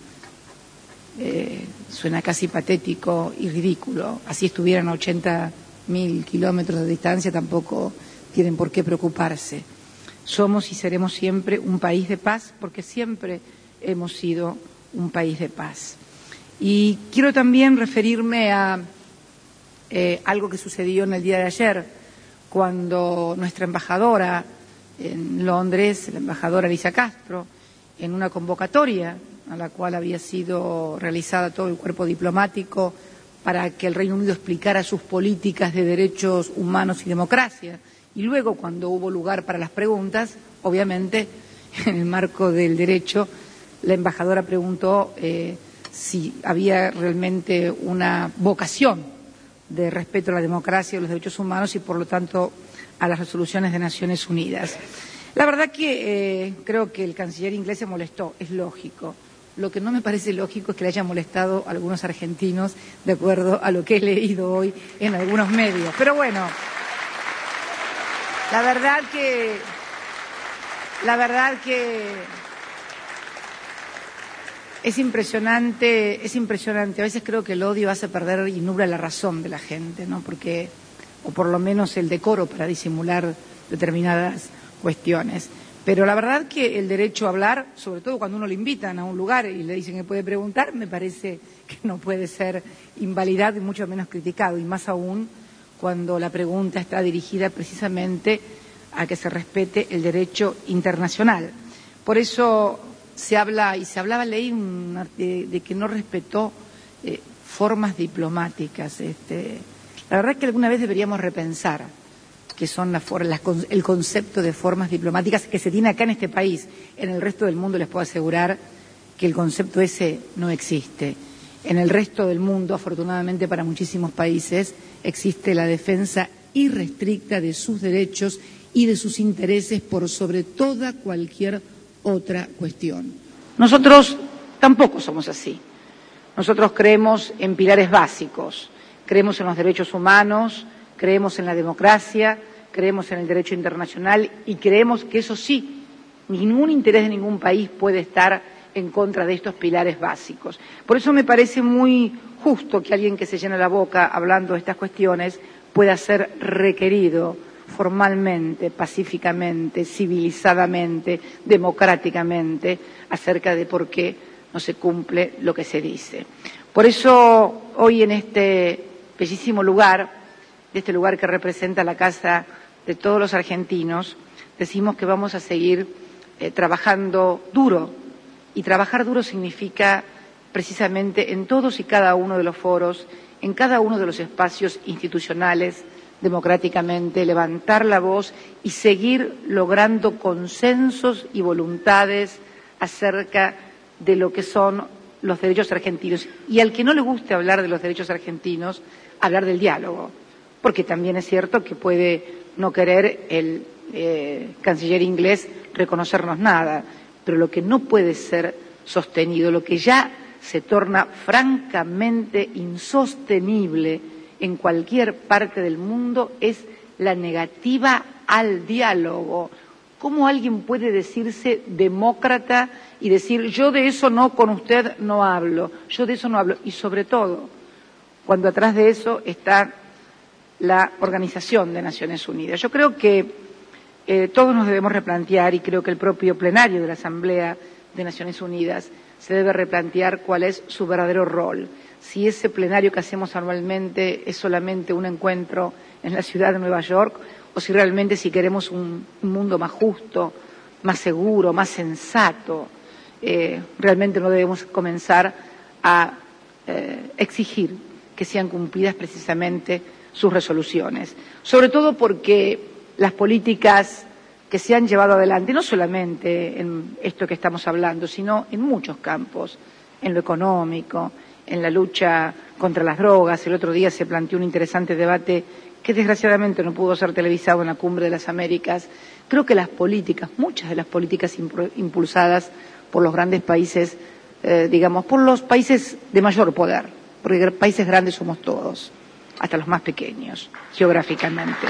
Suena casi patético y ridículo. Así estuvieran a 80.000 kilómetros de distancia, tampoco tienen por qué preocuparse. Somos y seremos siempre un país de paz, porque siempre hemos sido un país de paz. Y quiero también referirme a algo que sucedió en el día de ayer, cuando nuestra embajadora en Londres, la embajadora Alicia Castro, en una convocatoria a la cual había sido realizada todo el cuerpo diplomático para que el Reino Unido explicara sus políticas de derechos humanos y democracia, y luego, cuando hubo lugar para las preguntas, obviamente, en el marco del derecho, la embajadora preguntó si había realmente una vocación de respeto a la democracia y a los derechos humanos y, por lo tanto, a las resoluciones de Naciones Unidas. La verdad que creo que el canciller inglés se molestó, es lógico. Lo que no me parece lógico es que le hayan molestado a algunos argentinos, de acuerdo a lo que he leído hoy en algunos medios. Pero bueno, la verdad que es impresionante. A veces creo que el odio hace perder y nubla la razón de la gente, ¿no? O por lo menos el decoro para disimular determinadas cuestiones. Pero la verdad que el derecho a hablar, sobre todo cuando uno le invitan a un lugar y le dicen que puede preguntar, me parece que no puede ser invalidado y mucho menos criticado, y más aún cuando la pregunta está dirigida precisamente a que se respete el derecho internacional. Por eso se habla, y se hablaba, leí de que no respetó formas diplomáticas. La verdad es que alguna vez deberíamos repensar que son el concepto de formas diplomáticas que se tiene acá en este país. En el resto del mundo les puedo asegurar que el concepto ese no existe. En el resto del mundo, afortunadamente para muchísimos países, existe la defensa irrestricta de sus derechos y de sus intereses por sobre toda cualquier otra cuestión. Nosotros tampoco somos así. Nosotros creemos en pilares básicos, creemos en los derechos humanos, creemos en la democracia, creemos en el derecho internacional y creemos que eso sí, ningún interés de ningún país puede estar en contra de estos pilares básicos. Por eso me parece muy justo que alguien que se llena la boca hablando de estas cuestiones pueda ser requerido formalmente, pacíficamente, civilizadamente, democráticamente, acerca de por qué no se cumple lo que se dice. Por eso, hoy en este bellísimo lugar, de este lugar que representa la casa de todos los argentinos, decimos que vamos a seguir trabajando duro. Y trabajar duro significa precisamente en todos y cada uno de los foros, en cada uno de los espacios institucionales, democráticamente, levantar la voz y seguir logrando consensos y voluntades acerca de lo que son los derechos argentinos. Y al que no le guste hablar de los derechos argentinos, hablar del diálogo. Porque también es cierto que puede no querer el canciller inglés reconocernos nada, pero lo que no puede ser sostenido, lo que ya se torna francamente insostenible en cualquier parte del mundo, es la negativa al diálogo. ¿Cómo alguien puede decirse demócrata y decir yo de eso no, con usted no hablo, yo de eso no hablo? Y sobre todo, cuando atrás de eso está la Organización de Naciones Unidas. Yo creo que todos nos debemos replantear, y creo que el propio plenario de la Asamblea de Naciones Unidas se debe replantear cuál es su verdadero rol. Si ese plenario que hacemos anualmente es solamente un encuentro en la ciudad de Nueva York, o si realmente si queremos un mundo más justo, más seguro, más sensato, realmente no debemos comenzar a exigir que sean cumplidas precisamente sus resoluciones, sobre todo porque las políticas que se han llevado adelante, no solamente en esto que estamos hablando, sino en muchos campos, en lo económico, en la lucha contra las drogas. El otro día se planteó un interesante debate que desgraciadamente no pudo ser televisado en la Cumbre de las Américas. Creo que las políticas, muchas de las políticas impulsadas por los grandes países, por los países de mayor poder, porque países grandes somos todos, hasta los más pequeños, geográficamente.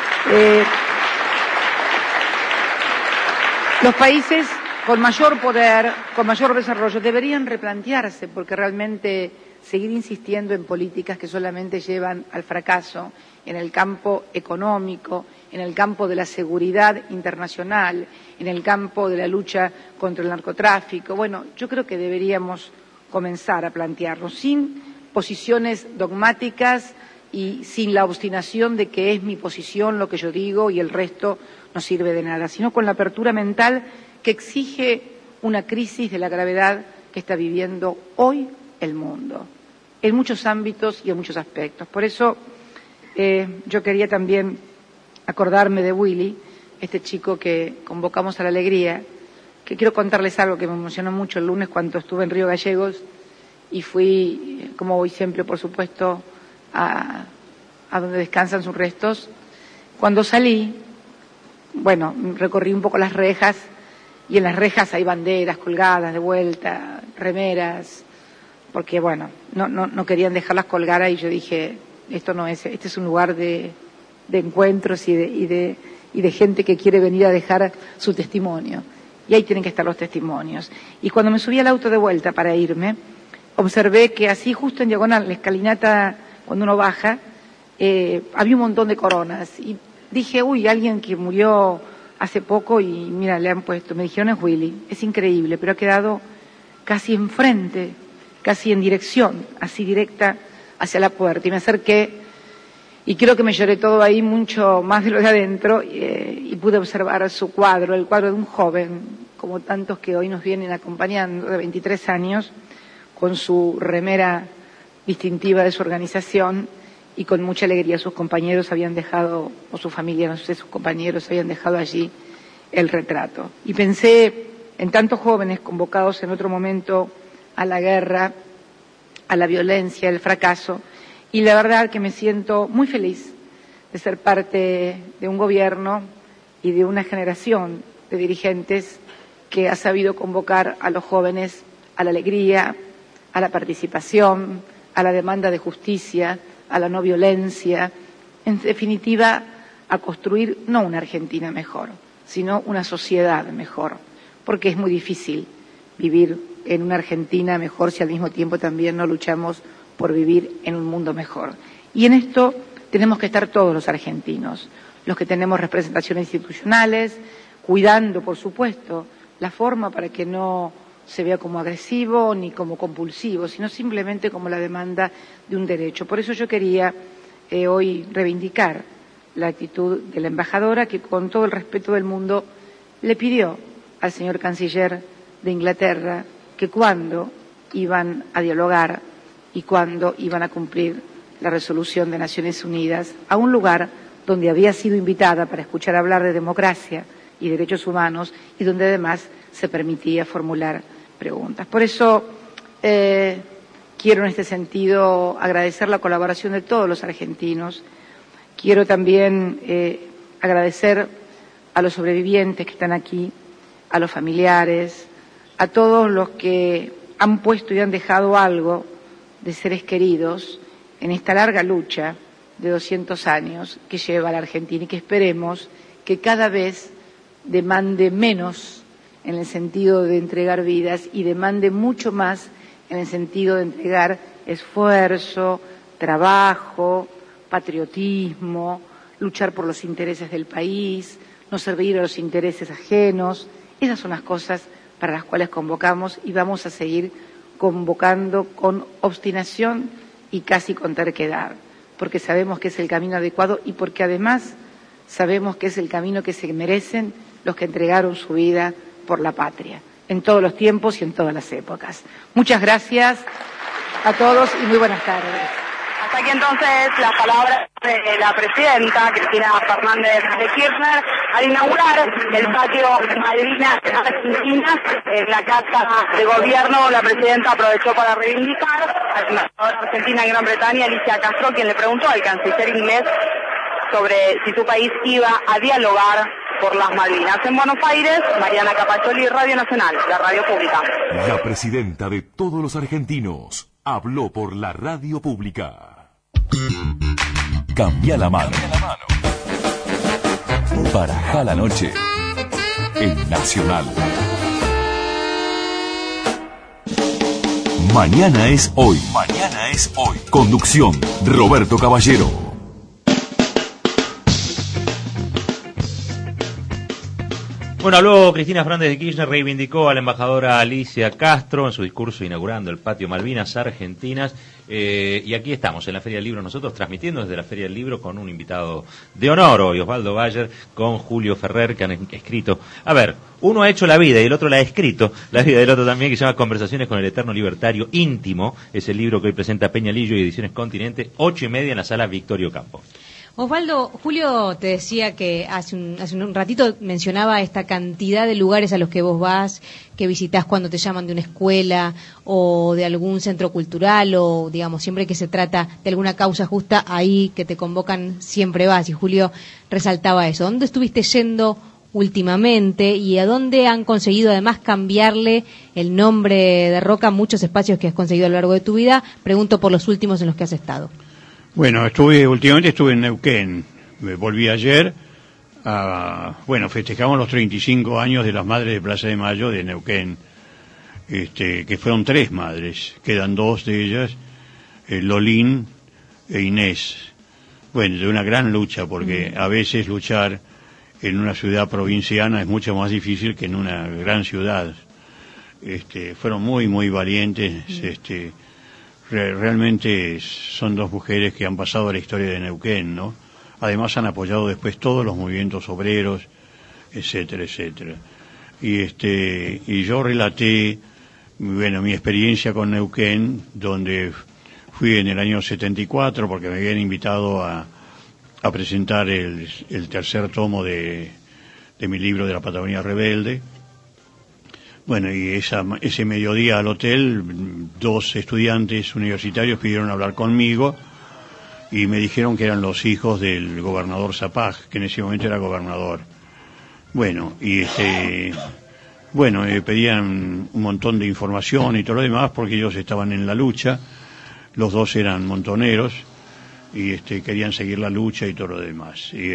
Los países con mayor poder, con mayor desarrollo, deberían replantearse, porque realmente seguir insistiendo en políticas que solamente llevan al fracaso en el campo económico, en el campo de la seguridad internacional, en el campo de la lucha contra el narcotráfico. Bueno, yo creo que deberíamos comenzar a plantearlo sin posiciones dogmáticas y sin la obstinación de que es mi posición lo que yo digo y el resto no sirve de nada, sino con la apertura mental que exige una crisis de la gravedad que está viviendo hoy el mundo, en muchos ámbitos y en muchos aspectos. Por eso yo quería también acordarme de Willy, este chico que convocamos a la alegría, que quiero contarles algo que me emocionó mucho el lunes cuando estuve en Río Gallegos y fui, como voy siempre, por supuesto, a donde descansan sus restos. Cuando salí, recorrí un poco las rejas y en las rejas hay banderas colgadas de vuelta, remeras, porque no querían dejarlas colgar ahí. Yo dije, este es un lugar de encuentros y de gente que quiere venir a dejar su testimonio. Y ahí tienen que estar los testimonios. Y cuando me subí al auto de vuelta para irme, observé que así justo en diagonal, la escalinata, cuando uno baja, había un montón de coronas. Y dije, alguien que murió hace poco y mira, le han puesto, me dijeron es Willy, es increíble, pero ha quedado casi enfrente, casi en dirección, así directa hacia la puerta. Y me acerqué y creo que me lloré todo ahí mucho más de lo de adentro y pude observar su cuadro, el cuadro de un joven, como tantos que hoy nos vienen acompañando, de 23 años, con su remera distintiva de su organización y con mucha alegría sus compañeros habían dejado, o su familia, no sé, sus compañeros habían dejado allí el retrato. Y pensé en tantos jóvenes convocados en otro momento a la guerra, a la violencia, al fracaso, y la verdad que me siento muy feliz de ser parte de un gobierno y de una generación de dirigentes que ha sabido convocar a los jóvenes a la alegría, a la participación, a la demanda de justicia, a la no violencia, en definitiva, a construir no una Argentina mejor, sino una sociedad mejor, porque es muy difícil vivir en una Argentina mejor si al mismo tiempo también no luchamos por vivir en un mundo mejor. Y en esto tenemos que estar todos los argentinos, los que tenemos representaciones institucionales, cuidando, por supuesto, la forma para que no se vea como agresivo ni como compulsivo, sino simplemente como la demanda de un derecho. Por eso yo quería hoy reivindicar la actitud de la embajadora que, con todo el respeto del mundo, le pidió al señor canciller de Inglaterra que cuando iban a dialogar y cuando iban a cumplir la resolución de Naciones Unidas a un lugar donde había sido invitada para escuchar hablar de democracia y derechos humanos y donde además se permitía formular preguntas. Por eso quiero en este sentido agradecer la colaboración de todos los argentinos. Quiero también agradecer a los sobrevivientes que están aquí, a los familiares, a todos los que han puesto y han dejado algo de seres queridos en esta larga lucha de 200 años que lleva la Argentina y que esperemos que cada vez demande menos en el sentido de entregar vidas y demande mucho más en el sentido de entregar esfuerzo, trabajo, patriotismo, luchar por los intereses del país, no servir a los intereses ajenos. Esas son las cosas para las cuales convocamos y vamos a seguir convocando con obstinación y casi con terquedad, porque sabemos que es el camino adecuado y porque además sabemos que es el camino que se merecen los que entregaron su vida por la patria, en todos los tiempos y en todas las épocas. Muchas gracias a todos y muy buenas tardes. Hasta aquí entonces las palabras de la presidenta Cristina Fernández de Kirchner al inaugurar el patio Malvinas Argentinas en la Casa de Gobierno. La presidenta aprovechó para reivindicar a la embajadora argentina en Gran Bretaña, Alicia Castro, quien le preguntó al canciller inglés sobre si su país iba a dialogar por las Malvinas. En Buenos Aires, Mariana Capaccioli, Radio Nacional, la radio pública. La presidenta de todos los argentinos habló por la radio pública. Cambia la mano. Barajá la noche en Nacional. Mañana es hoy. Mañana es hoy. Conducción, Roberto Caballero. Bueno, habló Cristina Fernández de Kirchner, reivindicó a la embajadora Alicia Castro en su discurso inaugurando el patio Malvinas Argentinas. Y aquí estamos en la Feria del Libro, nosotros transmitiendo desde la Feria del Libro con un invitado de honor hoy, Osvaldo Bayer, con Julio Ferrer, que han escrito. A ver, uno ha hecho la vida y el otro la ha escrito, la vida del otro también, que se llama Conversaciones con el Eterno Libertario Íntimo. Es el libro que hoy presenta Peña Lillo y Ediciones Continente, 8:30 en la sala Victorio Campo. Osvaldo, Julio te decía que hace un ratito mencionaba esta cantidad de lugares a los que vos vas, que visitás cuando te llaman de una escuela o de algún centro cultural o, digamos, siempre que se trata de alguna causa justa, ahí que te convocan siempre vas. Y Julio resaltaba eso. ¿Dónde estuviste yendo últimamente y a dónde han conseguido además cambiarle el nombre de Roca a muchos espacios que has conseguido a lo largo de tu vida? Pregunto por los últimos en los que has estado. Bueno, últimamente estuve en Neuquén, me volví ayer, festejamos los 35 años de las Madres de Plaza de Mayo de Neuquén, que fueron 3 madres, quedan 2 de ellas, Lolín e Inés. Bueno, de una gran lucha, porque a veces luchar en una ciudad provinciana es mucho más difícil que en una gran ciudad. Fueron muy, muy valientes. Realmente son dos mujeres que han pasado a la historia de Neuquén, ¿no? Además han apoyado después todos los movimientos obreros, etcétera, etcétera. Y yo relaté, bueno, mi experiencia con Neuquén, donde fui en el año 74 porque me habían invitado a presentar el tercer tomo de mi libro de la Patagonia Rebelde. Bueno, y ese mediodía al hotel, 2 estudiantes universitarios pidieron hablar conmigo y me dijeron que eran los hijos del gobernador Zapag, que en ese momento era gobernador. Bueno, y pedían un montón de información y todo lo demás porque ellos estaban en la lucha, los dos eran montoneros y querían seguir la lucha y todo lo demás. Y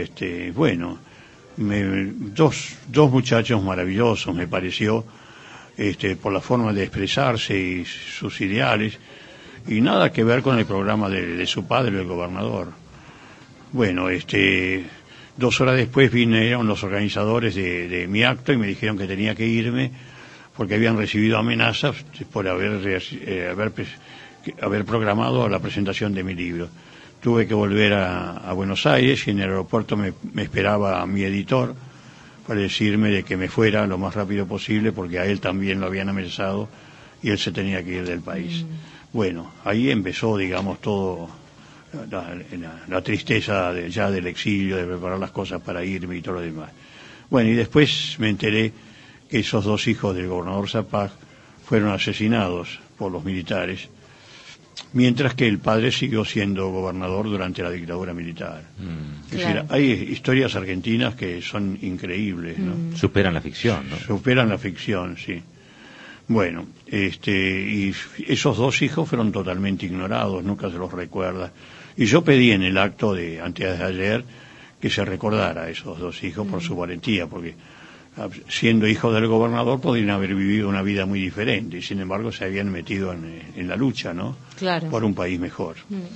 dos muchachos maravillosos me pareció, por la forma de expresarse y sus ideales, y nada que ver con el programa de su padre, el gobernador. Bueno, 2 horas después vinieron los organizadores de mi acto y me dijeron que tenía que irme porque habían recibido amenazas por haber programado la presentación de mi libro. Tuve que volver a Buenos Aires y en el aeropuerto me esperaba mi editor para decirme de que me fuera lo más rápido posible porque a él también lo habían amenazado y él se tenía que ir del país. Bueno, ahí empezó, digamos, todo la tristeza ya del exilio, de preparar las cosas para irme y todo lo demás. Bueno, y después me enteré que esos 2 hijos del gobernador Zapag fueron asesinados por los militares, mientras que el padre siguió siendo gobernador durante la dictadura militar. Es decir, hay historias argentinas que son increíbles, ¿no? Superan la ficción, ¿no? Superan la ficción, sí. Bueno, y esos 2 hijos fueron totalmente ignorados, nunca se los recuerda. Y yo pedí en el acto de antes de ayer que se recordara a esos 2 hijos por su valentía, porque siendo hijos del gobernador podrían haber vivido una vida muy diferente y sin embargo se habían metido en la lucha, ¿no? Claro. Por un país mejor.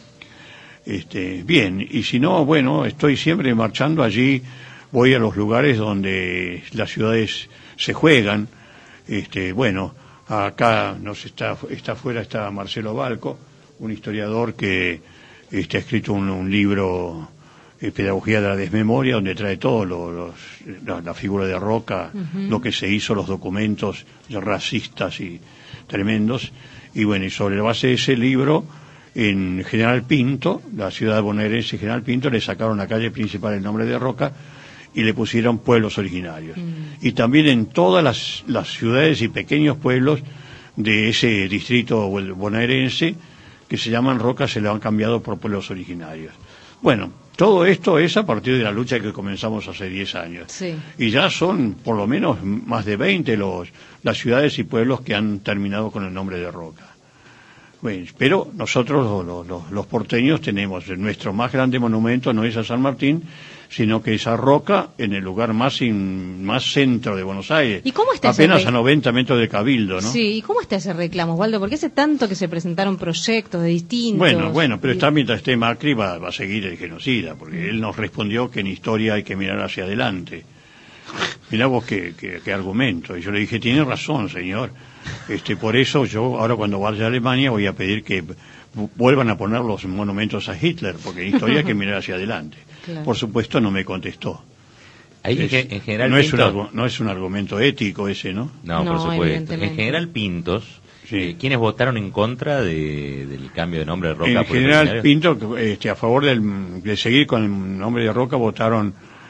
Bien, y si no, bueno, estoy siempre marchando allí, voy a los lugares donde las ciudades se juegan. Bueno, acá está afuera está Marcelo Balco, un historiador que ha escrito un libro, Pedagogía de la Desmemoria, donde trae todo la figura de Roca, lo que se hizo, los documentos racistas y tremendos. Y bueno, y sobre la base de ese libro, en General Pinto, la ciudad bonaerense General Pinto, le sacaron la calle principal el nombre de Roca y le pusieron pueblos originarios. Y también en todas las ciudades y pequeños pueblos de ese distrito bonaerense que se llaman Roca se le han cambiado por pueblos originarios. Bueno, todo esto es a partir de la lucha que comenzamos hace 10 años. Sí. Y ya son por lo menos más de 20 las ciudades y pueblos que han terminado con el nombre de Roca. Bueno, pero nosotros los porteños tenemos nuestro más grande monumento, no es a San Martín, sino que es a Roca, en el lugar más centro de Buenos Aires. ¿Y cómo está apenas a 90 metros de Cabildo, ¿no? Sí, ¿y cómo está ese reclamo, Osvaldo? Porque hace tanto que se presentaron proyectos de distintos... Bueno, pero mientras esté Macri va a seguir el genocida, porque él nos respondió que en historia hay que mirar hacia adelante. Mirá vos qué argumento. Y yo le dije, tiene razón, señor. Por eso yo ahora cuando vaya a Alemania voy a pedir que vuelvan a poner los monumentos a Hitler, porque en historia hay que mirar hacia adelante. Claro. Por supuesto no me contestó. Ahí en General Pintos, no es un argumento ético ese, ¿no? No, por supuesto. En General Pintos, sí. ¿Quiénes votaron en contra del cambio de nombre de Roca? En General Pintos, a favor de seguir con el nombre de Roca, votaron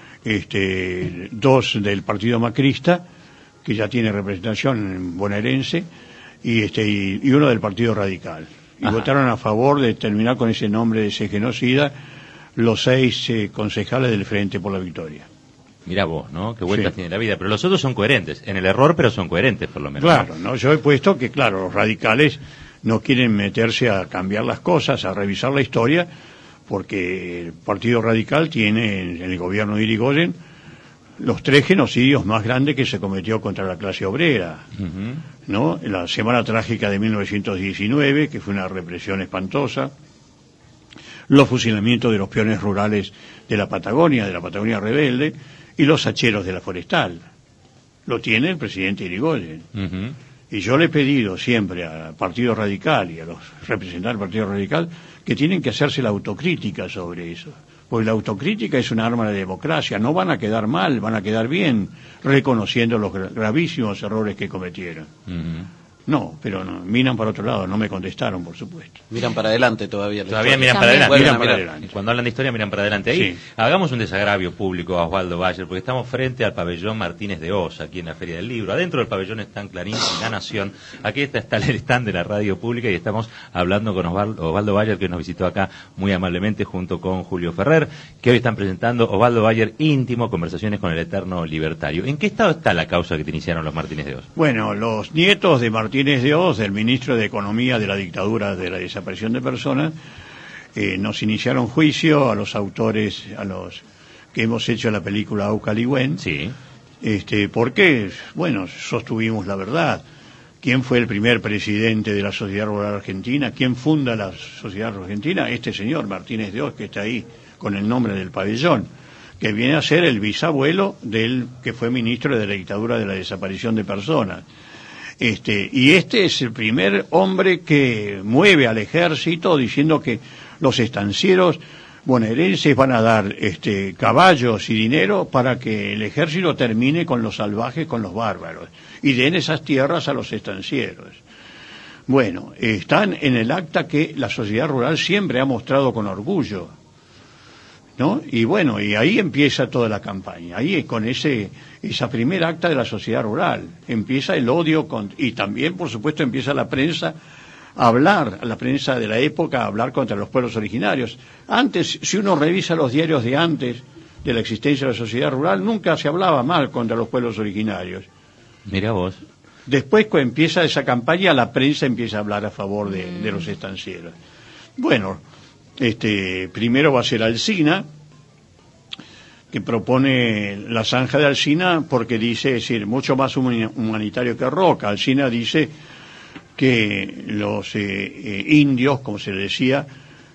2 del partido macrista, que ya tiene representación bonaerense, y 1 del Partido Radical. Y votaron a favor de terminar con ese nombre de ese genocida los 6 concejales del Frente por la Victoria. Mirá vos, ¿no? Qué vueltas tiene la vida. Pero los otros son coherentes, en el error, pero son coherentes por lo menos. Claro, ¿no? Yo he puesto que, claro, los radicales no quieren meterse a cambiar las cosas, a revisar la historia, porque el Partido Radical tiene en el gobierno de Irigoyen los 3 genocidios más grandes que se cometió contra la clase obrera, ¿no? La Semana Trágica de 1919, que fue una represión espantosa, los fusilamientos de los peones rurales de la Patagonia Rebelde, y los hacheros de la forestal. Lo tiene el presidente Irigoyen. Y yo le he pedido siempre al Partido Radical y a los representantes del Partido Radical que tienen que hacerse la autocrítica sobre eso. Porque la autocrítica es un arma de democracia. No van a quedar mal, van a quedar bien, reconociendo los gravísimos errores que cometieron. No, pero no, miran para otro lado, no me contestaron, por supuesto. Miran para adelante todavía. Todavía miran para adelante. Miran para adelante. Cuando hablan de historia, miran para adelante. Ahí Sí. hagamos un desagravio público a Osvaldo Bayer, porque estamos frente al pabellón Martínez de Oz, aquí en la Feria del Libro. Adentro del pabellón están Clarín y La Nación. Aquí está el stand de la radio pública y estamos hablando con Osvaldo Bayer, que nos visitó acá muy amablemente junto con Julio Ferrer, que hoy están presentando Osvaldo Bayer Íntimo, Conversaciones con el Eterno Libertario. ¿En qué estado está la causa que te iniciaron los Martínez de Oz? Bueno, los nietos de Martínez de Oz, del ministro de Economía de la dictadura de la desaparición de personas, nos iniciaron juicio a los autores, a los que hemos hecho la película Aucalihuén. Sí. ¿Por qué? Bueno, sostuvimos la verdad. ¿Quién fue el primer presidente de la Sociedad Rural Argentina? ¿Quién funda la Sociedad Rural Argentina? Este señor Martínez de Oz, que está ahí con el nombre del pabellón, que viene a ser el bisabuelo del que fue ministro de la dictadura de la desaparición de personas. Y este es el primer hombre que mueve al ejército diciendo que los estancieros bonaerenses van a dar caballos y dinero para que el ejército termine con los salvajes, con los bárbaros, y den esas tierras a los estancieros. Bueno, están en el acta que la sociedad rural siempre ha mostrado con orgullo, ¿no? Y bueno, y ahí empieza toda la campaña, ahí con esa primera acta de la sociedad rural, empieza el odio, y también, por supuesto, empieza la prensa a hablar, la prensa de la época, a hablar contra los pueblos originarios. Antes, si uno revisa los diarios de antes de la existencia de la sociedad rural, nunca se hablaba mal contra los pueblos originarios. Mira vos. Después, cuando empieza esa campaña, la prensa empieza a hablar a favor de los estancieros. Bueno, primero va a ser Alsina, que propone la zanja de Alsina porque dice, es decir, mucho más humanitario que Roca. Alsina dice que los indios, como se le decía,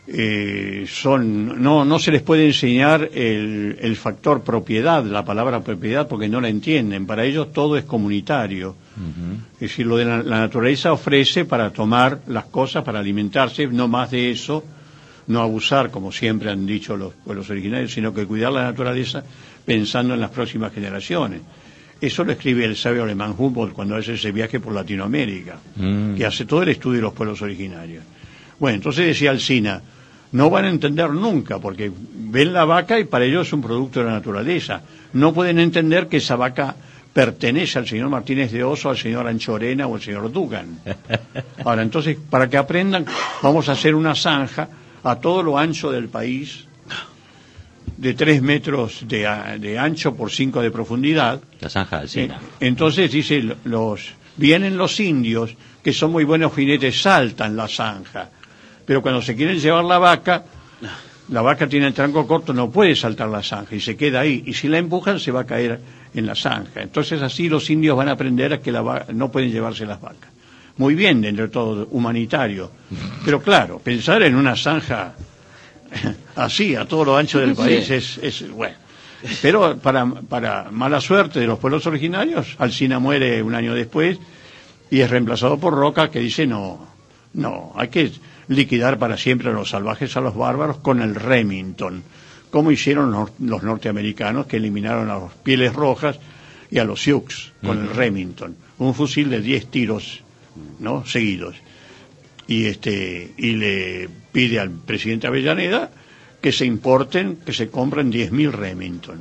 no se les puede enseñar el factor propiedad, la palabra propiedad, porque no la entienden. Para ellos todo es comunitario. Es decir, lo de la naturaleza ofrece para tomar las cosas, para alimentarse, no más de eso, no abusar, como siempre han dicho los pueblos originarios, sino que cuidar la naturaleza pensando en las próximas generaciones. Eso lo escribe el sabio alemán Humboldt cuando hace ese viaje por Latinoamérica, que hace todo el estudio de los pueblos originarios. Bueno, entonces decía Alsina, no van a entender nunca, porque ven la vaca y para ellos es un producto de la naturaleza. No pueden entender que esa vaca pertenece al señor Martínez de Oz, al señor Anchorena o al señor Dugan. Ahora, entonces, para que aprendan, vamos a hacer una zanja a todo lo ancho del país, de 3 metros de ancho por 5 de profundidad. La zanja de Alsina. Entonces dice, vienen los indios, que son muy buenos jinetes, saltan la zanja, pero cuando se quieren llevar la vaca tiene el tranco corto, no puede saltar la zanja y se queda ahí, y si la empujan se va a caer en la zanja. Entonces así los indios van a aprender a que no pueden llevarse las vacas. Muy bien, dentro de todo, humanitario, pero claro, pensar en una zanja así, a todo lo ancho del país, es bueno. Pero para mala suerte de los pueblos originarios, Alsina muere un año después y es reemplazado por Roca, que dice no, hay que liquidar para siempre a los salvajes, a los bárbaros, con el Remington, como hicieron los norteamericanos, que eliminaron a los Pieles Rojas y a los Sioux con el Remington, un fusil de 10 tiros, ¿no?, seguidos. Y le pide al presidente Avellaneda que se compren 10.000 Remington.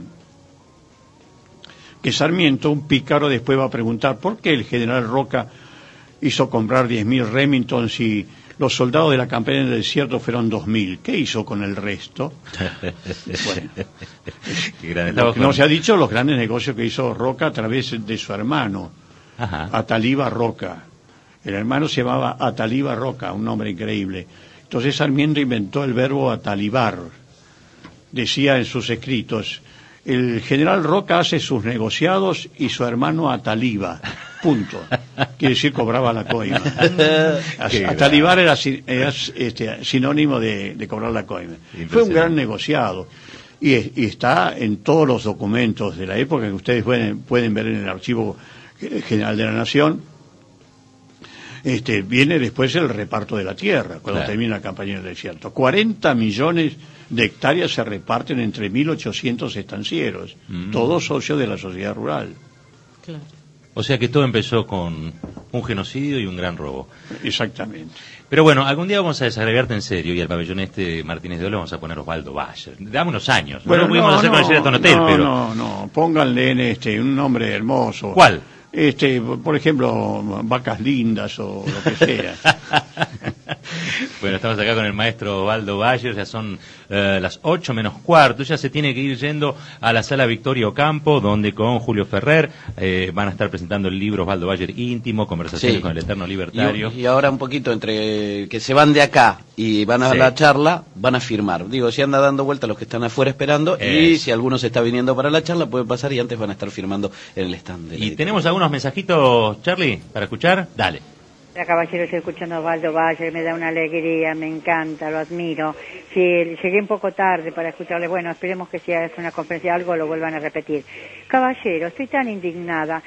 Que Sarmiento, un pícaro, después va a preguntar por qué el general Roca hizo comprar 10.000 Remington si los soldados de la campaña del desierto fueron 2.000. ¿Qué hizo con el resto? Bueno, no se ha dicho los grandes negocios que hizo Roca a través de su hermano, Ataliba Roca. El hermano se llamaba Ataliba Roca, un nombre increíble. Entonces Sarmiento inventó el verbo atalibar. Decía en sus escritos, el general Roca hace sus negociados y su hermano ataliba. Punto. Quiere decir, cobraba la coima. Atalibar era sinónimo de cobrar la coima. Fue un gran negociado. y está en todos los documentos de la época que ustedes pueden ver en el Archivo General de la Nación. Viene después el reparto de la tierra, cuando termina la campaña del desierto. 40 millones de hectáreas se reparten entre 1.800 estancieros, todos socios de la sociedad rural. Claro. O sea que todo empezó con un genocidio y un gran robo. Exactamente. Pero bueno, algún día vamos a desagregarte en serio y al pabellón Martínez de Olo vamos a poner Osvaldo Bayer. Dame unos años. Bueno, no lo pudimos hacer con el Sheraton Hotel, pero... No, pónganle en un nombre hermoso. ¿Cuál? Por ejemplo, Vacas Lindas o lo que sea. Bueno, estamos acá con el maestro Osvaldo Bayer, ya son las 8 menos cuarto, ya se tiene que ir yendo a la sala Victoria Ocampo, donde con Julio Ferrer van a estar presentando el libro Osvaldo Bayer íntimo, conversaciones con el eterno libertario. Y ahora un poquito entre que se van de acá y van a la charla, van a firmar. Digo, si anda dando vuelta los que están afuera esperando, y si alguno se está viniendo para la charla, puede pasar y antes van a estar firmando en el stand. Y tenemos algunos mensajitos, Charlie, para escuchar. Dale. La caballero, estoy escuchando a Osvaldo Bayer, me da una alegría, me encanta, lo admiro. Sí, llegué un poco tarde para escucharle, bueno, esperemos que si hace una conferencia o algo lo vuelvan a repetir. Caballero, estoy tan indignada.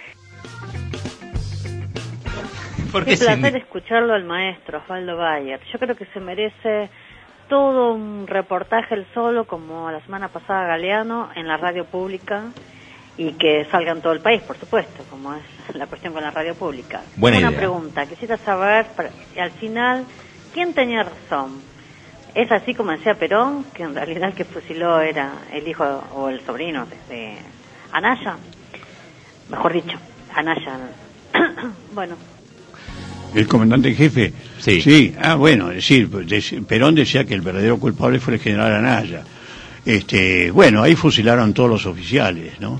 Qué placer escucharlo al maestro Osvaldo Bayer. Yo creo que se merece todo un reportaje él solo, como la semana pasada Galeano, en la radio pública, y que salga en todo el país, por supuesto, como es la cuestión con la radio pública. Buena Una idea. pregunta, quisiera saber, al final, ¿quién tenía razón? ¿Es así como decía Perón, que en realidad el que fusiló era el hijo o el sobrino de Anaya? Mejor dicho, Anaya. Bueno. ¿El comandante en jefe? Sí. Bueno, es decir, Perón decía que el verdadero culpable fue el general Anaya. Bueno, ahí fusilaron todos los oficiales, ¿no?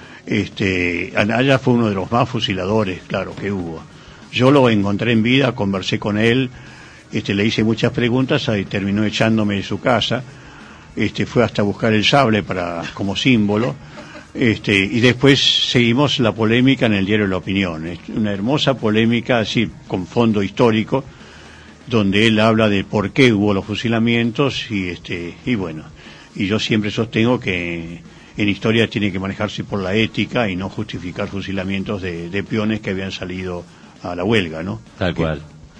Anaya fue uno de los más fusiladores, claro, que hubo. Yo lo encontré en vida, conversé con él, le hice muchas preguntas y terminó echándome de su casa. Fue hasta buscar el sable como símbolo. Y después seguimos la polémica en el diario La Opinión. Es una hermosa polémica, así, con fondo histórico, donde él habla de por qué hubo los fusilamientos y bueno. Y yo siempre sostengo que en historia tiene que manejarse por la ética y no justificar fusilamientos de peones que habían salido a la huelga, ¿no? Tal cual.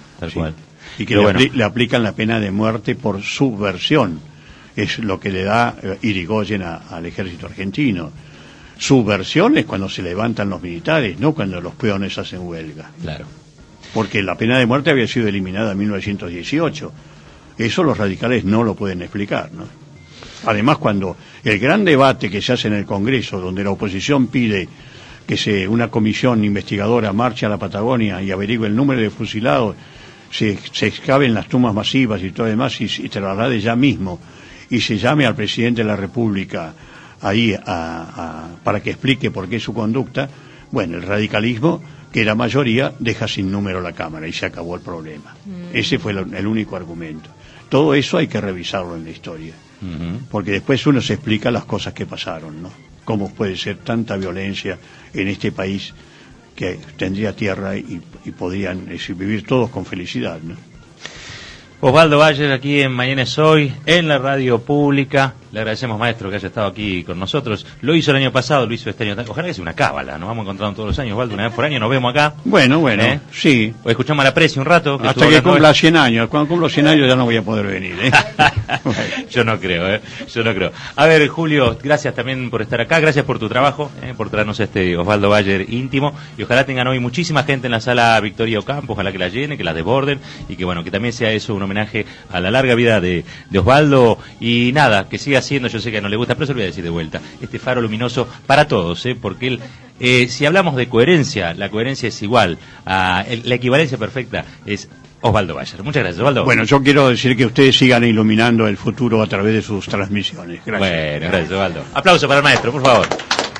Y que le aplican la pena de muerte por subversión. Es lo que le da Irigoyen al ejército argentino. Subversión es cuando se levantan los militares, no cuando los peones hacen huelga. Claro. Porque la pena de muerte había sido eliminada en 1918. Eso los radicales no lo pueden explicar, ¿no? Además, cuando el gran debate que se hace en el Congreso, donde la oposición pide que una comisión investigadora marche a la Patagonia y averigüe el número de fusilados, se excaven las tumbas masivas y todo lo demás, y se traslade ya mismo, y se llame al presidente de la República ahí para que explique por qué su conducta, bueno, el radicalismo, que era mayoría, deja sin número la Cámara y se acabó el problema. Ese fue el único argumento. Todo eso hay que revisarlo en la historia. Porque después uno se explica las cosas que pasaron, ¿no? Cómo puede ser tanta violencia en este país que tendría tierra y podrían vivir todos con felicidad, ¿no? Osvaldo Bayer aquí en Mañana es Hoy, en la radio pública. Le agradecemos, maestro, que haya estado aquí con nosotros. Lo hizo el año pasado, lo hizo este año. Ojalá que sea una cábala. Nos vamos encontrando todos los años, Osvaldo, una vez por año nos vemos acá. Bueno, sí. O escuchamos a la Presi un rato. Hasta que cumpla 100 años. Cuando cumpla 100 años ya no voy a poder venir, Bueno. Yo no creo. A ver, Julio, gracias también por estar acá. Gracias por tu trabajo, por traernos Osvaldo Bayer íntimo. Y ojalá tengan hoy muchísima gente en la sala Victoria Ocampo. Ojalá que la llene, que la desborden. Y que bueno, que también sea eso un homenaje a la larga vida de Osvaldo. Y nada, que siga siendo, yo sé que no le gusta, pero se lo voy a decir de vuelta, este faro luminoso para todos, porque él, si hablamos de coherencia, la coherencia es igual, la equivalencia perfecta es Osvaldo Bayer. Muchas gracias, Osvaldo. Bueno, yo quiero decir que ustedes sigan iluminando el futuro a través de sus transmisiones. Gracias. Bueno, gracias, Osvaldo. Aplauso para el maestro, por favor.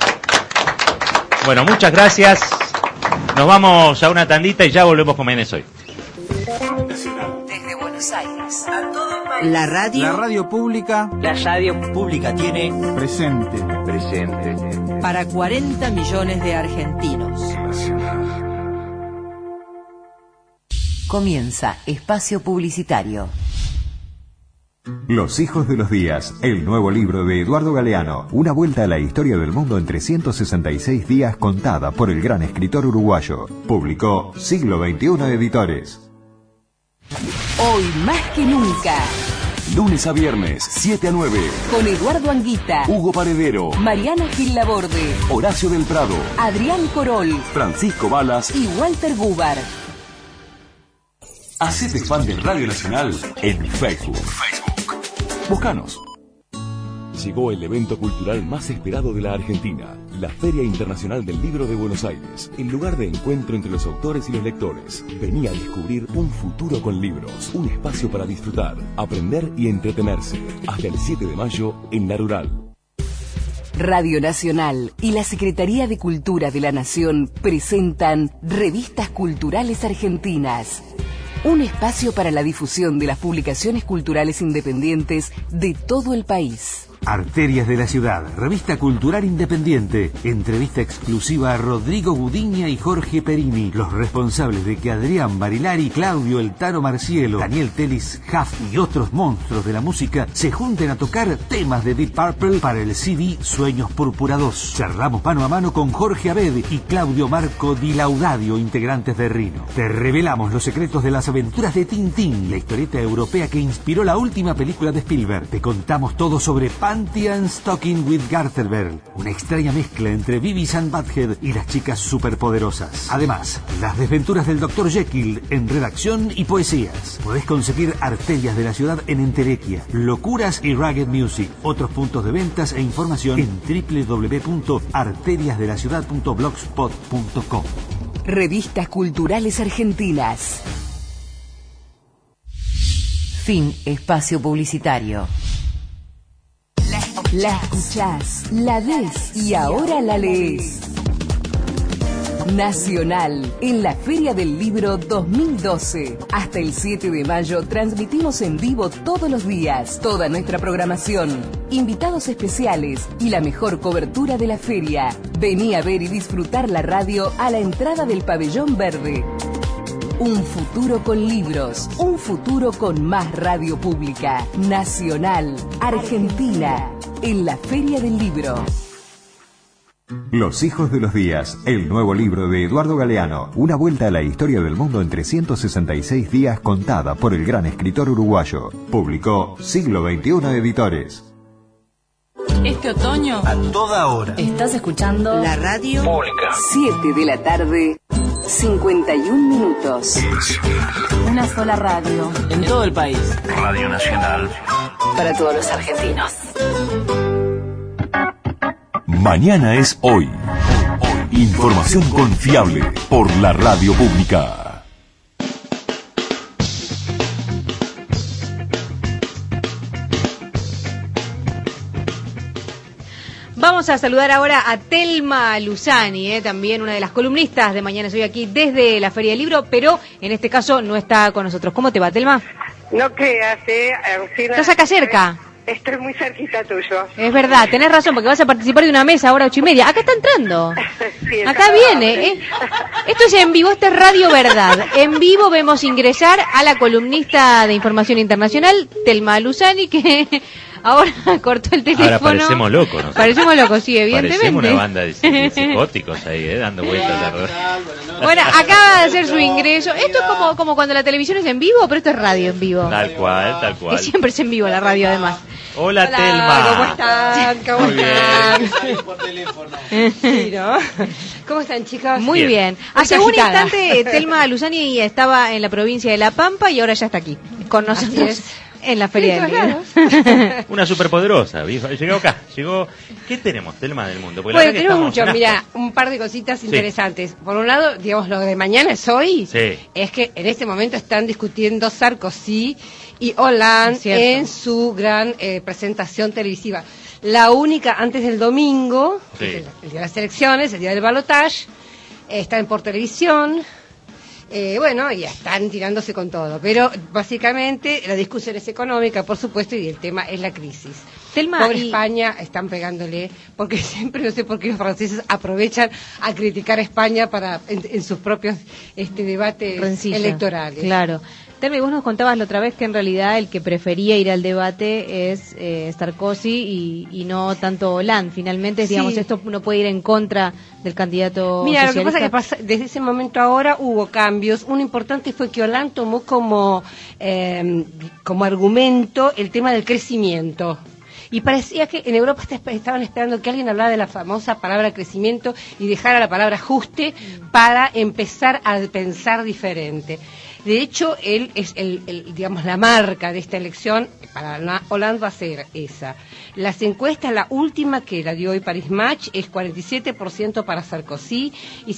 Bueno, muchas gracias. Nos vamos a una tandita y ya volvemos con Mañana es Hoy. Desde Buenos Aires. La radio pública. La radio pública tiene Presente. para 40 millones de argentinos. Comienza espacio publicitario. Los hijos de los días, el nuevo libro de Eduardo Galeano, una vuelta a la historia del mundo en 366 días contada por el gran escritor uruguayo. Publicó Siglo XXI Editores. Hoy más que nunca. Lunes a viernes, 7 a 9. Con Eduardo Anguita, Hugo Paredero, Mariana Gil Laborde, Horacio del Prado, Adrián Corol, Francisco Balas y Walter Gubar. Hacete fan de Radio Nacional en Facebook. Búscanos. Llegó el evento cultural más esperado de la Argentina, la Feria Internacional del Libro de Buenos Aires, el lugar de encuentro entre los autores y los lectores. Vení a descubrir un futuro con libros, un espacio para disfrutar, aprender y entretenerse. Hasta el 7 de mayo en La Rural. Radio Nacional y la Secretaría de Cultura de la Nación presentan Revistas Culturales Argentinas. Un espacio para la difusión de las publicaciones culturales independientes de todo el país. Arterias de la Ciudad, revista cultural independiente. Entrevista exclusiva a Rodrigo Gudiña y Jorge Perini, los responsables de que Adrián Barilari, Claudio El Tano Marcielo, Daniel Telis, Huff y otros monstruos de la música se junten a tocar temas de Deep Purple para el CD Sueños Púrpura 2. Charlamos mano a mano con Jorge Abed y Claudio Marco Di Laudadio, integrantes de Rino. Te revelamos los secretos de las aventuras de Tintín, la historieta europea que inspiró la última película de Spielberg. Te contamos todo sobre Panty and Stocking with Garterberg, una extraña mezcla entre Beavis and Butthead y las chicas superpoderosas. Además, las desventuras del Dr. Jekyll en redacción y poesías. Podés conseguir Arterias de la Ciudad en Entelequia, Locuras y Ragged Music. Otros puntos de ventas e información en www.arteriasdelaciudad.blogspot.com. Revistas Culturales Argentinas. Fin espacio publicitario. La escuchás, la ves y ahora la lees. Nacional, en la Feria del Libro 2012. Hasta el 7 de mayo transmitimos en vivo todos los días, toda nuestra programación, invitados especiales y la mejor cobertura de la feria. Vení a ver y disfrutar la radio a la entrada del Pabellón Verde. Un futuro con libros, un futuro con más radio pública. Nacional, Argentina, en la Feria del Libro. Los hijos de los días, el nuevo libro de Eduardo Galeano, una vuelta a la historia del mundo en 366 días contada por el gran escritor uruguayo. Publicó Siglo XXI Editores. Este otoño, a toda hora, estás escuchando la radio pública. 7 de la tarde, 51 minutos. Una sola radio. En todo el país. Radio Nacional. Para todos los argentinos. Mañana es hoy. Información confiable por la radio pública. Vamos a saludar ahora a Telma Luzani, también una de las columnistas de Mañana Soy aquí desde la Feria del Libro, pero en este caso no está con nosotros. ¿Cómo te va, Telma? No creas, ¿Estás acá cerca? Estoy muy cerquita tuyo. Es verdad, tenés razón, porque vas a participar de una mesa ahora 8:30. Acá está entrando. Sí, acá viene. Esto es en vivo, esto es Radio Verdad. En vivo vemos ingresar a la columnista de Información Internacional, Telma Luzani, que ahora cortó el teléfono. Ahora parecemos locos, ¿no? Parecemos locos, sí, evidentemente. Parecemos una banda de psicóticos ahí, dando vueltas alrededor. Bueno, acaba de hacer su ingreso. Esto es como cuando la televisión es en vivo, pero esto es radio en vivo. Tal cual, tal cual. Y siempre es en vivo la radio, además. Hola, Telma. ¿Cómo están? ¿Cómo Muy están? por teléfono. Sí, ¿no? ¿Cómo están, chicas? Muy bien. Hace un instante, Telma Luzani estaba en la provincia de La Pampa y ahora ya está aquí, con nosotros en la Feria del Libro. Una superpoderosa. Llegó acá. ¿Qué tenemos, Telma, del mundo? Bueno, tenemos mucho. Mira, un par de cositas interesantes. Por un lado, digamos, lo de Mañana es hoy. Sí. Es que en este momento están discutiendo Sarkozy y Hollande en su gran presentación televisiva. La única antes del domingo, el día de las elecciones, el día del balotaje, están por televisión. Bueno, ya están tirándose con todo, pero básicamente la discusión es económica, por supuesto, y el tema es la crisis. Pobre España, están pegándole, porque siempre, no sé por qué los franceses aprovechan a criticar a España para en sus propios debates electorales. Claro. Termi, vos nos contabas la otra vez que en realidad el que prefería ir al debate es Sarkozy y no tanto Hollande. Finalmente, digamos, Sí. esto no puede ir en contra del candidato Mira, socialista. lo que pasa es que desde ese momento ahora hubo cambios. Uno importante fue que Hollande tomó como argumento el tema del crecimiento. Y parecía que en Europa estaban esperando que alguien hablara de la famosa palabra crecimiento y dejara la palabra ajuste para empezar a pensar diferente. De hecho, él es digamos, la marca de esta elección para Hollande va a ser esa. Las encuestas, la última que la dio hoy Paris Match, es 47% para Sarkozy y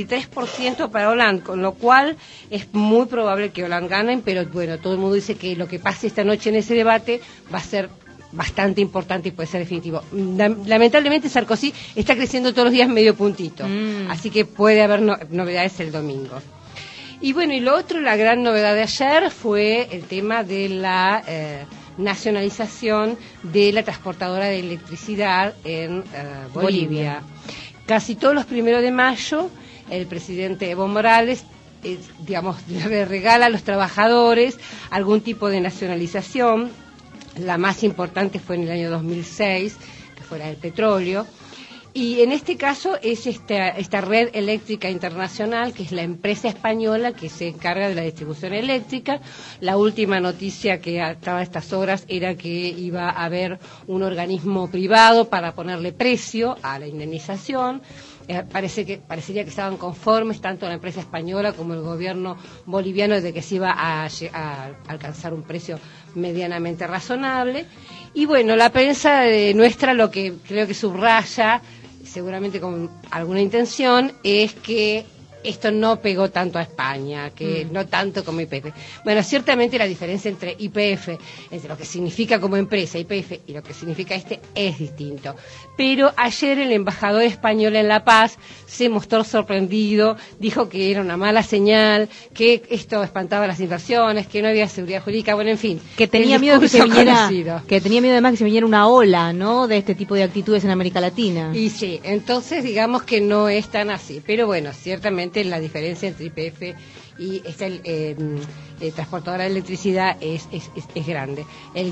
53% para Hollande, con lo cual es muy probable que Hollande gane, pero bueno, todo el mundo dice que lo que pase esta noche en ese debate va a ser bastante importante y puede ser definitivo. Lamentablemente Sarkozy está creciendo todos los días medio puntito, así que puede haber novedades el domingo. Y bueno, y lo otro, la gran novedad de ayer fue el tema de la nacionalización de la transportadora de electricidad en Bolivia. Casi todos los 1 de mayo, el presidente Evo Morales digamos, le regala a los trabajadores algún tipo de nacionalización. La más importante fue en el año 2006, que fue la del petróleo. Y en este caso es esta red eléctrica internacional, que es la empresa española que se encarga de la distribución eléctrica. La última noticia que estaba a estas horas era que iba a haber un organismo privado para ponerle precio a la indemnización. Parecería que estaban conformes tanto la empresa española como el gobierno boliviano de que se iba a alcanzar un precio medianamente razonable. Y bueno, la prensa nuestra lo que creo que subraya, seguramente con alguna intención, es que esto no pegó tanto a España, que no tanto como YPF. Bueno, ciertamente la diferencia entre YPF, entre lo que significa como empresa YPF y lo que significa es distinto. Pero ayer el embajador español en La Paz se mostró sorprendido, dijo que era una mala señal, que esto espantaba las inversiones, que no había seguridad jurídica, bueno, en fin. Que tenía miedo que se viniera, que tenía miedo además que se viniera una ola, ¿no?, de este tipo de actitudes en América Latina. Y sí, entonces digamos que no es tan así, pero bueno, ciertamente la diferencia entre YPF y transportadora de electricidad es grande.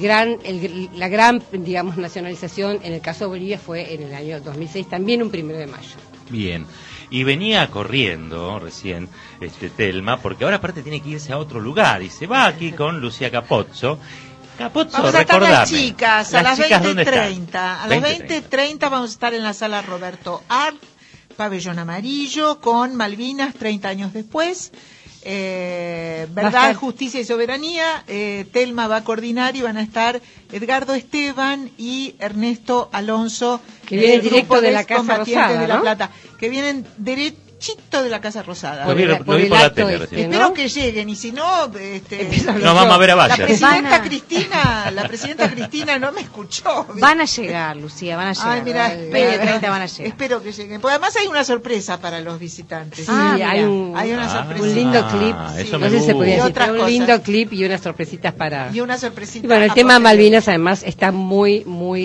La gran, digamos, nacionalización en el caso de Bolivia fue en el año 2006, también un 1 de mayo. Bien. Y venía corriendo recién Telma, porque ahora aparte tiene que irse a otro lugar y se va aquí con Lucía Capozzo. Capozzo, vamos a estar recordame. las chicas a las chicas, ¿dónde 20:30. están? A las 20:30 vamos a estar en la sala Roberto Art, pabellón amarillo, con Malvinas 30 años después. Verdad, Justicia y Soberanía. Telma va a coordinar y van a estar Edgardo Esteban y Ernesto Alonso, que vienen directo de la Casa Combatientes Rosada, de La ¿no? Plata, que vienen derechito de la Casa Rosada. Pues lo vi por la tele recién. Espero que lleguen, y si no, Nos vamos a ver a Bayer. La presidenta Cristina no me escuchó. Van a llegar, Lucía, van a llegar. Ay, mira, 20:30 van a llegar. Espero que lleguen. Porque además hay una sorpresa para los visitantes. Sí, hay una sorpresa. Un lindo clip. Eso no me sé si se podía decir, otras pero un lindo clip y unas sorpresitas para... Y una sorpresita. Y bueno, el tema Malvinas además está muy,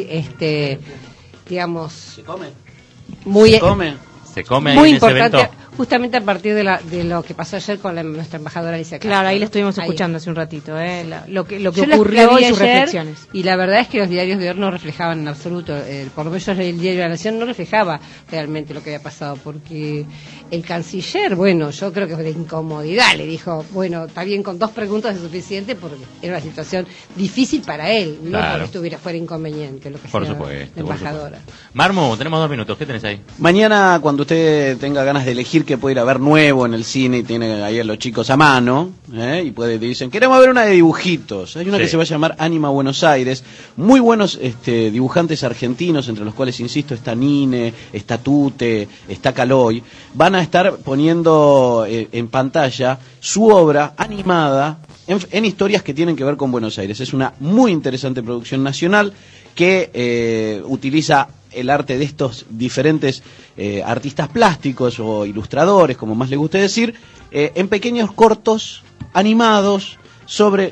digamos... ¿Se come? Muy, ¿Se come? Se come ahí muy en ese importante, evento. justamente a partir de lo que pasó ayer con nuestra embajadora Alicia Castro. Claro, ahí la estuvimos Ahí. escuchando hace un ratito, lo que Yo ocurrió la vi y sus ayer, reflexiones. y la verdad es que los diarios de hoy no reflejaban en absoluto, por lo menos el diario de la Nación no reflejaba realmente lo que había pasado, porque el canciller, bueno, yo creo que de incomodidad le dijo, bueno, está bien, con 2 preguntas es suficiente, porque era una situación difícil para él, Claro. no porque fuera inconveniente lo que Por sea supuesto, la embajadora. Marmo, tenemos 2 minutos, ¿qué tenés ahí? Mañana, cuando usted tenga ganas de elegir qué puede ir a ver nuevo en el cine y tiene ahí a los chicos a mano, y dicen, queremos ver una de dibujitos. Hay una que se va a llamar Anima Buenos Aires. Muy buenos dibujantes argentinos, entre los cuales, insisto, está Nine, está Tute, está Caloy. Van a estar poniendo en pantalla su obra animada en historias que tienen que ver con Buenos Aires. Es una muy interesante producción nacional que utiliza el arte de estos diferentes artistas plásticos o ilustradores, como más le guste decir, en pequeños cortos animados sobre